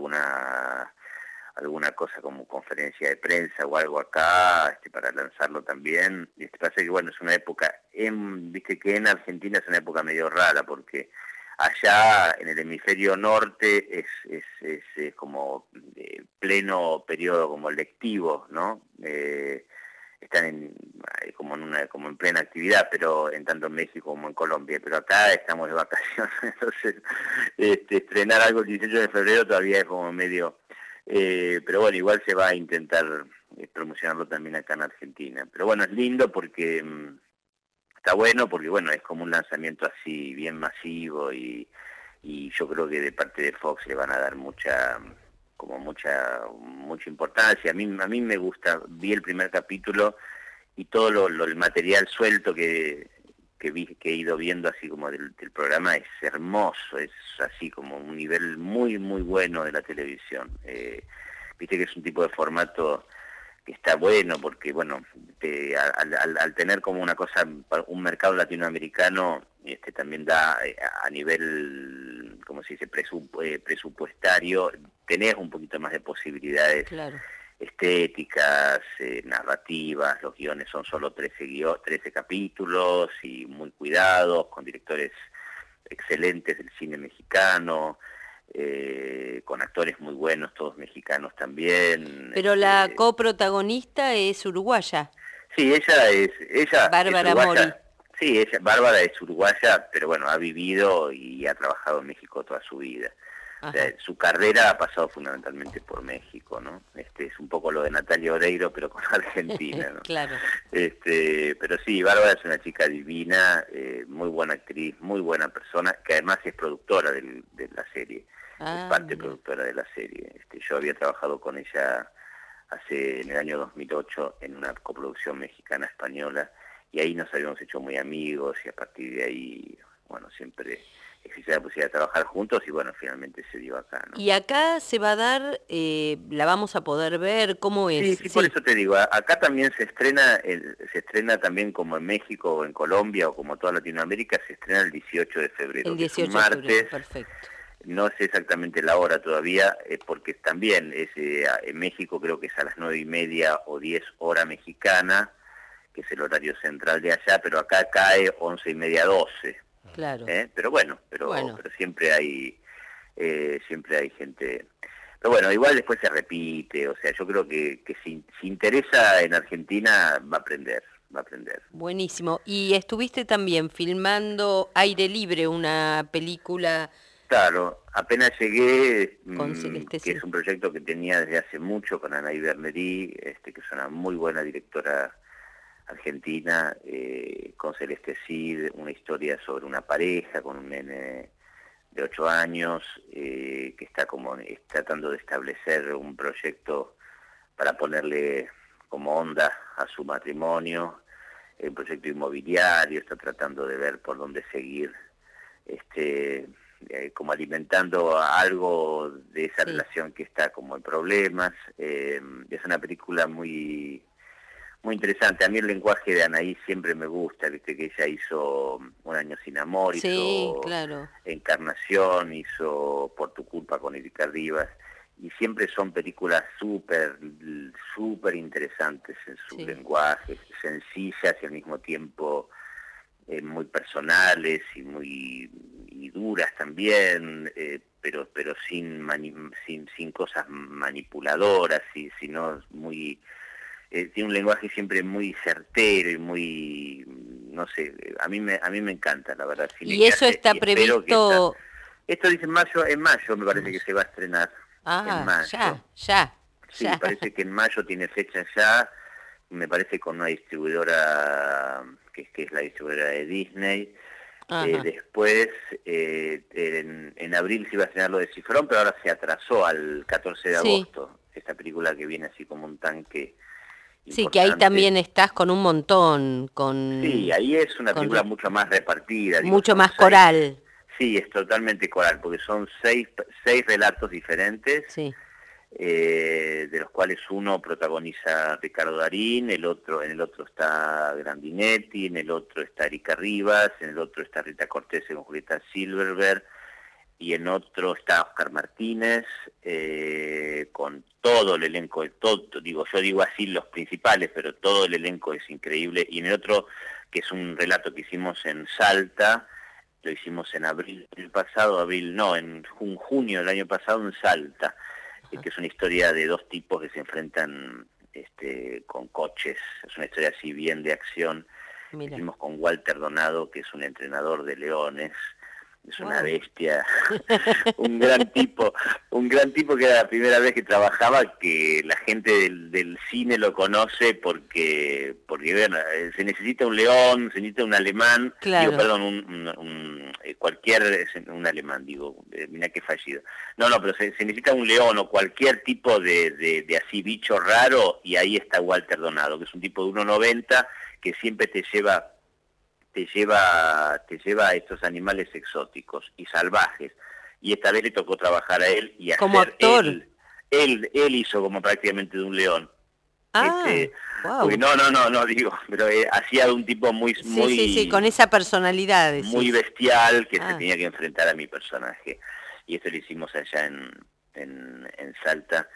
alguna cosa como conferencia de prensa o algo acá para lanzarlo también. Y pasa que bueno, es una época, viste que en Argentina es una época medio rara, porque allá en el hemisferio norte es como pleno periodo como lectivo, ¿no? Están como en plena actividad, pero en tanto en México como en Colombia, pero acá estamos de vacaciones, entonces estrenar algo el 18 de febrero todavía es como medio... pero bueno, igual se va a intentar promocionarlo también acá en Argentina. Pero bueno, es lindo porque está bueno, porque bueno, es como un lanzamiento así bien masivo, y yo creo que de parte de Fox le van a dar mucha importancia. A mí me gusta, vi el primer capítulo y todo el material suelto que he ido viendo así como del programa es hermoso, es así como un nivel muy muy bueno de la televisión. Viste que es un tipo de formato que está bueno porque bueno, al tener como una cosa, un mercado latinoamericano, también da a nivel, ¿cómo se dice?, presupuestario, tenés un poquito más de posibilidades. Claro. Estéticas, narrativas, los guiones son solo 13 capítulos y muy cuidados, con directores excelentes del cine mexicano, con actores muy buenos, todos mexicanos también. Pero la coprotagonista es uruguaya. Sí, ella Bárbara es uruguaya. Mori. Sí, Bárbara es uruguaya, pero bueno, ha vivido y ha trabajado en México toda su vida. O sea, su carrera ha pasado fundamentalmente por México, ¿no? Es un poco lo de Natalia Oreiro, pero con Argentina, ¿no? Claro. Pero sí, Bárbara es una chica divina, muy buena actriz, muy buena persona, que además es productora de la serie, es parte productora de la serie. Yo había trabajado con ella en el año 2008 en una coproducción mexicana-española, y ahí nos habíamos hecho muy amigos, y a partir de ahí, bueno, siempre existía la posibilidad de trabajar juntos, y bueno, finalmente se dio acá, ¿no? Y acá se va a dar, la vamos a poder ver, ¿cómo es? Sí, por eso te digo, acá también se estrena también como en México o en Colombia o como toda Latinoamérica, se estrena el 18 de febrero. El 18 es un martes, de febrero, perfecto. No sé exactamente la hora todavía, porque también en México creo que es a las 9:30 o 10 hora mexicana, que es el horario central de allá, pero acá cae 11:30, 12. Claro. Pero bueno, pero siempre hay gente. Pero bueno, igual después se repite, o sea, yo creo que si interesa en Argentina va a aprender. Buenísimo. Y estuviste también filmando Aire Libre, una película... Claro, apenas llegué, Celeste, que es un proyecto que tenía desde hace mucho con Anaí Berneri, que es una muy buena directora argentina, con Celeste Cid, una historia sobre una pareja con un nene de 8 años, que está tratando de establecer un proyecto para ponerle como onda a su matrimonio, un proyecto inmobiliario, está tratando de ver por dónde seguir como alimentando algo de esa relación que está como en problemas. Es una película muy interesante. A mí el lenguaje de Anaí siempre me gusta, viste que ella hizo Un año sin amor, hizo Encarnación, hizo Por tu culpa con Erika Rivas, y siempre son películas súper interesantes en su lenguaje, sencillas y al mismo tiempo muy personales y duras también, pero sin cosas manipuladoras, sino muy... tiene un lenguaje siempre muy certero y muy, no sé, a mí me encanta, la verdad. ¿Y eso está previsto? Esto dice en mayo me parece que se va a estrenar. En mayo. Ya. Sí, me parece que en mayo tiene fecha ya, me parece con una distribuidora, que es la distribuidora de Disney. Después, en abril se iba a estrenar lo de Cifrón, pero ahora se atrasó al 14 de agosto. Esta película que viene así como un tanque. Sí, que ahí también estás con un montón. Sí, ahí es una película mucho más repartida. Mucho más coral. Sí, es totalmente coral, porque son seis relatos diferentes, de los cuales uno protagoniza Ricardo Darín, en el otro está Grandinetti, en el otro está Erika Rivas, en el otro está Rita Cortés con Julieta Silverberg, y en otro está Oscar Martínez, con todo el elenco, yo digo así los principales, pero todo el elenco es increíble, y en el otro, que es un relato que hicimos en Salta, lo hicimos en junio del año pasado en Salta, que es una historia de dos tipos que se enfrentan con coches, es una historia así bien de acción. Lo hicimos con Walter Donado, que es un entrenador de leones, es una bestia, un gran tipo que era la primera vez que trabajaba, que la gente del cine lo conoce porque bueno, se necesita un león, se necesita un alemán, un alemán, mirá qué fallido. No, pero se necesita un león o cualquier tipo de así bicho raro, y ahí está Walter Donado, que es un tipo de 1,90 que siempre te lleva a estos animales exóticos y salvajes, y esta vez le tocó trabajar a él y hacer como actor. Él hizo como prácticamente de un león. Wow. No digo, pero hacía de un tipo muy con esa personalidad, muy bestial, que se tenía que enfrentar a mi personaje, y esto lo hicimos allá en Salta.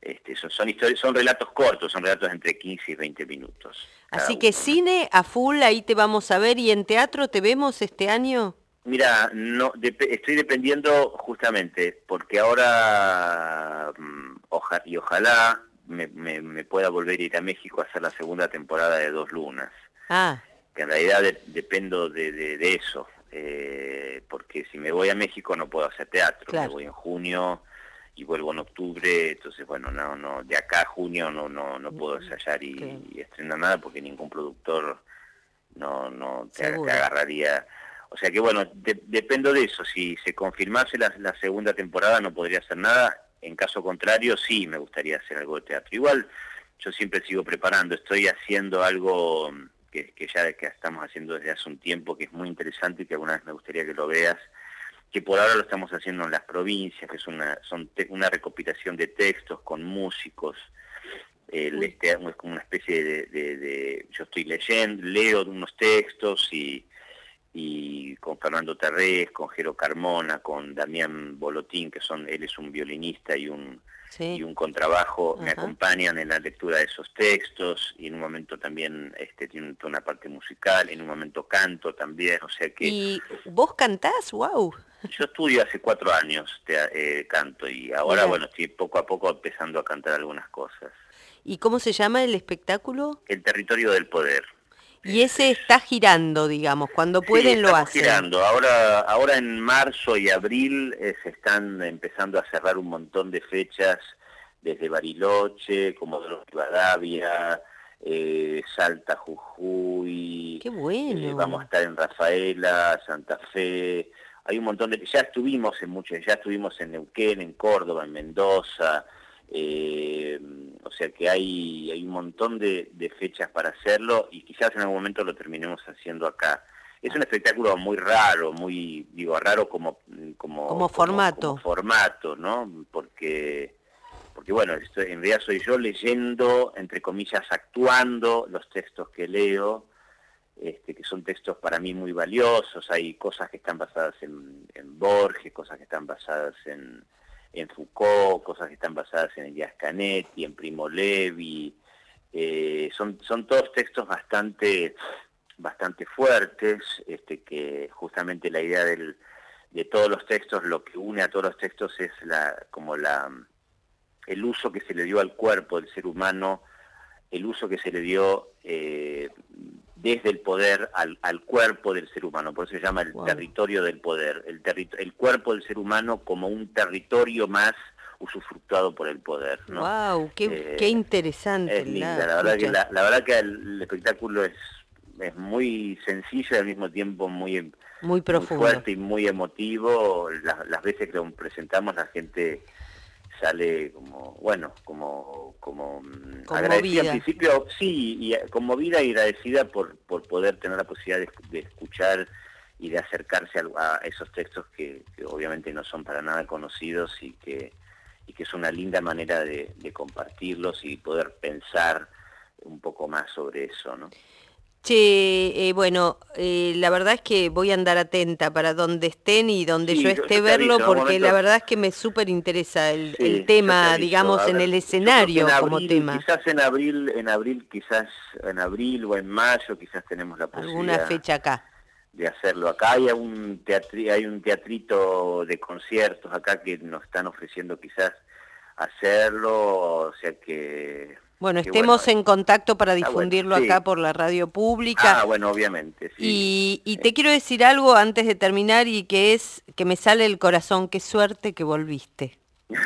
Son relatos cortos, son relatos entre 15 y 20 minutos. Así que cine a full, ahí te vamos a ver, y en teatro te vemos este año. Mira, estoy dependiendo justamente, porque ahora ojalá me pueda volver a ir a México a hacer la segunda temporada de Dos Lunas. Que en realidad dependo de eso, porque si me voy a México no puedo hacer teatro, me voy en junio y vuelvo en octubre, entonces bueno, no de acá a junio no puedo ensayar y estrenar nada, porque ningún productor te agarraría. O sea que bueno, dependo de eso. Si se confirmase la segunda temporada no podría hacer nada, en caso contrario sí me gustaría hacer algo de teatro. Igual yo siempre sigo preparando, estoy haciendo algo que estamos haciendo desde hace un tiempo, que es muy interesante y que alguna vez me gustaría que lo veas, que por ahora lo estamos haciendo en las provincias, que es una recopilación de textos con músicos. Es como una especie de yo estoy leo unos textos y con Fernando Terrés, con Jero Carmona, con Damián Bolotín, él es un violinista y un contrabajo, me acompañan en la lectura de esos textos, y en un momento también tiene una parte musical, en un momento canto también, o sea que... ¿Y vos cantás? ¡Wow! Yo estudio hace 4 años canto, y ahora bueno, estoy poco a poco empezando a cantar algunas cosas. ¿Y cómo se llama el espectáculo? El Territorio del Poder. Y ese está girando, digamos, cuando pueden lo hacen. Girando. Ahora en marzo y abril se están empezando a cerrar un montón de fechas, desde Bariloche, Comodoro Rivadavia, Salta, Jujuy. ¡Qué bueno! Vamos a estar en Rafaela, Santa Fe. Hay un montón de... Ya estuvimos en Neuquén, en Córdoba, en Mendoza. O sea que hay un montón de fechas para hacerlo, y quizás en algún momento lo terminemos haciendo acá. Es un espectáculo muy raro, raro como formato. Como formato, ¿no? Porque bueno, en realidad soy yo leyendo, entre comillas, actuando los textos que leo, que son textos para mí muy valiosos. Hay cosas que están basadas en Borges, cosas que están basadas en Foucault, cosas que están basadas en Elias Canetti, en Primo Levi. Son todos textos bastante fuertes, que justamente la idea de todos los textos, lo que une a todos los textos es el uso que se le dio al cuerpo del ser humano, el uso que se le dio desde el poder al cuerpo del ser humano. Por eso se llama el territorio del poder, el cuerpo del ser humano como un territorio más usufructuado por el poder, ¿no? ¡Wow! ¡Qué interesante! Es linda, la verdad que el espectáculo es muy sencillo y al mismo tiempo muy profundo, muy fuerte y muy emotivo. Las veces que lo presentamos la gente sale como agradecida al principio, sí, y conmovida y agradecida por poder tener la posibilidad de escuchar y de acercarse a esos textos que obviamente no son para nada conocidos y que es una linda manera de compartirlos y poder pensar un poco más sobre eso, ¿no? Che, la verdad es que voy a andar atenta para donde estén y donde yo esté verlo, porque la verdad es que me súper interesa el tema, digamos, en el escenario como tema. Quizás en abril o en mayo quizás tenemos la posibilidad. Alguna fecha acá. De hacerlo acá. Hay un teatrito de conciertos acá que nos están ofreciendo quizás hacerlo, o sea que... Bueno, estemos en contacto para difundirlo acá por la radio pública. Bueno, obviamente, sí. Y te quiero decir algo antes de terminar, y que es que me sale el corazón. Qué suerte que volviste.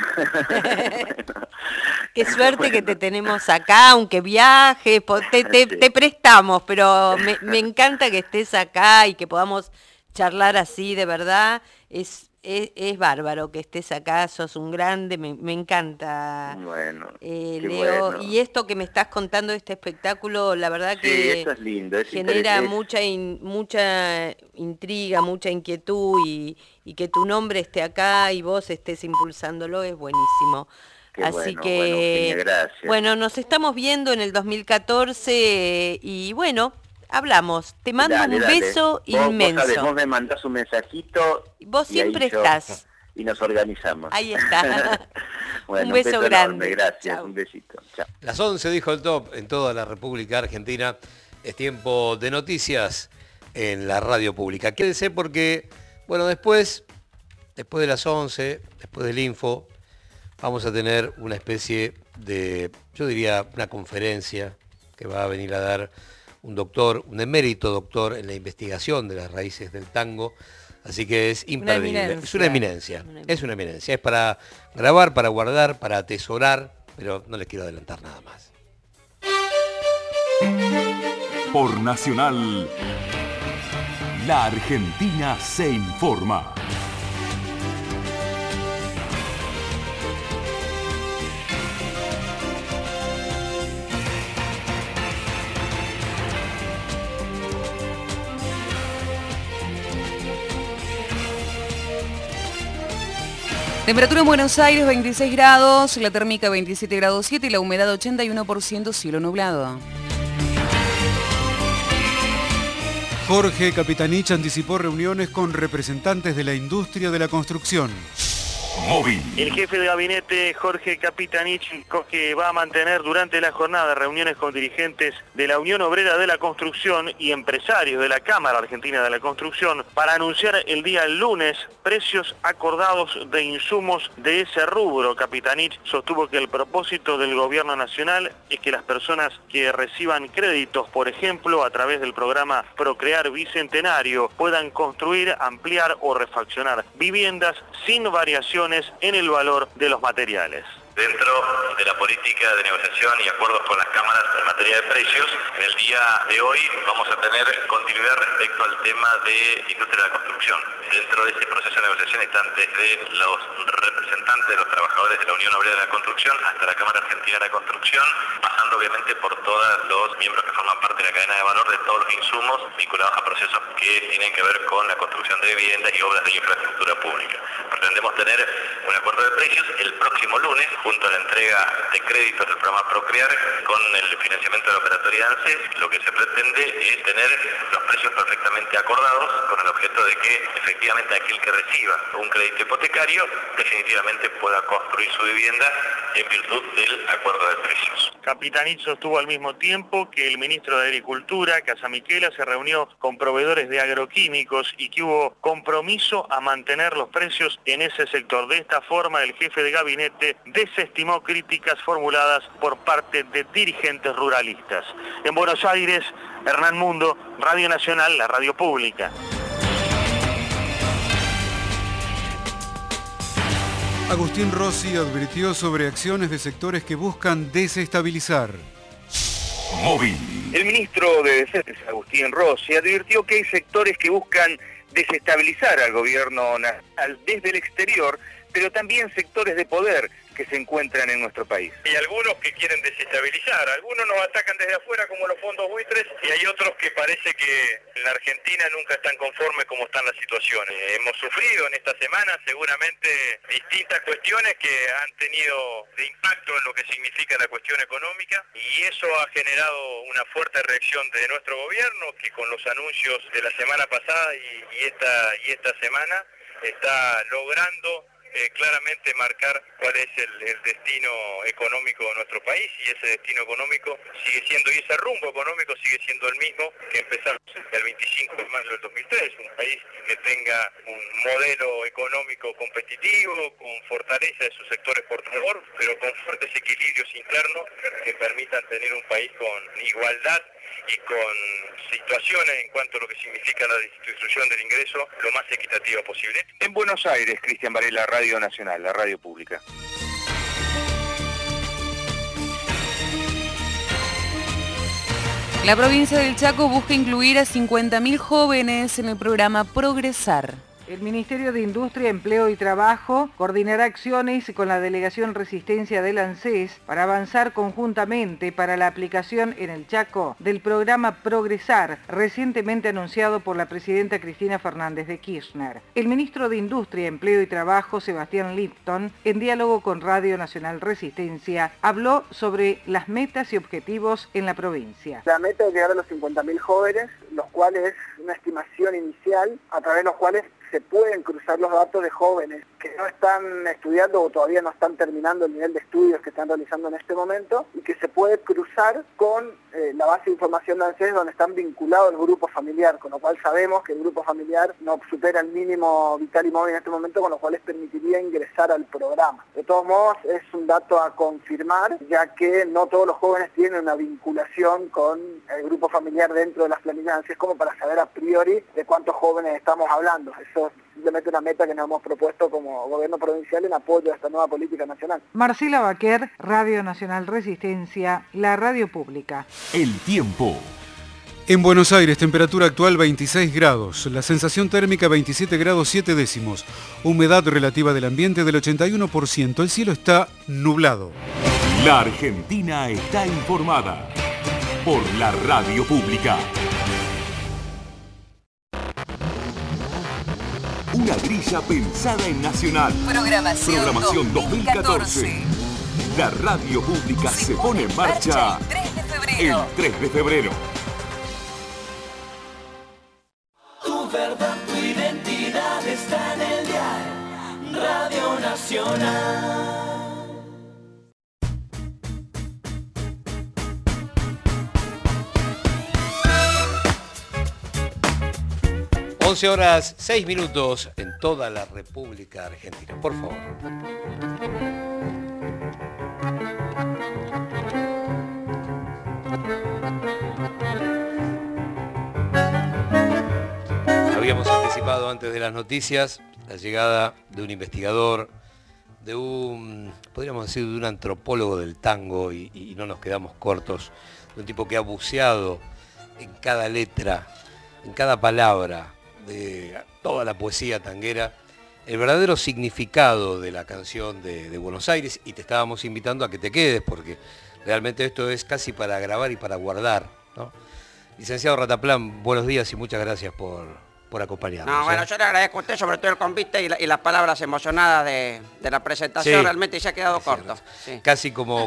Qué suerte que te tenemos acá, aunque viajes, te prestamos, pero me encanta que estés acá y que podamos charlar así, de verdad. Es bárbaro que estés acá, sos un grande, me encanta. Bueno, Leo, bueno. Y esto que me estás contando de este espectáculo, la verdad que esto es lindo, genera mucha intriga, mucha inquietud, y que tu nombre esté acá y vos estés impulsándolo es buenísimo. Así que, gracias. Bueno, nos estamos viendo en el 2014 y bueno, hablamos. Te mando un beso inmenso. Vos me mandás un mensajito. Vos siempre estás. Y nos organizamos. Ahí está. Bueno, un beso grande. Enorme, gracias, Chau. Un besito. Chao. Las 11 dijo el top en toda la República Argentina. Es tiempo de noticias en la radio pública. Quédese porque, bueno, después de las 11, después del info, vamos a tener una especie de, yo diría, una conferencia que va a venir a dar un doctor, un emérito doctor en la investigación de las raíces del tango, así que es imperdible. Es una eminencia, es para grabar, para guardar, para atesorar, pero no les quiero adelantar nada más. Por Nacional, la Argentina se informa. Temperatura en Buenos Aires 26 grados, la térmica 27 grados 7 y la humedad 81%, cielo nublado. Jorge Capitanich anticipó reuniones con representantes de la industria de la construcción. Móvil. El jefe de gabinete, Jorge Capitanich, indicó que va a mantener durante la jornada reuniones con dirigentes de la Unión Obrera de la Construcción y empresarios de la Cámara Argentina de la Construcción para anunciar el día lunes precios acordados de insumos de ese rubro. Capitanich sostuvo que el propósito del gobierno nacional es que las personas que reciban créditos, por ejemplo, a través del programa Procrear Bicentenario, puedan construir, ampliar o refaccionar viviendas sin variaciones en el valor de los materiales. Dentro de la política de negociación y acuerdos con las cámaras en materia de precios, en el día de hoy vamos a tener continuidad respecto al tema de industria de la construcción. Dentro de ese proceso de negociación están desde los representantes representantes de los trabajadores de la Unión Obrera de la Construcción hasta la Cámara Argentina de la Construcción, pasando obviamente por todos los miembros que forman parte de la cadena de valor de todos los insumos vinculados a procesos que tienen que ver con la construcción de viviendas y obras de infraestructura pública. Pretendemos tener un acuerdo de precios el próximo lunes, junto a la entrega de créditos del programa Procrear con el financiamiento de la operatoria ANSES. Lo que se pretende es tener los precios perfectamente acordados con el objeto de que efectivamente aquel que reciba un crédito hipotecario definitivamente pueda construir su vivienda en virtud del acuerdo de precios. Capitanich sostuvo al mismo tiempo que el ministro de Agricultura, Casamiquela, se reunió con proveedores de agroquímicos y que hubo compromiso a mantener los precios en ese sector. De esta forma, el jefe de gabinete desestimó críticas formuladas por parte de dirigentes ruralistas. En Buenos Aires, Hernán Mundo, Radio Nacional, la radio pública. Agustín Rossi advirtió sobre acciones de sectores que buscan desestabilizar. Móvil. El ministro de Defensa, Agustín Rossi, advirtió que hay sectores que buscan desestabilizar al gobierno nacional desde el exterior, pero también sectores de poder que se encuentran en nuestro país. Hay algunos que quieren desestabilizar, algunos nos atacan desde afuera como los fondos buitres y hay otros que parece que en la Argentina nunca están conformes como están las situaciones. Hemos sufrido en esta semana seguramente distintas cuestiones que han tenido de impacto en lo que significa la cuestión económica y eso ha generado una fuerte reacción de nuestro gobierno que con los anuncios de la semana pasada y esta semana está logrando claramente marcar cuál es el destino económico de nuestro país y ese destino económico sigue siendo, y ese rumbo económico sigue siendo el mismo que empezamos el 25 de mayo del 2003, un país que tenga un modelo económico competitivo, con fortaleza de su sector exportador, pero con fuertes equilibrios internos que permitan tener un país con igualdad y con situaciones en cuanto a lo que significa la distribución del ingreso lo más equitativa posible. En Buenos Aires, Cristian Varela, Radio Nacional, la radio pública. La provincia del Chaco busca incluir a 50.000 jóvenes en el programa Progresar. El Ministerio de Industria, Empleo y Trabajo coordinará acciones con la Delegación Resistencia del ANSES para avanzar conjuntamente para la aplicación en el Chaco del programa Progresar, recientemente anunciado por la presidenta Cristina Fernández de Kirchner. El ministro de Industria, Empleo y Trabajo, Sebastián Lipton, en diálogo con Radio Nacional Resistencia, habló sobre las metas y objetivos en la provincia. La meta es llegar a los 50.000 jóvenes, los cuales es una estimación inicial a través de los cuales se pueden cruzar los datos de jóvenes que no están estudiando o todavía no están terminando el nivel de estudios que están realizando en este momento y que se puede cruzar con la base de información de ANSES donde están vinculados el grupo familiar, con lo cual sabemos que el grupo familiar no supera el mínimo vital y móvil en este momento, con lo cual les permitiría ingresar al programa. De todos modos, es un dato a confirmar, ya que no todos los jóvenes tienen una vinculación con el grupo familiar dentro de las planillas de ANSES como para saber a priori de cuántos jóvenes estamos hablando. Eso es simplemente una meta que nos hemos propuesto como gobierno provincial en apoyo a esta nueva política nacional. Marcela Baquer, Radio Nacional Resistencia, la radio pública. El tiempo. En Buenos Aires, temperatura actual 26 grados, la sensación térmica 27 grados 7 décimos, humedad relativa del ambiente del 81%, el cielo está nublado. La Argentina está informada por la radio pública. Una grilla pensada en Nacional. Programación 2014. La radio pública se pone en marcha el 3 de febrero. Tu verdad, tu identidad está en el dial. Radio Nacional. 11 horas 6 minutos en toda la República Argentina. Por favor. Habíamos anticipado antes de las noticias la llegada de un investigador, de un, podríamos decir, de un antropólogo del tango, y no nos quedamos cortos, de un tipo que ha buceado en cada letra, en cada palabra de toda la poesía tanguera, el verdadero significado de la canción de Buenos Aires y te estábamos invitando a que te quedes porque realmente esto es casi para grabar y para guardar, ¿no? Licenciado Rataplan, buenos días y muchas gracias por acompañarnos. No, bueno, yo le agradezco a usted, sobre todo el convite y las palabras emocionadas de la presentación, sí, realmente se ha quedado corto. Sí. Casi como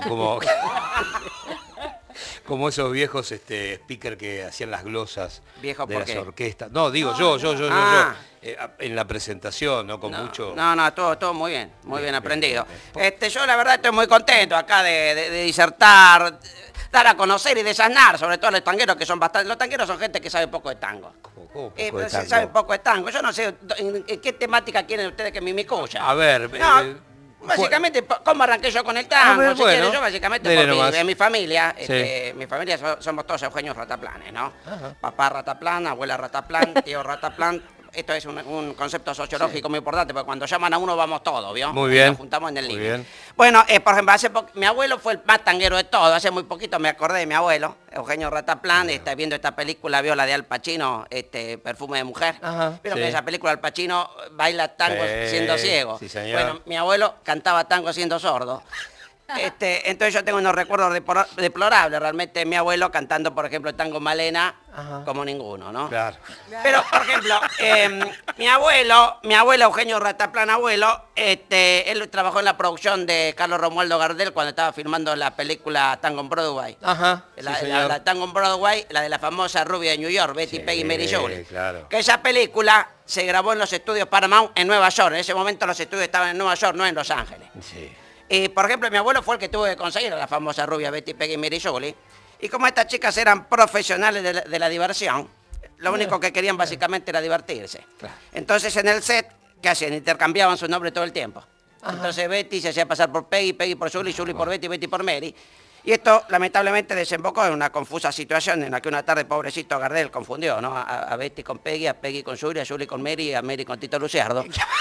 como esos viejos speakers que hacían las glosas de las orquestas. No, digo yo, en la presentación, ¿no? Con mucho... No, todo muy bien, bien aprendido. Bien. Yo la verdad estoy muy contento acá de disertar, dar a conocer y desasnar, sobre todo a los tangueros que son bastante... Los tangueros son gente que sabe poco de tango. Sabe poco de tango. Yo no sé en qué temática quieren ustedes que me inmiscuya. A ver... Básicamente, ¿cómo arranqué yo con el tango? Ver, bueno, yo básicamente porque mi familia, mi familia somos todos Eugenios Rataplanes, ¿no? Ajá. Papá Rataplan, abuela Rataplan, tío Rataplan. Esto es un concepto sociológico muy importante, porque cuando llaman a uno vamos todos, ¿vio? Muy bien. Nos juntamos en el living. Bueno, por ejemplo, mi abuelo fue el más tanguero de todo. Hace muy poquito me acordé de mi abuelo, Eugenio Rataplan, viendo esta película, vio la de Al Pacino, Perfume de Mujer. Vieron que esa película Al Pacino baila tango siendo ciego. Sí, bueno, mi abuelo cantaba tango siendo sordo. Entonces yo tengo unos recuerdos deplorables realmente mi abuelo cantando, por ejemplo, el tango Malena como ninguno, ¿no? Claro. Pero, por ejemplo, mi abuelo Eugenio Rataplan, abuelo, él trabajó en la producción de Carlos Romualdo Gardel cuando estaba filmando la película Tango en Broadway. La Tango en Broadway, la de la famosa rubia de New York, Betty, Peggy, Mary Jolie. Claro. Que esa película se grabó en los estudios Paramount en Nueva York. En ese momento los estudios estaban en Nueva York, no en Los Ángeles. Sí. Por ejemplo, mi abuelo fue el que tuvo que conseguir a la famosa rubia Betty, Peggy y Mary Jolie. Y como estas chicas eran profesionales de la diversión, lo único que querían básicamente era divertirse. Claro. Entonces en el set, ¿qué hacían? Intercambiaban su nombre todo el tiempo. Entonces Betty se hacía pasar por Peggy, Peggy por Julie, Julie por Betty, Betty por Mary. Y esto lamentablemente desembocó en una confusa situación en la que una tarde pobrecito Gardel confundió, ¿no? A Betty con Peggy, a Peggy con Julie, a Julie con Mary y a Mary con Tito Luciardo.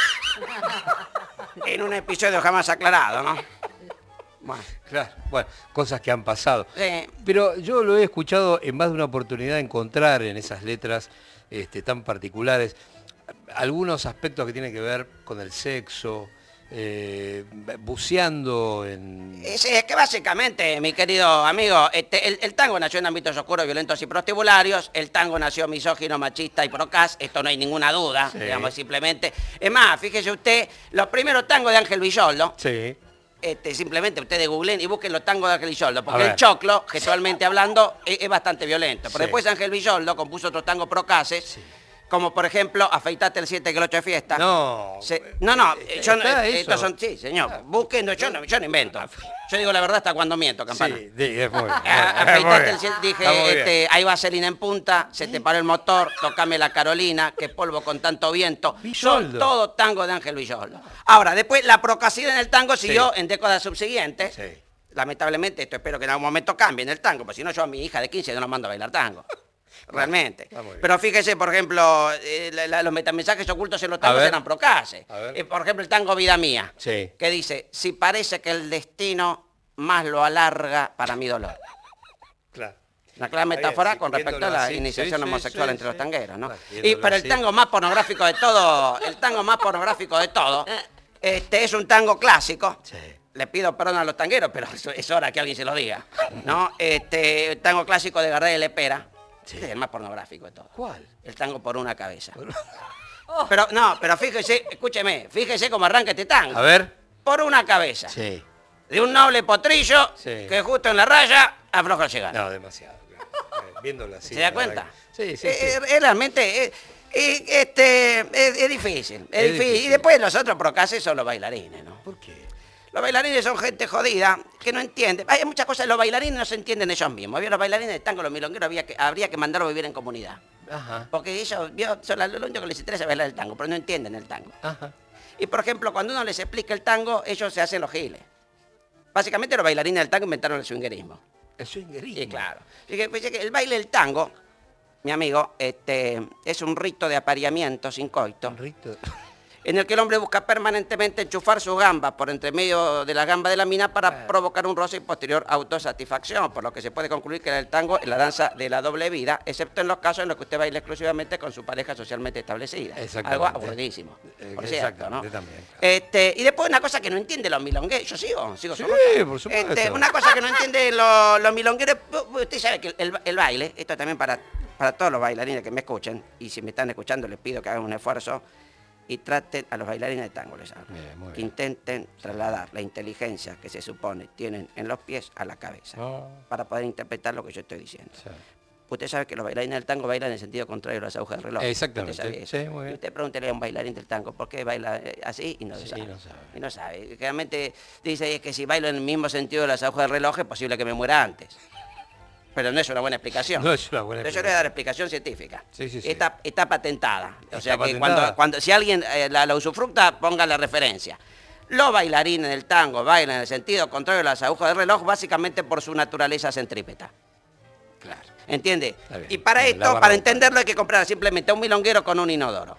En un episodio jamás aclarado, ¿no? Bueno, cosas que han pasado. Sí. Pero yo lo he escuchado en más de una oportunidad encontrar en esas letras tan particulares algunos aspectos que tienen que ver con el sexo, buceando en... Sí, es que básicamente, mi querido amigo, el tango nació en ámbitos oscuros, violentos y prostibularios, el tango nació misógino, machista y procas, esto no hay ninguna duda, digamos, simplemente. Es más, fíjese usted, los primeros tangos de Ángel Villoldo, simplemente ustedes googleen y busquen los tangos de Ángel Villoldo, porque el choclo, gestualmente hablando, es bastante violento. Pero después Ángel Villoldo compuso otros tangos procaces, como por ejemplo, afeitate el 7 que el 8 de fiesta. Estos son, sí, señor, busquen, yo no invento. Yo digo la verdad hasta cuando miento, Campana. Sí, es muy bien. Afeitate el 7, dije, hay vaselina en punta, se te paró el motor, tocame la Carolina, qué polvo con tanto viento. Son todo tango de Ángel Villoldo. Ahora, después la procacidad en el tango siguió en décadas subsiguientes. Lamentablemente, esto espero que en algún momento cambie en el tango, porque si no yo a mi hija de 15 no la mando a bailar tango. Realmente. Pero fíjese, por ejemplo, los metamensajes ocultos en los tangos eran procaces. Por ejemplo, el tango Vida Mía, que dice, si parece que el destino más lo alarga para mi dolor. Claro. Una clara metáfora con respecto a la iniciación homosexual entre los tangueros, ¿no? Pero el tango más pornográfico de todo, es un tango clásico. Le pido perdón a los tangueros, pero es hora que alguien se lo diga, ¿no? El tango clásico de Gardel y Lepera. Es el más pornográfico de todo. ¿Cuál? El tango por una cabeza. Pero fíjese, escúcheme, fíjese cómo arranca este tango. A ver. Por una cabeza. Sí. De un noble potrillo que justo en la raya afloja el llegar. No, demasiado. Viéndolo así. ¿Se da cuenta? Sí. Realmente es difícil. Es difícil. Y después los otros procaces son los bailarines, ¿no? ¿Por qué? Los bailarines son gente jodida, que no entiende. Hay muchas cosas, los bailarines no se entienden ellos mismos. Los bailarines de tango, los milongueros, habría que mandarlos a vivir en comunidad. Porque ellos son lo único que les interesa es bailar el tango, pero no entienden el tango. Y por ejemplo, cuando uno les explica el tango, ellos se hacen los giles. Básicamente los bailarines del tango inventaron el swingerismo. ¿El swingerismo? Sí, claro. Fíjate que el baile del tango, mi amigo, es un rito de apareamiento sin coito. Un rito. en el que el hombre busca permanentemente enchufar sus gambas por entre medio de la gamba de la mina para provocar un roce y posterior autosatisfacción, por lo que se puede concluir que el tango es la danza de la doble vida, excepto en los casos en los que usted baila exclusivamente con su pareja socialmente establecida. Algo aburridísimo, por cierto, ¿no? Y después una cosa que no entiende los milongueros, yo sigo Sí, por supuesto. una cosa que no entiende los milongueros, usted sabe que el baile, esto también para todos los bailarines que me escuchen, y si me están escuchando les pido que hagan un esfuerzo, y traten a los bailarines de tango, les hablo, que intenten trasladar la inteligencia que se supone tienen en los pies a la cabeza, para poder interpretar lo que yo estoy diciendo. Sí. Usted sabe que los bailarines del tango bailan en sentido contrario a las agujas del reloj. Exactamente. Usted sabe eso. Sí, muy bien. Usted pregúntele a un bailarín del tango por qué baila así y no lo sabe. Y no sabe. Realmente dice que si bailo en el mismo sentido de las agujas del reloj es posible que me muera antes. Pero no es una buena explicación. No es una buena explicación. Yo le voy a dar explicación científica. Sí. Está patentada. O sea que cuando si alguien la usufructa, ponga la referencia. Los bailarines del tango bailan en el sentido contrario a las agujas del reloj, básicamente por su naturaleza centrípeta. Claro. ¿Entiende? Y para esto, para entenderlo, hay que comprar simplemente un milonguero con un inodoro.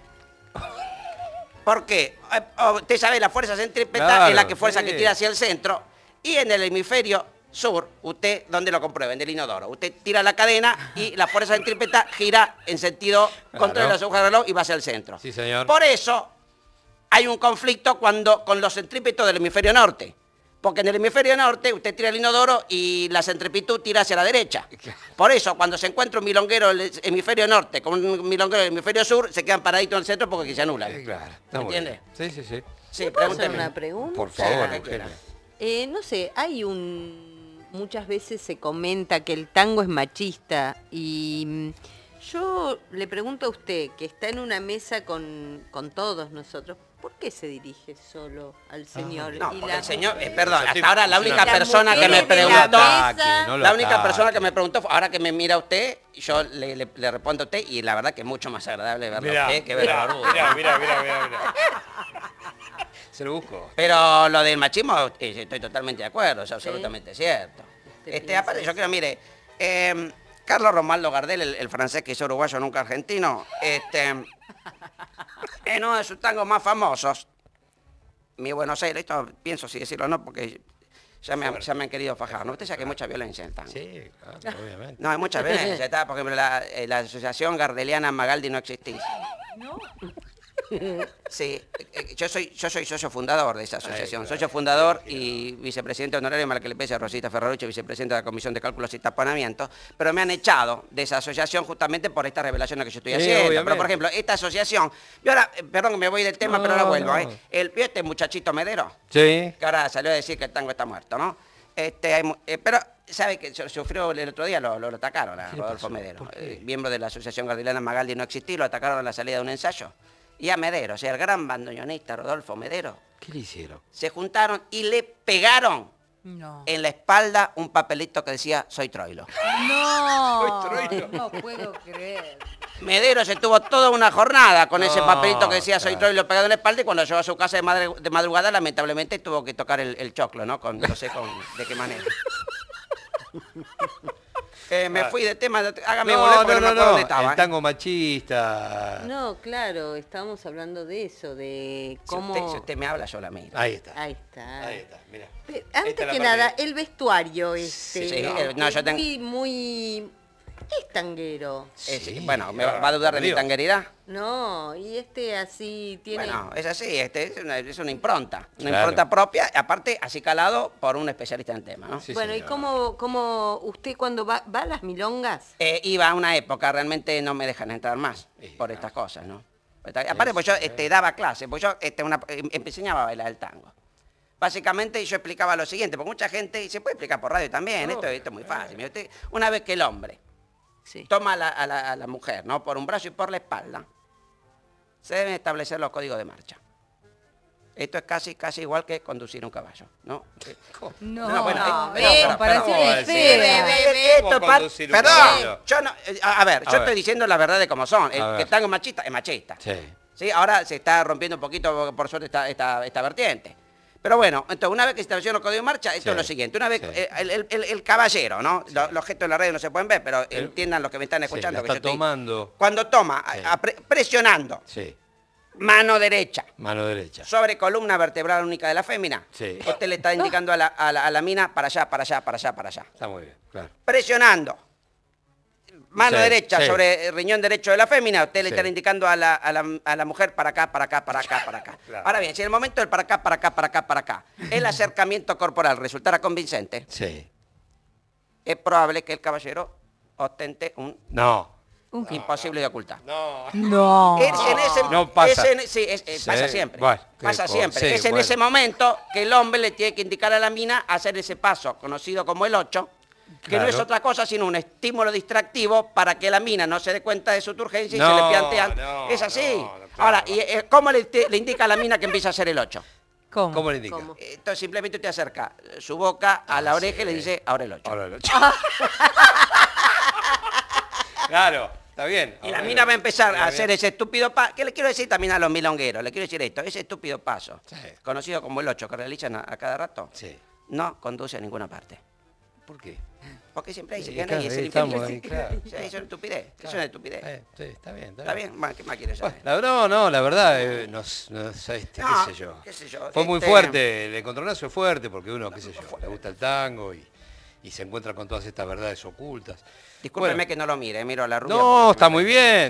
¿Por qué? Usted sabe, la fuerza centrípeta es la fuerza que tira hacia el centro, y en el hemisferio sur, usted, ¿dónde lo comprueba? En el inodoro. Usted tira la cadena y la fuerza centrípeta gira en sentido contrario a las agujas del reloj y va hacia el centro. Sí, señor. Por eso hay un conflicto con los centrípetos del hemisferio norte. Porque en el hemisferio norte usted tira el inodoro y la centripetud tira hacia la derecha. Por eso, cuando se encuentra un milonguero del hemisferio norte con un milonguero del hemisferio sur, se quedan paraditos en el centro porque se anulan. Claro. ¿Entiende? Sí. ¿Me puedo hacer una pregunta? Por favor. No sé, muchas veces se comenta que el tango es machista y yo le pregunto a usted, que está en una mesa con todos nosotros, ¿por qué se dirige solo al señor? No, porque el señor, perdón, hasta ahora la única persona que me preguntó, la única persona que me preguntó, ahora que me mira usted, yo le respondo a usted y la verdad que es mucho más agradable verlo a usted que verlo a Barudo. Mira. Se lo busco. Pero lo del machismo, estoy totalmente de acuerdo, es absolutamente cierto. Aparte, yo creo, mire, Carlos Romualdo Gardel, el francés que es uruguayo, nunca argentino, en uno de sus tangos más famosos, Mi Buenos Aires, esto pienso si decirlo o no, porque ya me han querido fajar, ¿no? Usted sabe que hay mucha violencia en el tango. Sí, claro, obviamente. No, hay mucha violencia, por ejemplo, la asociación gardeliana Magaldi no existía. ¿No? Sí, yo soy socio fundador de esa asociación, socio fundador y vicepresidente honorario, mal que le pese a Rosita Ferrarucho, vicepresidenta de la Comisión de Cálculos y Taponamiento, pero me han echado de esa asociación justamente por estas revelaciones que yo estoy haciendo. Obviamente. Pero, por ejemplo, esta asociación, yo ahora, perdón que me voy del tema, pero ahora vuelvo, ¿vio este muchachito Medero? Sí. Que ahora salió a decir que el tango está muerto, ¿no? Pero sabe que sufrió el otro día, lo atacaron a Rodolfo Medero, miembro de la asociación gardeliana Magaldi no existía, lo atacaron a la salida de un ensayo. Y a Medero, o sea, el gran bandoneonista Rodolfo Medero. ¿Qué le hicieron? Se juntaron y le pegaron en la espalda un papelito que decía, soy Troilo. No, soy Troilo. No puedo creer. Medero se tuvo toda una jornada con ese papelito que decía, soy Troilo, pegado en la espalda, y cuando llegó a su casa de madrugada, lamentablemente tuvo que tocar el choclo, ¿no? No sé de qué manera. Me fui de tema, hágame volver porque no me acuerdo dónde estaba. El tango machista. No, claro, estábamos hablando de eso, de cómo... Si usted me habla, yo la miro. Ahí está, mira. Antes que nada, el vestuario yo tengo... muy... Es tanguero. Bueno, ¿me va a dudar de mi tangueridad? No, y así tiene... Bueno, es así, es una impronta. Una impronta propia, aparte así calado por un especialista en el tema, ¿no? Sí, bueno, señor. ¿Y cómo usted cuando va a las milongas? Iba a una época, realmente no me dejan entrar más por estas cosas, ¿no? Aparte, pues yo daba clases, pues yo enseñaba a bailar el tango. Básicamente yo explicaba lo siguiente, porque mucha gente, y se puede explicar por radio también, esto es muy fácil. Una vez que el hombre toma a la mujer, ¿no? Por un brazo y por la espalda, se deben establecer los códigos de marcha. Esto es casi igual que conducir un caballo, ¿no? Perdón, yo estoy diciendo la verdad de cómo son. El que el tango es machista. Sí. Ahora se está rompiendo un poquito, por suerte, esta vertiente. Pero bueno, entonces una vez que se establecieron los códigos de marcha, esto es lo siguiente. Una vez el caballero, ¿no? Los gestos en la radio no se pueden ver, pero entiendan los que me están escuchando. Cuando toma, presionando Mano derecha. Mano derecha. Sobre columna vertebral única de la fémina. Sí. Usted le está indicando a la mina para allá, para allá, para allá, para allá. Está muy bien, claro. Presionando. Mano Sí, derecha sí. sobre el riñón derecho de la fémina. Usted le Sí. está indicando a la mujer para acá, para acá, para acá, para acá. Claro. Ahora bien, si en el momento del para acá, para acá, para acá, para acá, el acercamiento corporal resultara convincente, Sí. es probable que el caballero ostente un No. imposible de ocultar. No. No. No pasa. Pasa siempre. Bueno, pasa siempre. sí, Es en bueno. ese momento que el hombre le tiene que indicar a la mina hacer ese paso, conocido como el 8, que Claro. no es otra cosa sino un estímulo distractivo para que la mina no se dé cuenta de su turgencia y No, se le plantea. no, es así. claro. Ahora, ¿cómo le indica a la mina que empieza a hacer el 8? ¿Cómo le indica? Entonces simplemente te acerca su boca a la oreja y le dice, ahora el 8. Ahora el 8. Claro, está bien. Y la mina va a empezar Está a hacer bien. ese estúpido paso. ¿Qué le quiero decir también a los milongueros? Le quiero decir esto, ese estúpido paso, conocido como el 8, que realizan a cada rato, no conduce a ninguna parte. ¿Por qué? Porque siempre dicen Sí, que claro, es el ahí estamos infierno. ahí, claro. Sí, es una estupidez. Es una estupidez. Sí, está bien. ¿Está bien? ¿Qué más quieres saber? La verdad, no sé, No, qué sé yo. qué sé yo, Fue muy fuerte, el encontronazo es fuerte porque uno, qué sé yo, le gusta el tango y se encuentra con todas estas verdades ocultas. Discúlpeme Bueno. que no lo mire, miro a la rubia. No, está muy bien.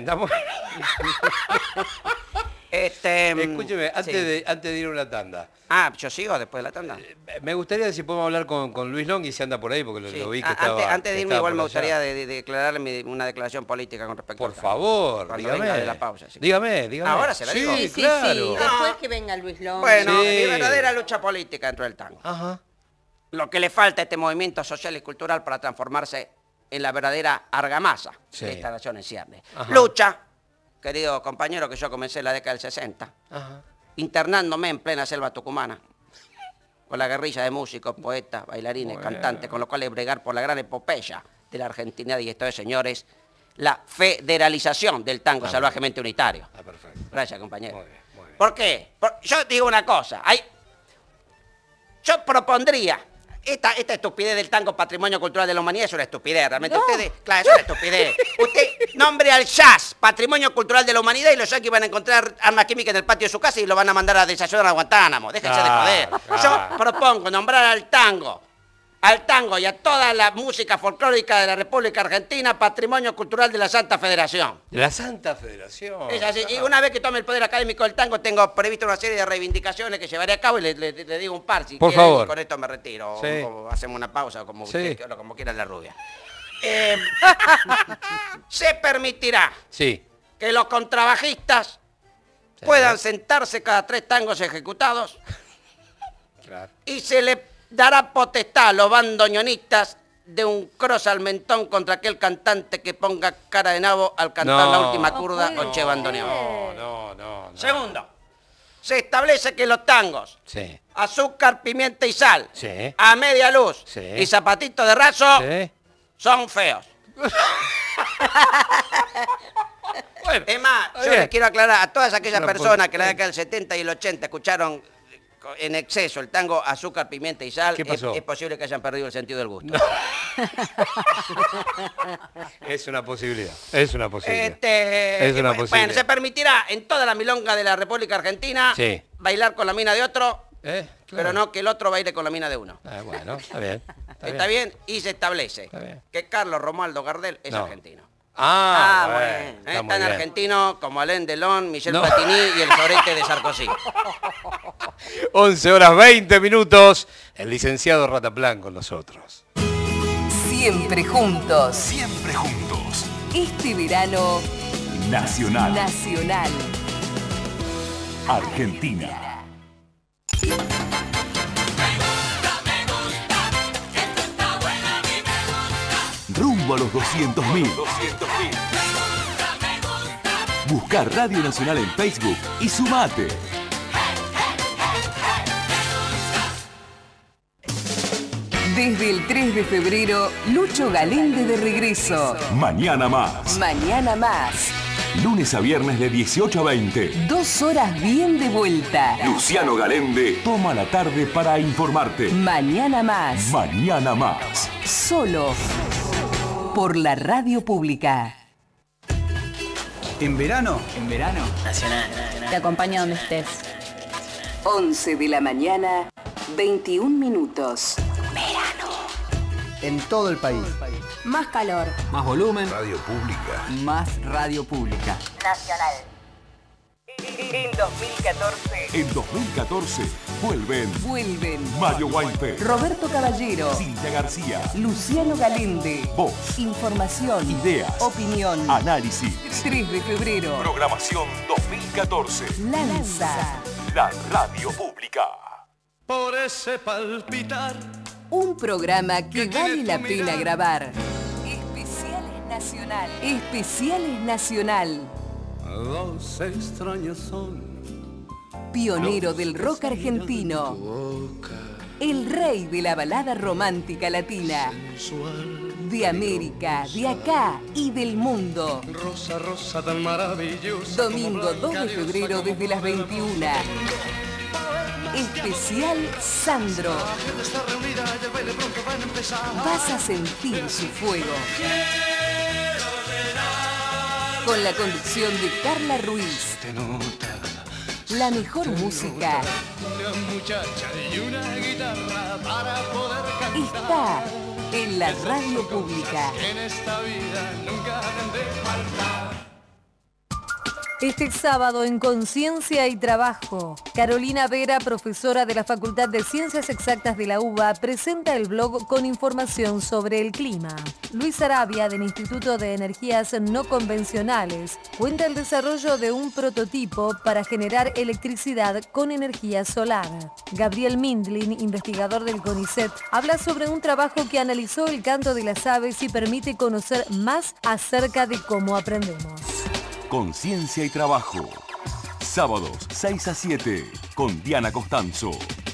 Escúcheme, antes de ir a una tanda. Ah, yo sigo después de la tanda. Me gustaría si podemos hablar con Luis Longhi si anda por ahí, porque Sí. lo vi que estaba. Antes de que irme, estaba igual me por gustaría allá. declararle una declaración política con respecto Por al tango. favor, Cuando dígame. venga de la pausa. sí. Dígame. Ahora se la digo. Sí, claro. Después que venga Luis Longhi. Bueno, Sí. mi verdadera lucha política dentro del tango. Ajá. Lo que le falta a este movimiento social y cultural para transformarse en la verdadera argamasa Sí. de esta nación en ciernes. Ajá. Lucha, querido compañero, que yo comencé en la década del 60, Ajá. internándome en plena selva tucumana, con la guerrilla de músicos, poetas, bailarines, Bueno. cantantes, con lo cual bregar por la gran epopeya de la Argentina y esto de, señores, la federalización del tango salvajemente unitario. Ah, perfecto. Gracias, compañero. Muy bien. ¿Por qué? Yo digo una cosa. Yo propondría, esta estupidez del tango patrimonio cultural de la humanidad es una estupidez, realmente. Ustedes, claro, es una estupidez. Usted nombre al jazz patrimonio cultural de la humanidad y los yanquis van a encontrar armas químicas en el patio de su casa y lo van a mandar a desayunar a Guantánamo. Déjense de joder. Yo propongo nombrar al tango y a toda la música folclórica de la República Argentina patrimonio cultural de la Santa Federación. De la Santa Federación. Es así. Y una vez que tome el poder académico del tango, tengo previsto una serie de reivindicaciones que llevaré a cabo y le digo un par, si Por quieren, favor. y con esto me retiro. Sí. O hacemos una pausa, como, Sí. como quiera la rubia. Se permitirá Sí. que los contrabajistas puedan sentarse cada 3 tangos ejecutados Claro. y se le dará potestad a los bandoneonistas de un cross al mentón contra aquel cantante que ponga cara de nabo al cantar la última curda o che bandoneón. No. Segundo, se establece que los tangos, Sí. azúcar, pimienta y sal, Sí. a media luz Sí. y zapatito de raso, Sí. son feos. Es más, yo bien. les quiero aclarar a todas aquellas Una personas que en la década del 70 y el 80 escucharon en exceso el tango azúcar, pimienta y sal, ¿Qué pasó? es posible que hayan perdido el sentido del gusto. Es una posibilidad. Es una posibilidad. Es una Bueno, posibilidad. se permitirá en toda la milonga de la República Argentina Sí. bailar con la mina de otro, Claro. pero no que el otro baile con la mina de uno. Bueno, está bien. ¿Está bien? Y se establece Está bien. que Carlos Romualdo Gardel es No. argentino. Bueno. Está Está muy tan bien. argentino como Alain Delon, Michel No. Platini y el sorete de Sarkozy. 11:20. El licenciado Rataplan con nosotros. Siempre juntos. Siempre juntos. Este verano Nacional. nacional. Argentina. Rumbo a los 200.000. Busca Radio Nacional en Facebook y sumate. Desde el 3 de febrero, Lucho Galende de regreso. Mañana más. Mañana más. Lunes a viernes de 18 a 20. 2 horas bien de vuelta. Luciano Galende toma la tarde para informarte. Mañana más. Mañana más. Solo por la radio pública. En verano, Nacional. Te acompaña donde estés. 11 de la mañana, 21 minutos. Verano. En todo el país. Más calor. Más volumen. Radio Pública. Más radio pública. Nacional. En 2014. En 2014 vuelven Mario Weinfeld, Roberto Caballero, Cintia García, Luciano Galende. Voz, Información, ideas, opinión. análisis. 3 de febrero. Programación 2014. Lanza La Radio Pública. Por ese palpitar. un programa que vale la pena grabar. Especiales Nacional. Especiales Nacional. Dos extraños son. Pionero del rock argentino. El rey de la balada romántica latina. De América, de acá y del mundo. Rosa, rosa tan maravillosa. Domingo 2 de febrero desde las 21. Especial Sandro. Vas a sentir su fuego. Con la conducción de Carla Ruiz. La mejor música está en la radio pública. En esta vida nunca han de faltar. Este sábado en Conciencia y Trabajo, Carolina Vera, profesora de la Facultad de Ciencias Exactas de la UBA, presenta el blog con información sobre el clima. Luis Arabia, del Instituto de Energías No Convencionales, cuenta el desarrollo de un prototipo para generar electricidad con energía solar. Gabriel Mindlin, investigador del CONICET, habla sobre un trabajo que analizó el canto de las aves y permite conocer más acerca de cómo aprendemos. Conciencia y Trabajo. Sábados 6 a 7 con Diana Costanzo.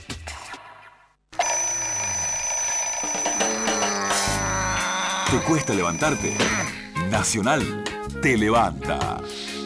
¿Te cuesta levantarte? Nacional te levanta.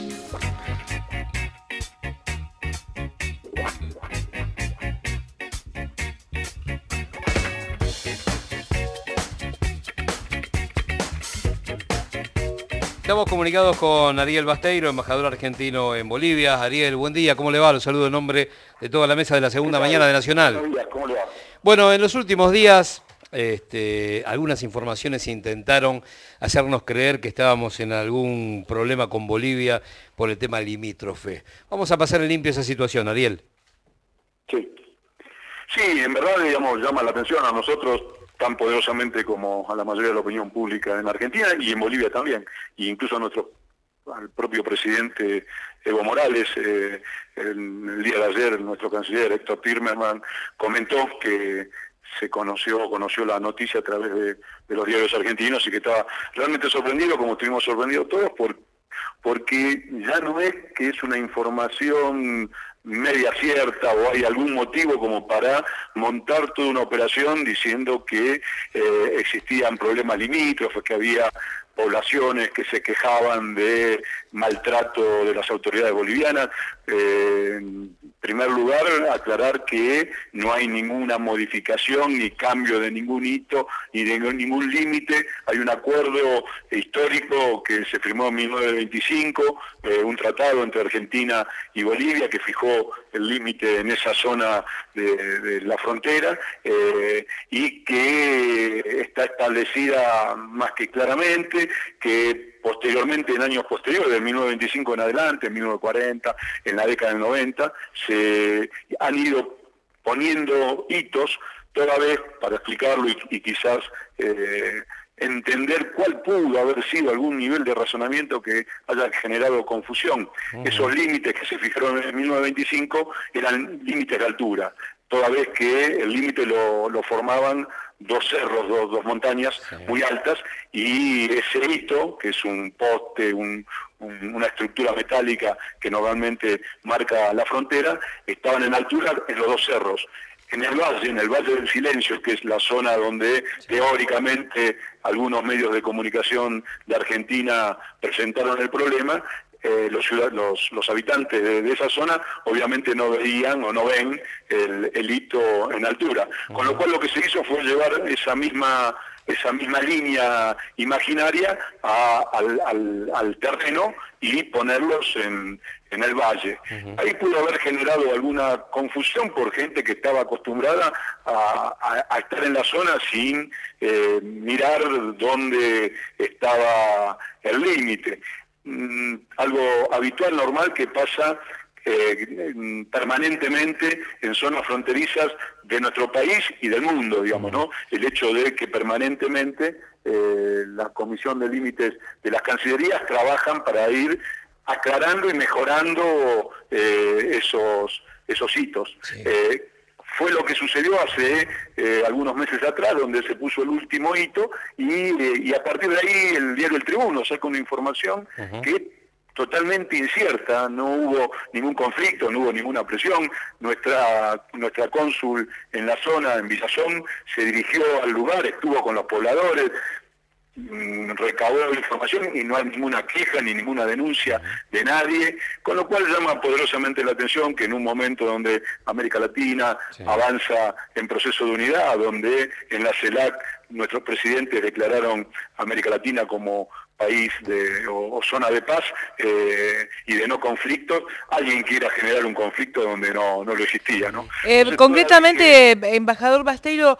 Estamos comunicados con Ariel Basteiro, embajador argentino en Bolivia. Ariel, buen día, ¿cómo le va? Los saludo en nombre de toda la mesa de la segunda mañana de Nacional. Buenos días, ¿cómo le va? Bueno, en los últimos días algunas informaciones intentaron hacernos creer que estábamos en algún problema con Bolivia por el tema limítrofe. Vamos a pasar en limpio esa situación, Ariel. Sí, en verdad, digamos, llama la atención a nosotros tan poderosamente como a la mayoría de la opinión pública en Argentina y en Bolivia también, e incluso al propio presidente Evo Morales, el día de ayer nuestro canciller Héctor Timerman comentó que se conoció la noticia a través de los diarios argentinos y que estaba realmente sorprendido, como estuvimos sorprendidos todos, porque ya no es que es una información media cierta o hay algún motivo como para montar toda una operación diciendo que existían problemas limítrofes, que había poblaciones que se quejaban de maltrato de las autoridades bolivianas. En primer lugar, aclarar que no hay ninguna modificación ni cambio de ningún hito ni de ningún límite. Hay un acuerdo histórico que se firmó en 1925, un tratado entre Argentina y Bolivia que fijó el límite en esa zona de la frontera y que está establecida más que claramente, que posteriormente, en años posteriores, de 1925 en adelante, en 1940, en la década del 90, se han ido poniendo hitos, toda vez para explicarlo y quizás entender cuál pudo haber sido algún nivel de razonamiento que haya generado confusión. Esos límites que se fijaron en 1925 eran límites de altura, toda vez que el límite lo formaban dos cerros, dos montañas muy altas, y ese hito, que es un poste, una estructura metálica que normalmente marca la frontera, estaban en altura en los dos cerros. En el Valle del Silencio, que es la zona donde teóricamente algunos medios de comunicación de Argentina presentaron el problema, los habitantes de esa zona obviamente no veían o no ven el hito en altura. Con lo cual lo que se hizo fue llevar esa misma esa misma línea imaginaria al terreno y ponerlos en el valle. Ahí pudo haber generado alguna confusión por gente que estaba acostumbrada a estar en la zona sin mirar dónde estaba el límite. Algo habitual, normal, que pasa permanentemente en zonas fronterizas de nuestro país y del mundo, digamos, ¿no? El hecho de que permanentemente la Comisión de Límites de las Cancillerías trabajan para ir aclarando y mejorando esos hitos. Sí. Fue lo que sucedió hace algunos meses atrás, donde se puso el último hito, y a partir de ahí el diario El Tribuno saca una información que totalmente incierta. No hubo ningún conflicto, no hubo ninguna presión. Nuestra cónsul en la zona, en Villazón, se dirigió al lugar, estuvo con los pobladores, recabó información y no hay ninguna queja ni ninguna denuncia de nadie, con lo cual llama poderosamente la atención que en un momento donde América Latina avanza en proceso de unidad, donde en la CELAC nuestros presidentes declararon América Latina como país o zona de paz y de no conflictos, alguien quiera generar un conflicto donde no lo existía, ¿no? Concretamente, embajador Basteiro,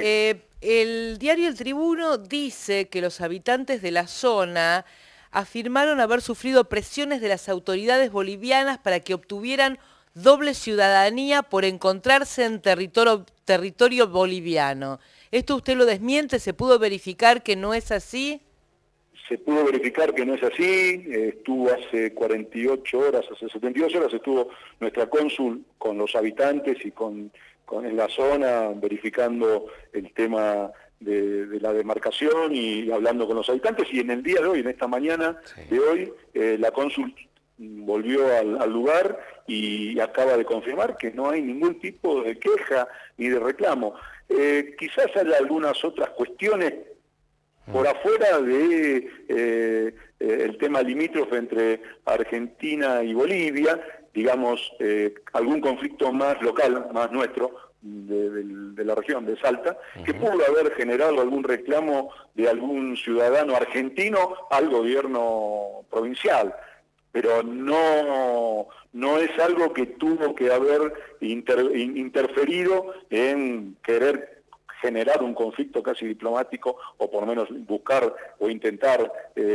el diario El Tribuno dice que los habitantes de la zona afirmaron haber sufrido presiones de las autoridades bolivianas para que obtuvieran doble ciudadanía por encontrarse en territorio boliviano. ¿Esto usted lo desmiente? ¿Se pudo verificar que no es así? Se pudo verificar que no es así. Estuvo hace 48 horas, hace 72 horas estuvo nuestra cónsul con los habitantes y en la zona verificando el tema de la demarcación y hablando con los habitantes, y en el día de hoy, en esta mañana de hoy, la cónsul volvió al lugar y acaba de confirmar que no hay ningún tipo de queja ni de reclamo. Quizás haya algunas otras cuestiones por afuera de el tema limítrofe entre Argentina y Bolivia, digamos, algún conflicto más local, más nuestro, de la región de Salta, que pudo haber generado algún reclamo de algún ciudadano argentino al gobierno provincial, pero no es algo que tuvo que haber interferido en querer generar un conflicto casi diplomático, o por lo menos buscar o intentar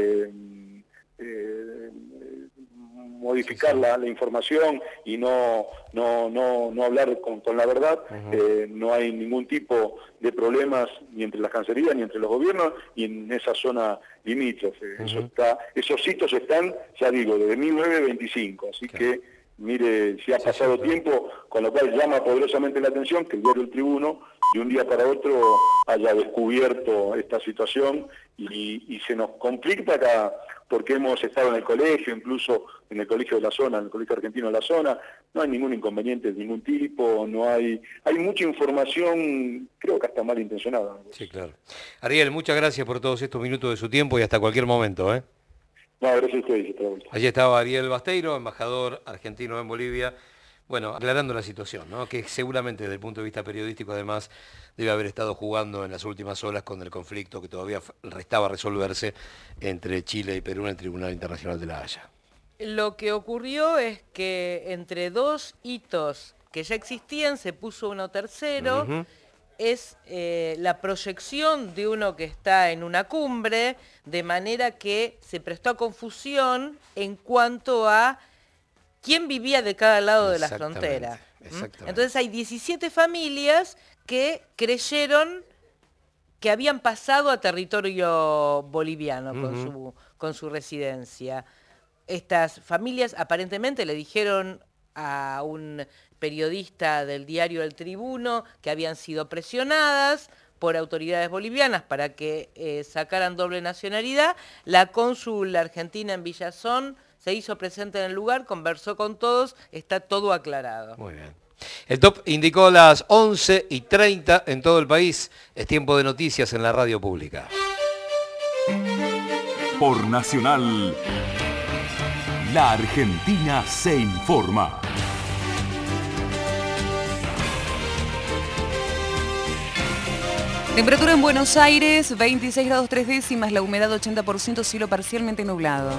modificar la información y no hablar con la verdad. No hay ningún tipo de problemas ni entre las cancillerías ni entre los gobiernos y en esa zona limítrofe. Esos hitos están, ya digo, desde 1925, así que mire, si ha pasado tiempo, con lo cual llama poderosamente la atención que el diario El Tribuno de un día para otro haya descubierto esta situación y se nos complica acá, porque hemos estado en el colegio, incluso en el colegio de la zona, en el colegio argentino de la zona, no hay ningún inconveniente de ningún tipo, hay mucha información, creo que hasta malintencionada. Sí, claro. Ariel, muchas gracias por todos estos minutos de su tiempo y hasta cualquier momento, ¿eh? No, gracias a ustedes. Allí estaba Ariel Basteiro, embajador argentino en Bolivia, bueno, aclarando la situación, ¿no? Que seguramente desde el punto de vista periodístico además debe haber estado jugando en las últimas horas con el conflicto que todavía restaba resolverse entre Chile y Perú en el Tribunal Internacional de La Haya. Lo que ocurrió es que entre dos hitos que ya existían se puso uno tercero. Es la proyección de uno que está en una cumbre, de manera que se prestó a confusión en cuanto a quién vivía de cada lado de la frontera. Entonces hay 17 familias que creyeron que habían pasado a territorio boliviano con su residencia. Estas familias aparentemente le dijeron a un periodista del diario El Tribuno que habían sido presionadas por autoridades bolivianas para que sacaran doble nacionalidad. La cónsul argentina en Villazón se hizo presente en el lugar, conversó con todos, está todo aclarado. Muy bien. El top indicó las 11:30 en todo el país. Es tiempo de noticias en la radio pública. Por Nacional, la Argentina se informa. Temperatura en Buenos Aires, 26 grados 3 décimas, la humedad 80%, cielo parcialmente nublado.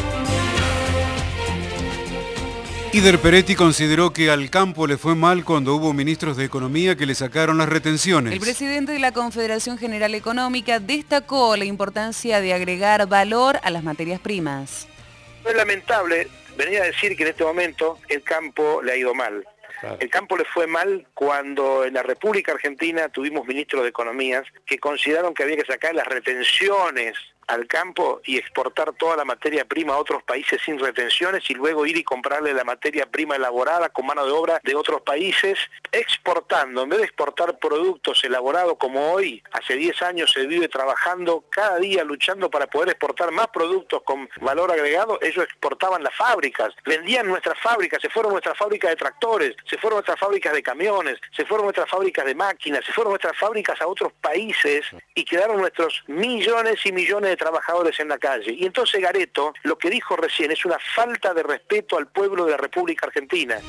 Ider Peretti consideró que al campo le fue mal cuando hubo ministros de Economía que le sacaron las retenciones. El presidente de la Confederación General Económica destacó la importancia de agregar valor a las materias primas. Es lamentable venir a decir que en este momento el campo le ha ido mal. Claro. El campo le fue mal cuando en la República Argentina tuvimos ministros de Economías que consideraron que había que sacar las retenciones al campo y exportar toda la materia prima a otros países sin retenciones y luego ir y comprarle la materia prima elaborada con mano de obra de otros países, exportando, en vez de exportar productos elaborados como hoy, hace 10 años se vive trabajando cada día luchando para poder exportar más productos con valor agregado. Ellos exportaban las fábricas, vendían nuestras fábricas, se fueron nuestras fábricas de tractores, se fueron nuestras fábricas de camiones, se fueron nuestras fábricas de máquinas, se fueron nuestras fábricas a otros países y quedaron nuestros millones y millones de trabajadores en la calle. Y entonces Gareto lo que dijo recién es una falta de respeto al pueblo de la República Argentina.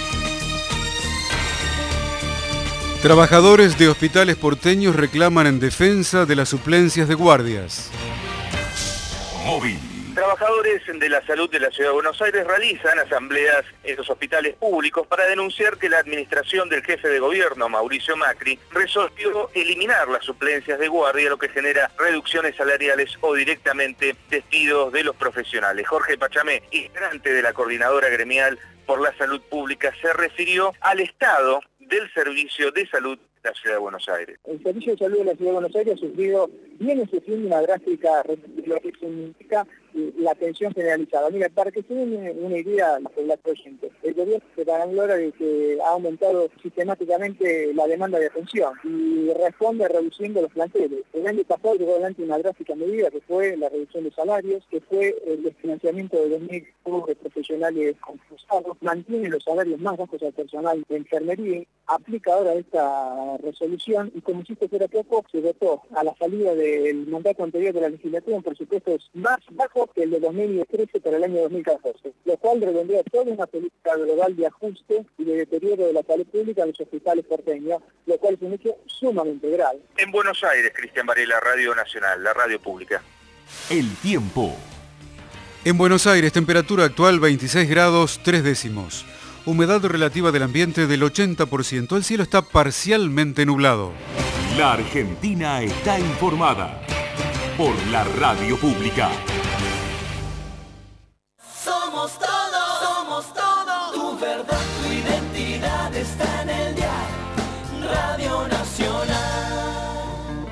Trabajadores de hospitales porteños reclaman en defensa de las suplencias de guardias. Móvil. Trabajadores de la salud de la Ciudad de Buenos Aires realizan asambleas en los hospitales públicos para denunciar que la administración del jefe de gobierno, Mauricio Macri, resolvió eliminar las suplencias de guardia, lo que genera reducciones salariales o directamente despidos de los profesionales. Jorge Pachamé, integrante de la Coordinadora Gremial por la Salud Pública, se refirió al estado del servicio de salud de la Ciudad de Buenos Aires. El servicio de salud de la Ciudad de Buenos Aires viene sufriendo una drástica de lo que significa la atención generalizada. Mira, para que se den una idea la población, el gobierno se vanagloria de que ha aumentado sistemáticamente la demanda de atención y responde reduciendo los planteles. El año pasado llegó adelante una drástica medida que fue la reducción de salarios, que fue el desfinanciamiento de 2.000 grupos profesionales concursados, mantiene los salarios más bajos al personal de enfermería, aplica ahora esta resolución y como si esto fuera poco, se votó a la salida del mandato anterior de la legislatura en presupuestos más bajos que el de 2013 para el año 2014, lo cual redondea toda una política global de ajuste y de deterioro de la salud pública en los hospitales porteños, lo cual es un hecho sumamente grave. En Buenos Aires, Cristian Varela, Radio Nacional, la radio pública. El tiempo. En Buenos Aires, temperatura actual 26 grados 3 décimos. Humedad relativa del ambiente del 80%. El cielo está parcialmente nublado. La Argentina está informada por la radio pública. Somos todo, tu verdad, tu identidad está en el diario Radio Nacional.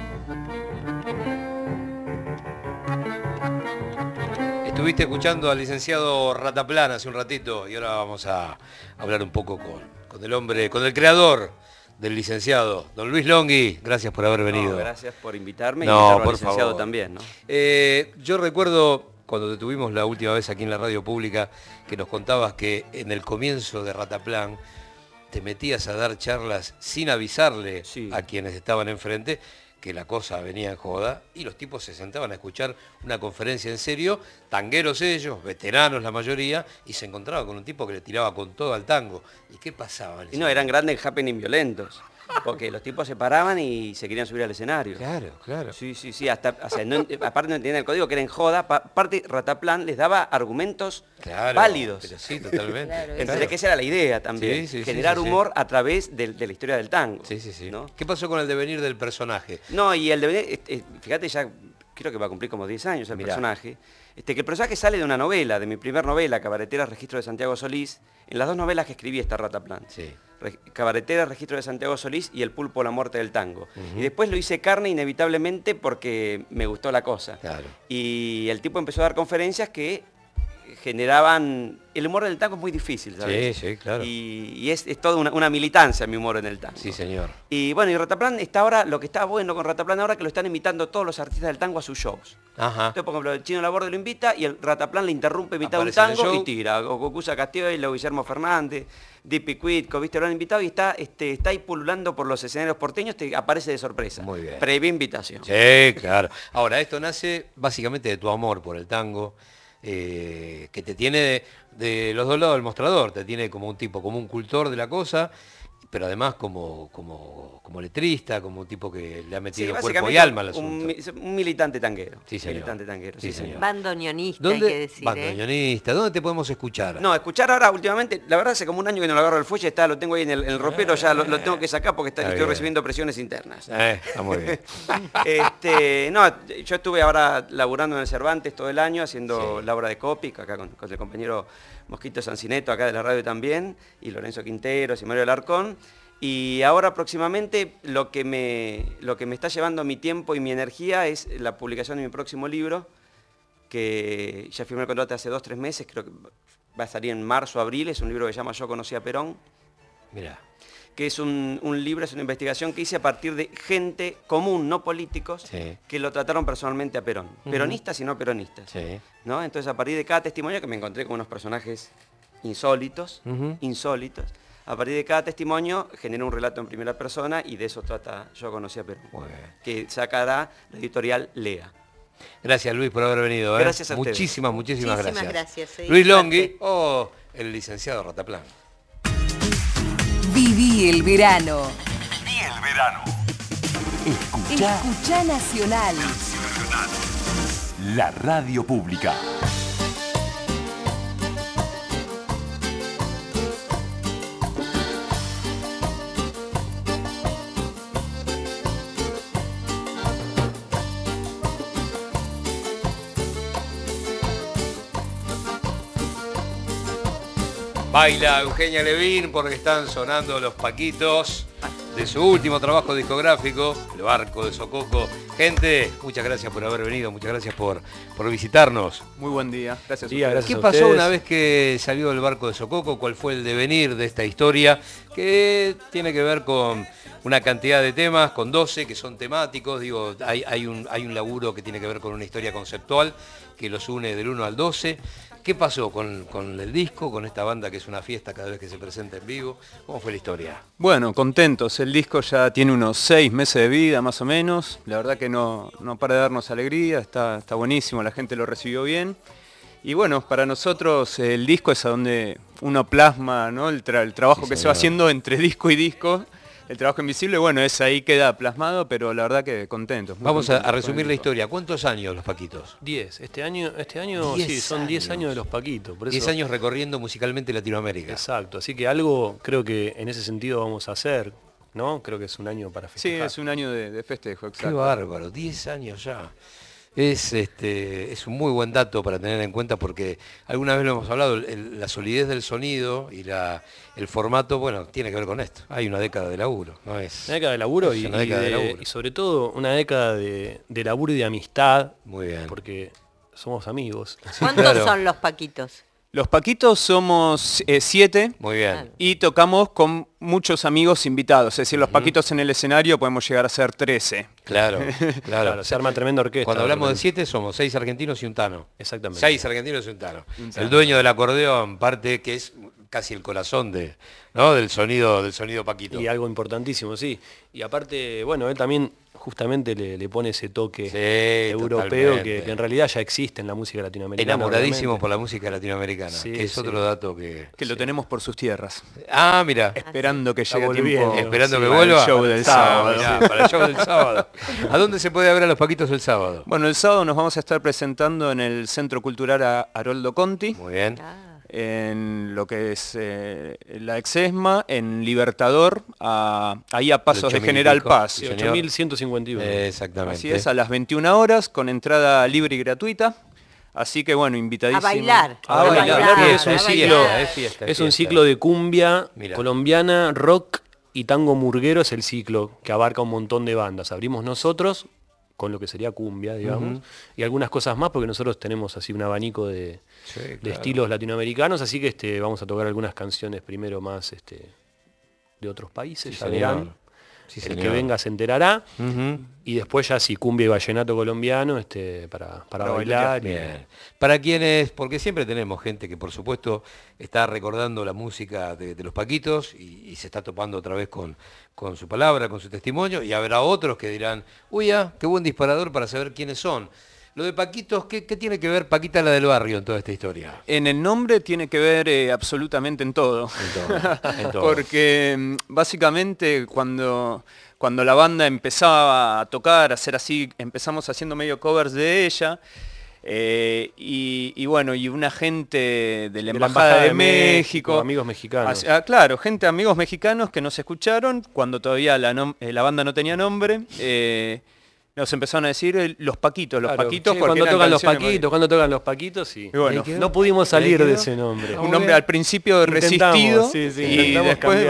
Estuviste escuchando al licenciado Rataplan hace un ratito y ahora vamos a hablar un poco con el hombre, con el creador del licenciado, don Luis Longhi. Gracias por haber venido. No, gracias por invitarme y invitar al licenciado favor. También, ¿no? Yo recuerdo cuando te tuvimos la última vez aquí en la radio pública que nos contabas que en el comienzo de Rataplan te metías a dar charlas sin avisarle a quienes estaban enfrente que la cosa venía en joda y los tipos se sentaban a escuchar una conferencia en serio, tangueros ellos, veteranos la mayoría, y se encontraban con un tipo que le tiraba con todo al tango. ¿Y qué pasaba? Y no, eran grandes happening violentos. Porque los tipos se paraban y se querían subir al escenario. Claro, claro. Sí, aparte no entendían el código, que era en joda. Aparte, Rataplan les daba argumentos válidos. Pero sí, totalmente. Entonces, que esa era la idea también. Generar humor a través de la historia del tango. Sí. ¿No? ¿Qué pasó con el devenir del personaje? No, y el devenir, fíjate, ya creo que va a cumplir como 10 años el personaje. Que el personaje sale de una novela, de mi primer novela, Cabaretera, Registro de Santiago Solís. En las dos novelas que escribí está Rataplan. Cabaretera, Registro de Santiago Solís y El Pulpo, la muerte del tango. Y después lo hice carne inevitablemente porque me gustó la cosa. Y el tipo empezó a dar conferencias que generaban... El humor del tango es muy difícil, ¿sabes? Sí, claro. Y es toda una militancia mi humor en el tango. Sí, señor. Y bueno, y Rataplan está ahora, lo que está bueno con Rataplan ahora, que lo están invitando todos los artistas del tango a sus shows. Entonces, por ejemplo, el Chino Laborde lo invita y el Rataplan le interrumpe mitad de un tango y tira. O Cucuza Castillo, Guillermo Fernández, Dipi Cuitco, ¿viste? Lo han invitado y está ahí pululando por los escenarios porteños, te aparece de sorpresa. Muy bien. Previa invitación. Sí, claro. Ahora, esto nace básicamente de tu amor por el tango, que te tiene de los dos lados del mostrador, te tiene como un tipo, como un cultor de la cosa, pero además como letrista, como un tipo que le ha metido cuerpo y alma al asunto. Un militante tanguero. Sí, señor. Militante tanguero, sí, señor. Bandoneonista, hay que decir. Bandoneonista. ¿Dónde te podemos escuchar? No, escuchar ahora últimamente, la verdad hace como un año que no lo agarro el fuelle, lo tengo ahí en el ropero, ya lo tengo que sacar porque estoy recibiendo presiones internas. Está muy bien. Yo estuve ahora laburando en el Cervantes todo el año, haciendo la obra de Copic, acá con el compañero Mosquito Sancineto, acá de la radio también, y Lorenzo Quinteros y Mario Alarcón. Y ahora próximamente lo que me está llevando mi tiempo y mi energía es la publicación de mi próximo libro, que ya firmé el contrato hace 2-3 meses, creo que va a salir en marzo o abril. Es un libro que se llama Yo conocí a Perón. Mirá. Que es un libro, es una investigación que hice a partir de gente común, no políticos, que lo trataron personalmente a Perón. Peronistas y no peronistas. ¿No? Entonces, a partir de cada testimonio, que me encontré con unos personajes insólitos, a partir de cada testimonio generé un relato en primera persona y de eso trata Yo conocí a Perón, que sacará la editorial Lea. Gracias, Luis, por haber venido. Gracias a ustedes. Muchísimas gracias. Gracias. Luis Longhi o el licenciado Rataplan. Viví el verano. Viví el verano. Escuchá Nacional. La radio pública. Baila Eugenia Levin porque están sonando los Paquitos de su último trabajo discográfico, El Barco de Sococo. Gente, muchas gracias por haber venido, muchas gracias por visitarnos. Muy buen día, gracias. ¿Qué pasó una vez que salió El Barco de Sococo? ¿Cuál fue el devenir de esta historia? Que tiene que ver con una cantidad de temas, con 12 que son temáticos. Digo, hay un laburo que tiene que ver con una historia conceptual que los une del 1 al 12. ¿Qué pasó con el disco, con esta banda que es una fiesta cada vez que se presenta en vivo? ¿Cómo fue la historia? Bueno, contentos. El disco ya tiene unos 6 meses de vida, más o menos. La verdad que no para de darnos alegría, está buenísimo, la gente lo recibió bien. Y bueno, para nosotros el disco es a donde uno plasma, ¿no? el trabajo que se va haciendo entre disco y disco. El trabajo invisible, bueno, es ahí queda plasmado, pero la verdad que contentos. Vamos a resumir la historia. ¿Cuántos años los Paquitos? 10. Este año sí, son 10 años de los Paquitos. Por eso... 10 años recorriendo musicalmente Latinoamérica. Exacto, así que algo creo que en ese sentido vamos a hacer, ¿no? Creo que es un año para festejar. Sí, es un año de festejo, exacto. Qué bárbaro, 10 años ya. Es un muy buen dato para tener en cuenta porque alguna vez lo hemos hablado, la solidez del sonido y el formato, bueno, tiene que ver con esto. Hay una década de laburo, ¿no es? Una década de laburo y sobre todo una década de laburo y de amistad. Muy bien. Porque somos amigos. ¿Cuántos son los Paquitos? Los Paquitos somos 7. Muy bien. Y tocamos con muchos amigos invitados. Es decir, los Paquitos en el escenario podemos llegar a ser 13. Claro. Se arma tremenda orquesta. Cuando hablamos de 7 somos 6 argentinos y un tano. Exactamente. 6 argentinos y un tano. El dueño del acordeón, parte que es casi el corazón del sonido Paquito. Y algo importantísimo, sí. Y aparte, bueno, él también justamente le pone ese toque europeo que en realidad ya existe en la música latinoamericana. Enamoradísimo por la música latinoamericana, sí, que es otro dato que lo tenemos por sus tierras. Ah, mira. Esperando que llegue tiempo. Esperando que vuelva. Para el show del sábado. Mirá, para el show del sábado. ¿A dónde se puede ver a los Paquitos el sábado? Bueno, el sábado nos vamos a estar presentando en el Centro Cultural Haroldo Conti. Muy bien. En lo que es la Exesma, en Libertador, ahí a pasos de General Paz. 8.151. Exactamente. Así es, a las 21 horas, con entrada libre y gratuita. Así que bueno, invitadísimo. A bailar. A bailar. Es un ciclo de cumbia colombiana, rock y tango murguero. Es el ciclo que abarca un montón de bandas. Abrimos nosotros con lo que sería cumbia, digamos, y algunas cosas más, porque nosotros tenemos así un abanico de estilos latinoamericanos, así que vamos a tocar algunas canciones primero más de otros países, ya verán. El que venga se enterará, y después ya sí, cumbia y vallenato colombiano para bailar. Bien. Para quienes, porque siempre tenemos gente que por supuesto está recordando la música de los Paquitos y se está topando otra vez con su palabra, con su testimonio, y habrá otros que dirán, uy, qué buen disparador para saber quiénes son. Lo de Paquitos, ¿qué tiene que ver Paquita la del barrio en toda esta historia? En el nombre tiene que ver absolutamente en todo. En todo. Porque básicamente cuando la banda empezaba a tocar, a hacer así, empezamos haciendo medio covers de ella. Y bueno, y una gente de la Embajada de México, amigos mexicanos. Claro, amigos mexicanos que nos escucharon cuando todavía la banda no tenía nombre. Nos empezaron a decir los Paquitos, cuando tocan los Paquitos, y bueno, no pudimos salir de ese nombre. Un nombre al principio resistido, y después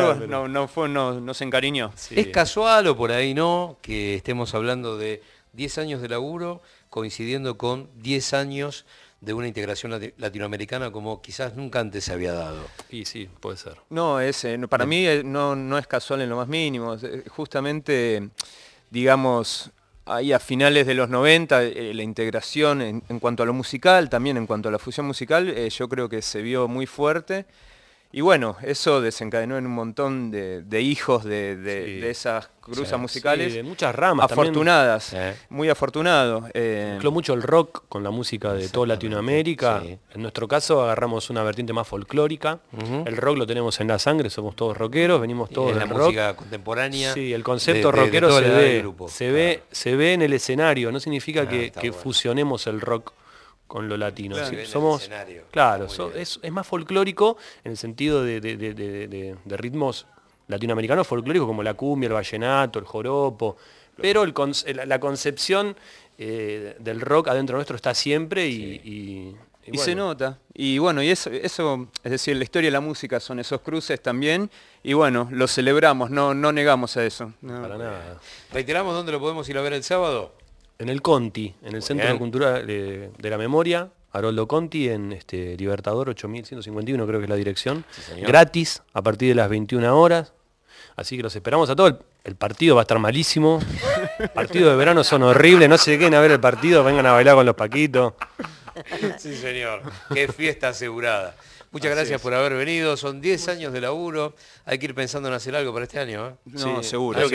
no se encariñó. Sí. ¿Es casual o por ahí no que estemos hablando de 10 años de laburo coincidiendo con 10 años de una integración latinoamericana como quizás nunca antes se había dado? Y sí, puede ser. No, para mí no es casual en lo más mínimo. Justamente, digamos, ahí a finales de los 90, la integración en cuanto a lo musical, también en cuanto a la fusión musical, yo creo que se vio muy fuerte. Y bueno, eso desencadenó en un montón de hijos de esas cruzas musicales. De muchas ramas afortunadas, también. Muy afortunado. Mezcló mucho el rock con la música de toda Latinoamérica. Sí. En nuestro caso agarramos una vertiente más folclórica. El rock lo tenemos en la sangre, somos todos rockeros, venimos todos del rock. La música contemporánea. Sí, el concepto rockero se ve en el escenario, no significa que fusionemos el rock con lo latino. Claro, sí, somos, claro, es más folclórico en el sentido de ritmos latinoamericanos folclóricos como la cumbia, el vallenato, el joropo, pero la concepción del rock adentro nuestro está siempre y bueno. Se nota. Y bueno, y eso, es decir, la historia de la música son esos cruces también, y bueno, lo celebramos, no negamos a eso. No. Para nada. ¿Reiteramos dónde lo podemos ir a ver el sábado? En el Conti, en el Centro Cultural de la Memoria, Haroldo Conti, en Libertador 8151, creo que es la dirección. Sí, gratis, a partir de las 21 horas. Así que los esperamos a todos. El partido va a estar malísimo. Partidos de verano son horribles, no se queden a ver el partido, vengan a bailar con los Paquitos. Sí, señor. Qué fiesta asegurada. Muchas gracias por haber venido. Son 10 años de laburo. Hay que ir pensando en hacer algo para este año, ¿eh? No, seguro. Creo que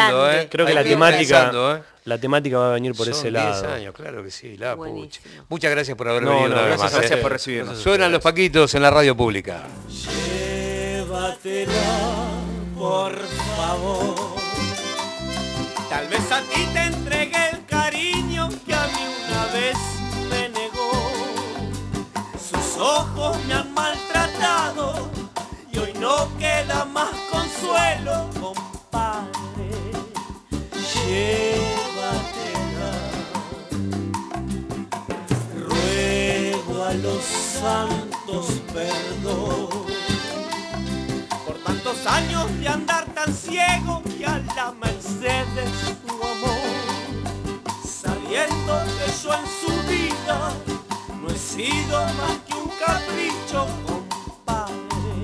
la temática va a venir por ese lado. 10 años, claro que sí. Muchas gracias por haber venido. Gracias por recibirnos. Suenan los Paquitos en la radio pública. Llévatela, por favor. Tal vez a ti te entregué el cariño que a mí una vez me negó. Sus ojos me han maltratado y hoy no queda más consuelo, compadre. Llévatela. Ruego a los santos perdón por tantos años de andar tan ciego y a la merced de su amor, sabiendo que yo en su vida no he sido más que un capricho, compadre.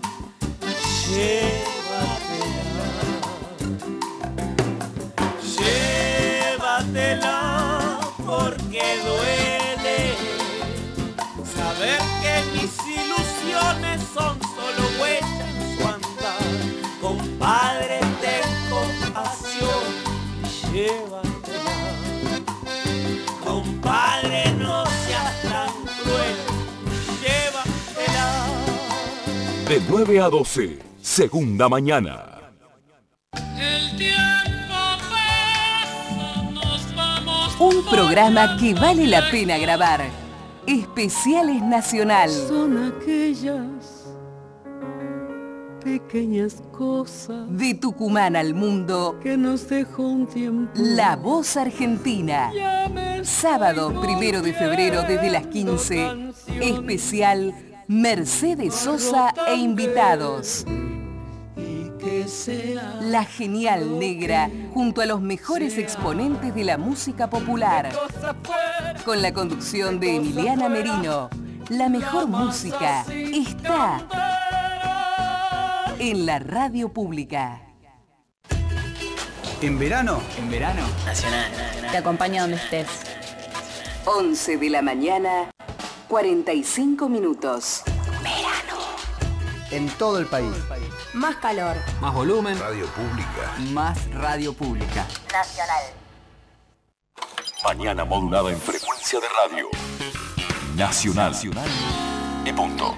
Llévatela, porque duele saber que mis ilusiones son solo huellas en su andar. Compadre, ten compasión y llévatela. Compadre, no seas tan cruel, llévatela. De 9 a 12, segunda mañana. El tiempo pasa, nos vamos. Un programa que vale la pena grabar. Especiales Nacional. Son aquellas pequeñas cosas de Tucumán al mundo que nos dejó un tiempo. La Voz Argentina. Sábado 1 de febrero desde las 15. Especial Mercedes Sosa e invitados. La Genial Negra junto a los mejores exponentes de la música popular. Con la conducción de Emiliana Merino. La mejor música está en la radio pública. ¿En verano? Nacional. Te acompaño donde estés. 11 de la mañana, 45 minutos. Verano. En todo el país. Más calor. Más volumen. Radio Pública. Más radio pública. Nacional. Mañana modulada en frecuencia de radio. Nacional. Y punto.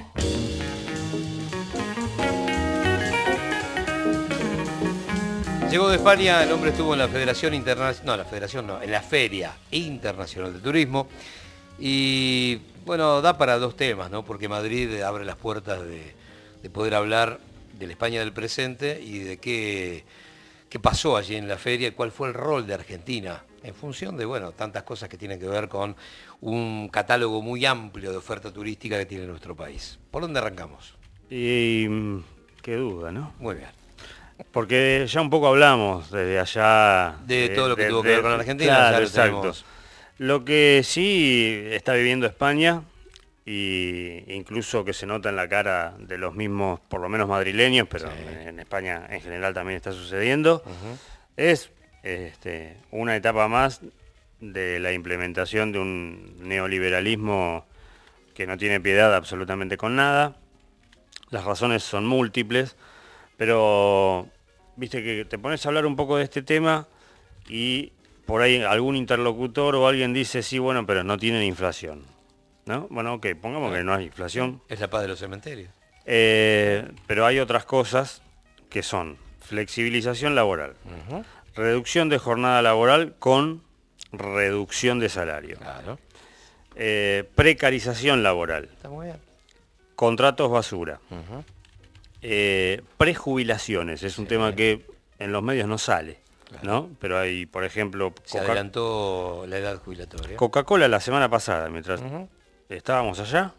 Llegó de España, el hombre estuvo en la Federación Internacional, en la Feria Internacional de Turismo. Y bueno, da para dos temas, ¿no? Porque Madrid abre las puertas de poder hablar de la España del presente y de qué pasó allí en la feria y cuál fue el rol de Argentina en función de, bueno, tantas cosas que tienen que ver con un catálogo muy amplio de oferta turística que tiene nuestro país. ¿Por dónde arrancamos? Y qué duda, ¿no? Muy bien. Porque ya un poco hablamos desde allá... De todo lo que tuvo que ver con Argentina. Claro, ya lo exacto. tenemos. Lo que sí está viviendo España, y incluso que se nota en la cara de los mismos, por lo menos madrileños, pero sí, en España en general también está sucediendo, es una etapa más de la implementación de un neoliberalismo que no tiene piedad absolutamente con nada. Las razones son múltiples, pero viste que te pones a hablar un poco de este tema y por ahí algún interlocutor o alguien dice, sí, bueno, pero no tienen inflación, ¿no? Bueno, ok, pongamos que no hay inflación. Es la paz de los cementerios. Pero hay otras cosas que son flexibilización laboral, reducción de jornada laboral con reducción de salario, claro, precarización laboral, está muy bien, contratos basura, prejubilaciones, es un tema que en los medios no sale, claro, ¿no? Pero hay, por ejemplo... Se adelantó la edad jubilatoria. Coca-Cola la semana pasada, mientras estábamos allá,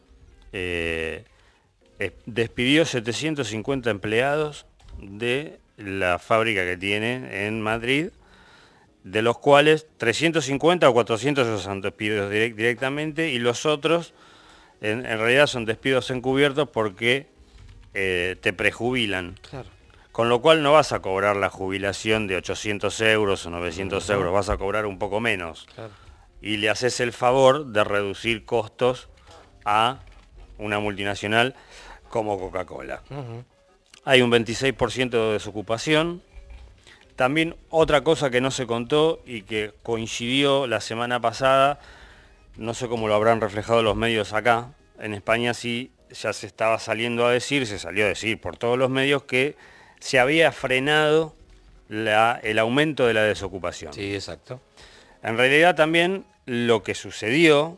despidió 750 empleados de la fábrica que tiene en Madrid, de los cuales 350 o 400 son despidos directamente y los otros en realidad son despidos encubiertos porque te prejubilan. Claro. Con lo cual no vas a cobrar la jubilación de 800 euros o 900 euros, vas a cobrar un poco menos. Claro. Y le haces el favor de reducir costos a una multinacional como Coca-Cola. Hay un 26% de desocupación. También otra cosa que no se contó y que coincidió la semana pasada, no sé cómo lo habrán reflejado los medios acá, en España sí ya se estaba saliendo a decir, se salió a decir por todos los medios que se había frenado el aumento de la desocupación. Sí, exacto. En realidad también lo que sucedió,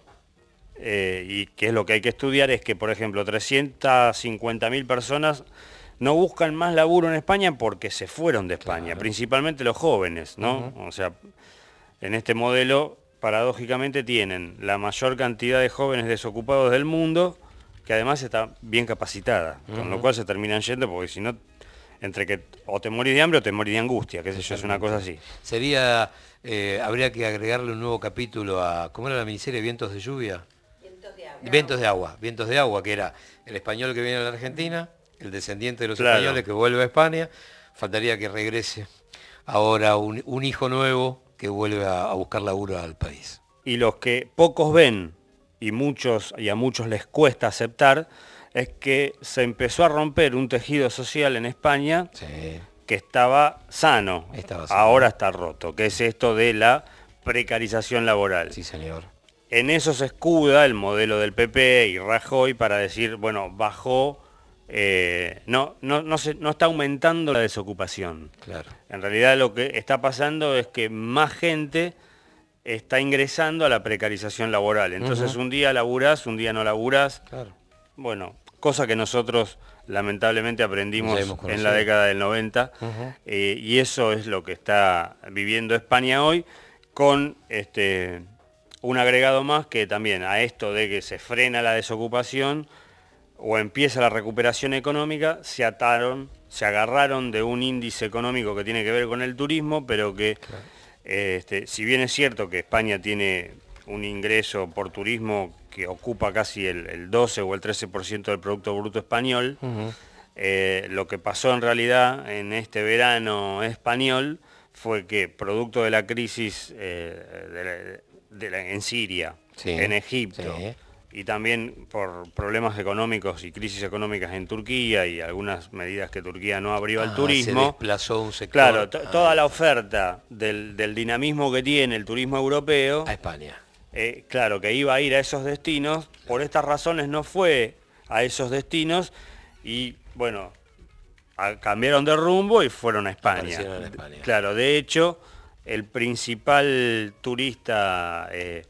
y que es lo que hay que estudiar, es que, por ejemplo, 350.000 personas no buscan más laburo en España porque se fueron de España, claro, principalmente los jóvenes, ¿no? O sea, en este modelo, paradójicamente, tienen la mayor cantidad de jóvenes desocupados del mundo, que además está bien capacitada, con lo cual se terminan yendo, porque si no, entre que o te morís de hambre o te morís de angustia, qué sé yo, es una cosa así. Sería, habría que agregarle un nuevo capítulo a, ¿cómo era la miniserie? ¿Vientos de lluvia? Vientos de agua, que era el español que viene a la Argentina, el descendiente de los españoles que vuelve a España, faltaría que regrese ahora un hijo nuevo que vuelve a buscar laburo al país. Y los que pocos ven y a muchos les cuesta aceptar es que se empezó a romper un tejido social en España que estaba sano, ahora está roto, que es esto de la precarización laboral. Sí, señor. En eso se escuda el modelo del PP y Rajoy para decir, bueno, bajó, no está aumentando la desocupación. Claro. En realidad lo que está pasando es que más gente está ingresando a la precarización laboral. Entonces un día laburás, un día no laburás. Claro. Bueno, cosa que nosotros lamentablemente aprendimos en la década del 90, y eso es lo que está viviendo España hoy, con un agregado más que también a esto de que se frena la desocupación o empieza la recuperación económica, se agarraron de un índice económico que tiene que ver con el turismo, pero que si bien es cierto que España tiene un ingreso por turismo que ocupa casi el 12 o el 13% del Producto Bruto Español, lo que pasó en realidad en este verano español fue que, producto de la crisis en Siria, en Egipto y también por problemas económicos y crisis económicas en Turquía y algunas medidas que Turquía no abrió al turismo. Se desplazó un sector. Claro, toda la oferta del dinamismo que tiene el turismo europeo... A España. Claro, que iba a ir a esos destinos, por estas razones no fue a esos destinos y, bueno, cambiaron de rumbo y fueron a España. En España. Claro, de hecho, el principal turista...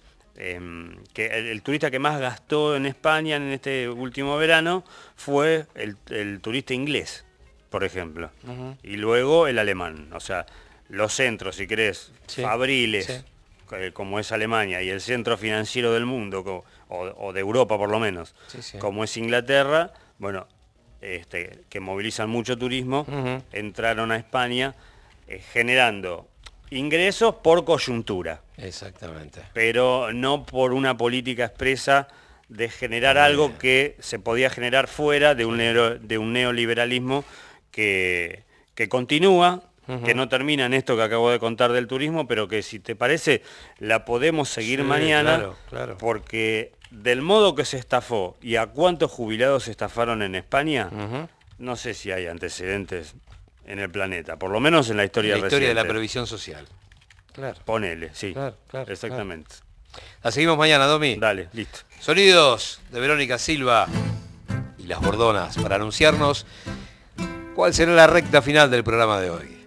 el turista que más gastó en España en este último verano fue el turista inglés, por ejemplo, y luego el alemán. O sea, los centros, si querés, fabriles, como es Alemania, y el centro financiero del mundo, o de Europa por lo menos, como es Inglaterra, bueno, que movilizan mucho turismo, entraron a España generando ingresos por coyuntura. Exactamente. Pero no por una política expresa de generar algo que se podía generar fuera de un neoliberalismo que continúa, que no termina en esto que acabo de contar del turismo, pero que si te parece la podemos seguir mañana, claro. Porque del modo que se estafó y a cuántos jubilados se estafaron en España, no sé si hay antecedentes en el planeta, por lo menos en la historia reciente. La historia de la previsión social. Claro. Ponele, sí. Claro, exactamente. Claro. La seguimos mañana, Domi. Dale, listo. Sonidos de Verónica Silva y Las Bordonas para anunciarnos cuál será la recta final del programa de hoy.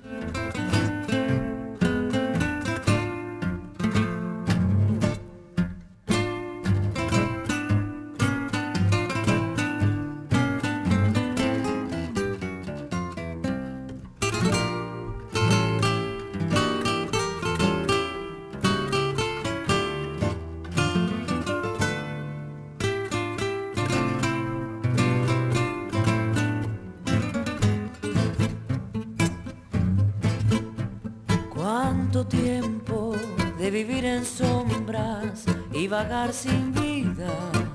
Tiempo de vivir en sombras y vagar sin vida.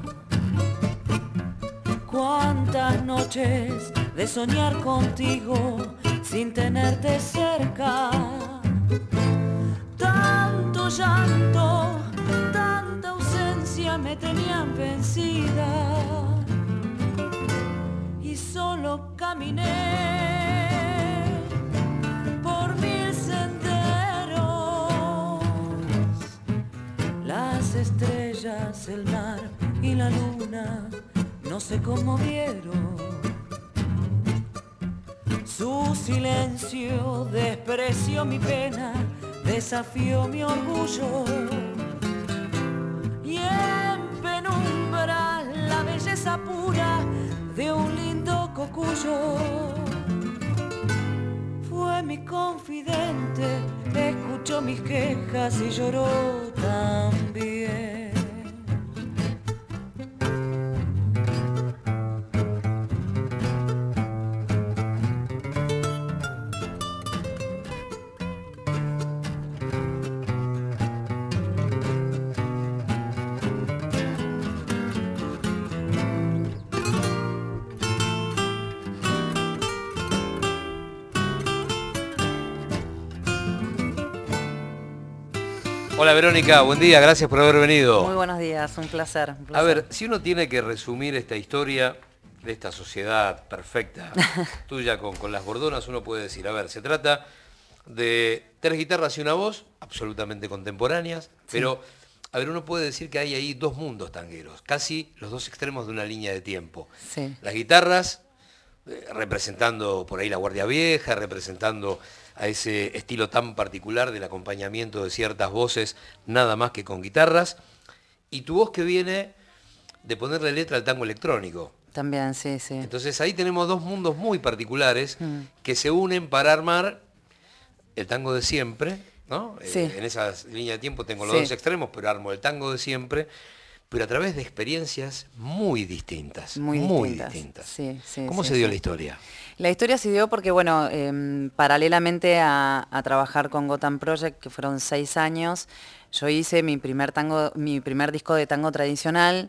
Cuántas noches de soñar contigo sin tenerte cerca. Tanto llanto, tanta ausencia me tenían vencida y solo caminé por mil senderos. Las estrellas, el mar y la luna no se conmovieron. Su silencio despreció mi pena, desafió mi orgullo. Y en penumbra la belleza pura de un lindo cocuyo. Fue mi confidente, escuchó mis quejas y lloró también. Hola Verónica, buen día, gracias por haber venido. Muy buenos días, un placer. A ver, si uno tiene que resumir esta historia de esta sociedad perfecta tuya con Las Bordonas, uno puede decir, a ver, se trata de 3 guitarras y una voz, absolutamente contemporáneas, pero, a ver, uno puede decir que hay ahí 2 mundos tangueros, casi los 2 extremos de una línea de tiempo. Sí. Las guitarras, representando por ahí la Guardia Vieja, representando a ese estilo tan particular del acompañamiento de ciertas voces, nada más que con guitarras, y tu voz que viene de ponerle letra al tango electrónico. También, sí. Entonces ahí tenemos 2 mundos muy particulares que se unen para armar el tango de siempre, ¿no? Sí. En esa línea de tiempo tengo los 2 extremos, pero armo el tango de siempre, pero a través de experiencias muy distintas. Muy distintas. Sí, ¿Cómo se dio la historia? La historia se dio porque, bueno, paralelamente a trabajar con Gotham Project, que fueron 6 años, yo hice mi primer disco de tango tradicional,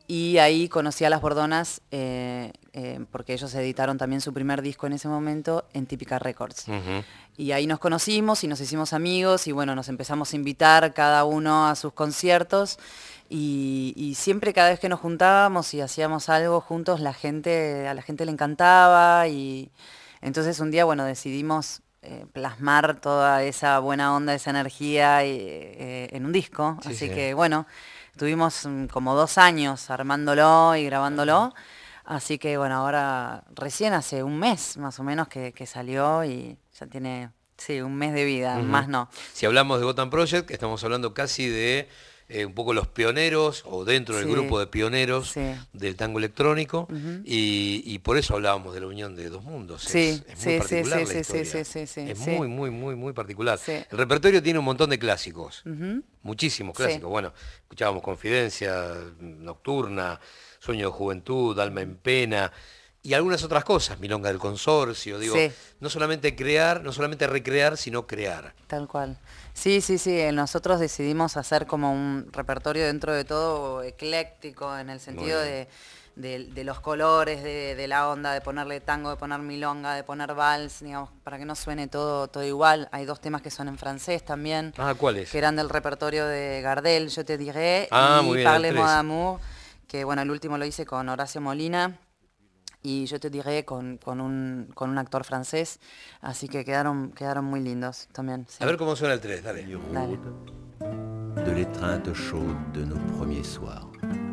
Y ahí conocí a Las Bordonas, porque ellos editaron también su primer disco en ese momento en Típica Records. Y ahí nos conocimos y nos hicimos amigos y bueno, nos empezamos a invitar cada uno a sus conciertos y siempre cada vez que nos juntábamos y hacíamos algo juntos, a la gente le encantaba y entonces un día, bueno, decidimos plasmar toda esa buena onda, esa energía en un disco. Sí, así que bueno, tuvimos como 2 años armándolo y grabándolo. Así que bueno, ahora recién hace un mes más o menos que salió y ya tiene, sí, un mes de vida, más no. Si hablamos de Gotham Project, estamos hablando casi de un poco los pioneros, o dentro del grupo de pioneros del tango electrónico, y por eso hablábamos de la unión de dos mundos. Es muy particular la historia. Es muy particular. El repertorio tiene un montón de clásicos, muchísimos clásicos. Bueno, escuchábamos Confidencia, Nocturna, Sueño de Juventud, Alma en Pena, y algunas otras cosas, Milonga del Consorcio, digo, no solamente crear, no solamente recrear, sino crear. Tal cual. Sí, nosotros decidimos hacer como un repertorio dentro de todo ecléctico, en el sentido de los colores, de la onda, de ponerle tango, de poner milonga, de poner vals, digamos, para que no suene todo igual. Hay 2 temas que son en francés también. ¿Cuáles? Que eran del repertorio de Gardel, Je te dirai, y Parlez-moi d'amour, que bueno, el último lo hice con Horacio Molina, y yo te diré con un actor francés, así que quedaron muy lindos también. A ver cómo suena el 3, dale. De l'étreinte chaude de nos premiers soirs.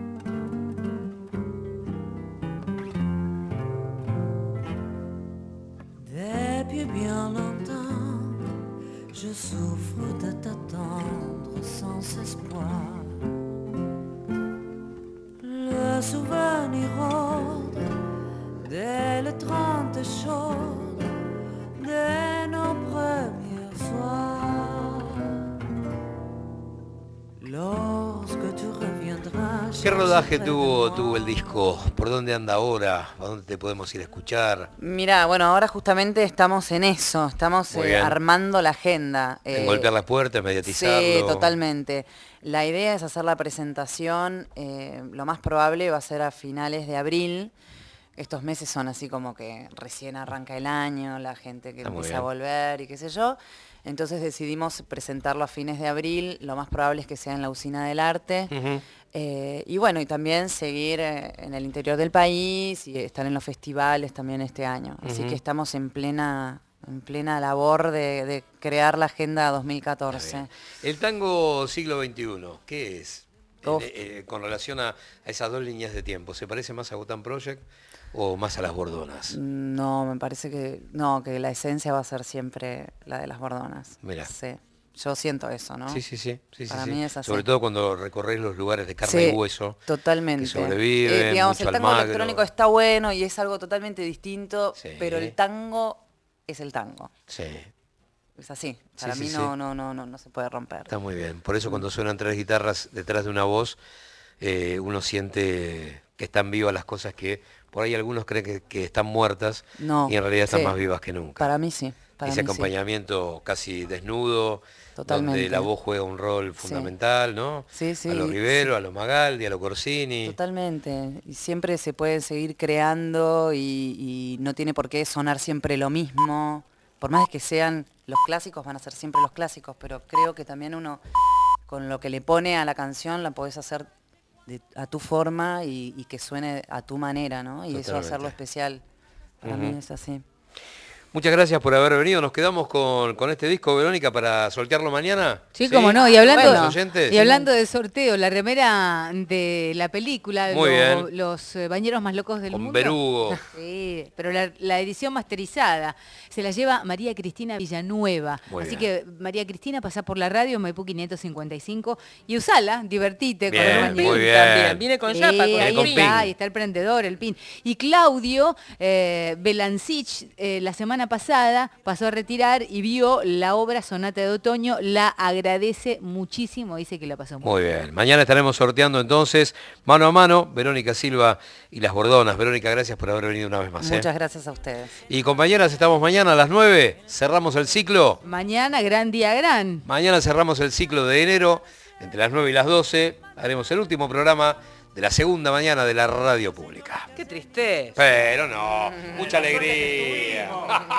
Depuis bien longtemps, je souffre de t'attendre sans espoir. Le souvenir rôde dès le 30 chaud de nos premiers soirs. Lorsque tu reviendras. ¿Qué rodaje tuvo el disco? ¿Por dónde anda ahora? ¿A dónde te podemos ir a escuchar? Mira, bueno, ahora justamente estamos en eso, estamos armando la agenda. En golpear la puerta, mediatizarlo. Sí, totalmente. La idea es hacer la presentación, lo más probable va a ser a finales de abril. Estos meses son así como que recién arranca el año, la gente que empieza a volver y qué sé yo. Entonces decidimos presentarlo a fines de abril, lo más probable es que sea en la Usina del Arte. Y bueno, y también seguir en el interior del país y estar en los festivales también este año. Así que estamos en plena labor de crear la Agenda 2014. El tango siglo XXI, ¿qué es? Con relación a esas 2 líneas de tiempo, ¿se parece más a Gotham Project o más a Las Bordonas? No, me parece que no, que la esencia va a ser siempre la de Las Bordonas. Mira. Sí. Yo siento eso, ¿no? Sí. Para mí es así. Sobre todo cuando recorres los lugares de carne y hueso. Totalmente. Que sobreviven, digamos, el tango electrónico está bueno y es algo totalmente distinto, pero el tango es el tango. Sí. Es así. Para mí no se puede romper. Está muy bien. Por eso cuando suenan 3 guitarras detrás de una voz, uno siente que están vivas las cosas que por ahí algunos creen que están muertas y en realidad están más vivas que nunca. Para mí sí. Ese acompañamiento casi desnudo, donde la voz juega un rol fundamental, ¿no? A lo Rivero, a lo Magaldi, a lo Corsini. Totalmente. Y siempre se puede seguir creando y no tiene por qué sonar siempre lo mismo. Por más que sean los clásicos, van a ser siempre los clásicos, pero creo que también uno, con lo que le pone a la canción, la podés hacer a tu forma y que suene a tu manera, ¿no? Y eso va a ser lo especial. Para mí es así. Muchas gracias por haber venido. Nos quedamos con este disco, Verónica, para sortearlo mañana. Sí, cómo no. Y hablando de sorteo, la remera de la película, los bañeros más locos del mundo. Con Berugo. Sí, pero la edición masterizada se la lleva María Cristina Villanueva. Así que, María Cristina, pasá por la radio, Maipú 555, y usala, divertite con el bañero. Muy bien. También. Viene con yapa, ahí está el prendedor, el pin. Y Claudio Belancich, la semana pasada pasó a retirar y vio la obra Sonata de Otoño, la agradece muchísimo, dice que la pasó muy bien. Mañana estaremos sorteando entonces mano a mano Verónica Silva y Las Bordonas. Verónica, gracias por haber venido una vez más. Muchas gracias a ustedes. Y compañeras, estamos mañana a las 9, cerramos el ciclo. Mañana, gran día, gran. Mañana cerramos el ciclo de enero, entre las 9 y las 12. Haremos el último programa de la segunda mañana de la radio pública. Qué tristeza. Pero no, mucha alegría.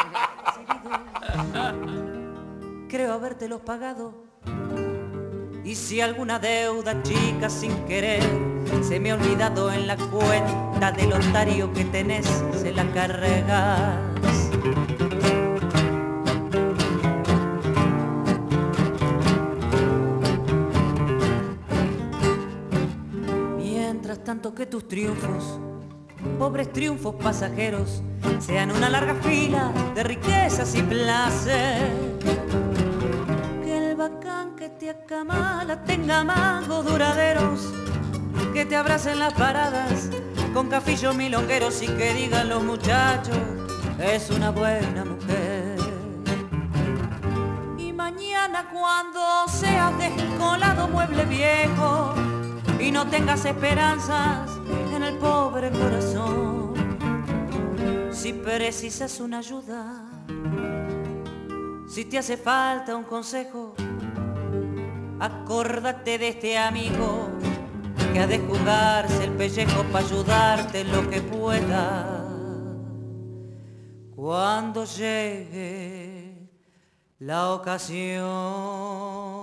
Creo habértelos pagado. Y si alguna deuda chica sin querer se me ha olvidado en la cuenta del otario que tenés, se la cargas. Mientras tanto que tus triunfos, pobres triunfos pasajeros, sean una larga fila de riquezas y placer. Que el bacán que te acamala tenga mangos duraderos, que te abracen las paradas con cafillos milongueros y que digan los muchachos, es una buena mujer. Y mañana cuando seas descolado mueble viejo y no tengas esperanzas en el pobre corazón, si precisas una ayuda, si te hace falta un consejo, acórdate de este amigo que ha de jugarse el pellejo para ayudarte en lo que pueda. Cuando llegue la ocasión.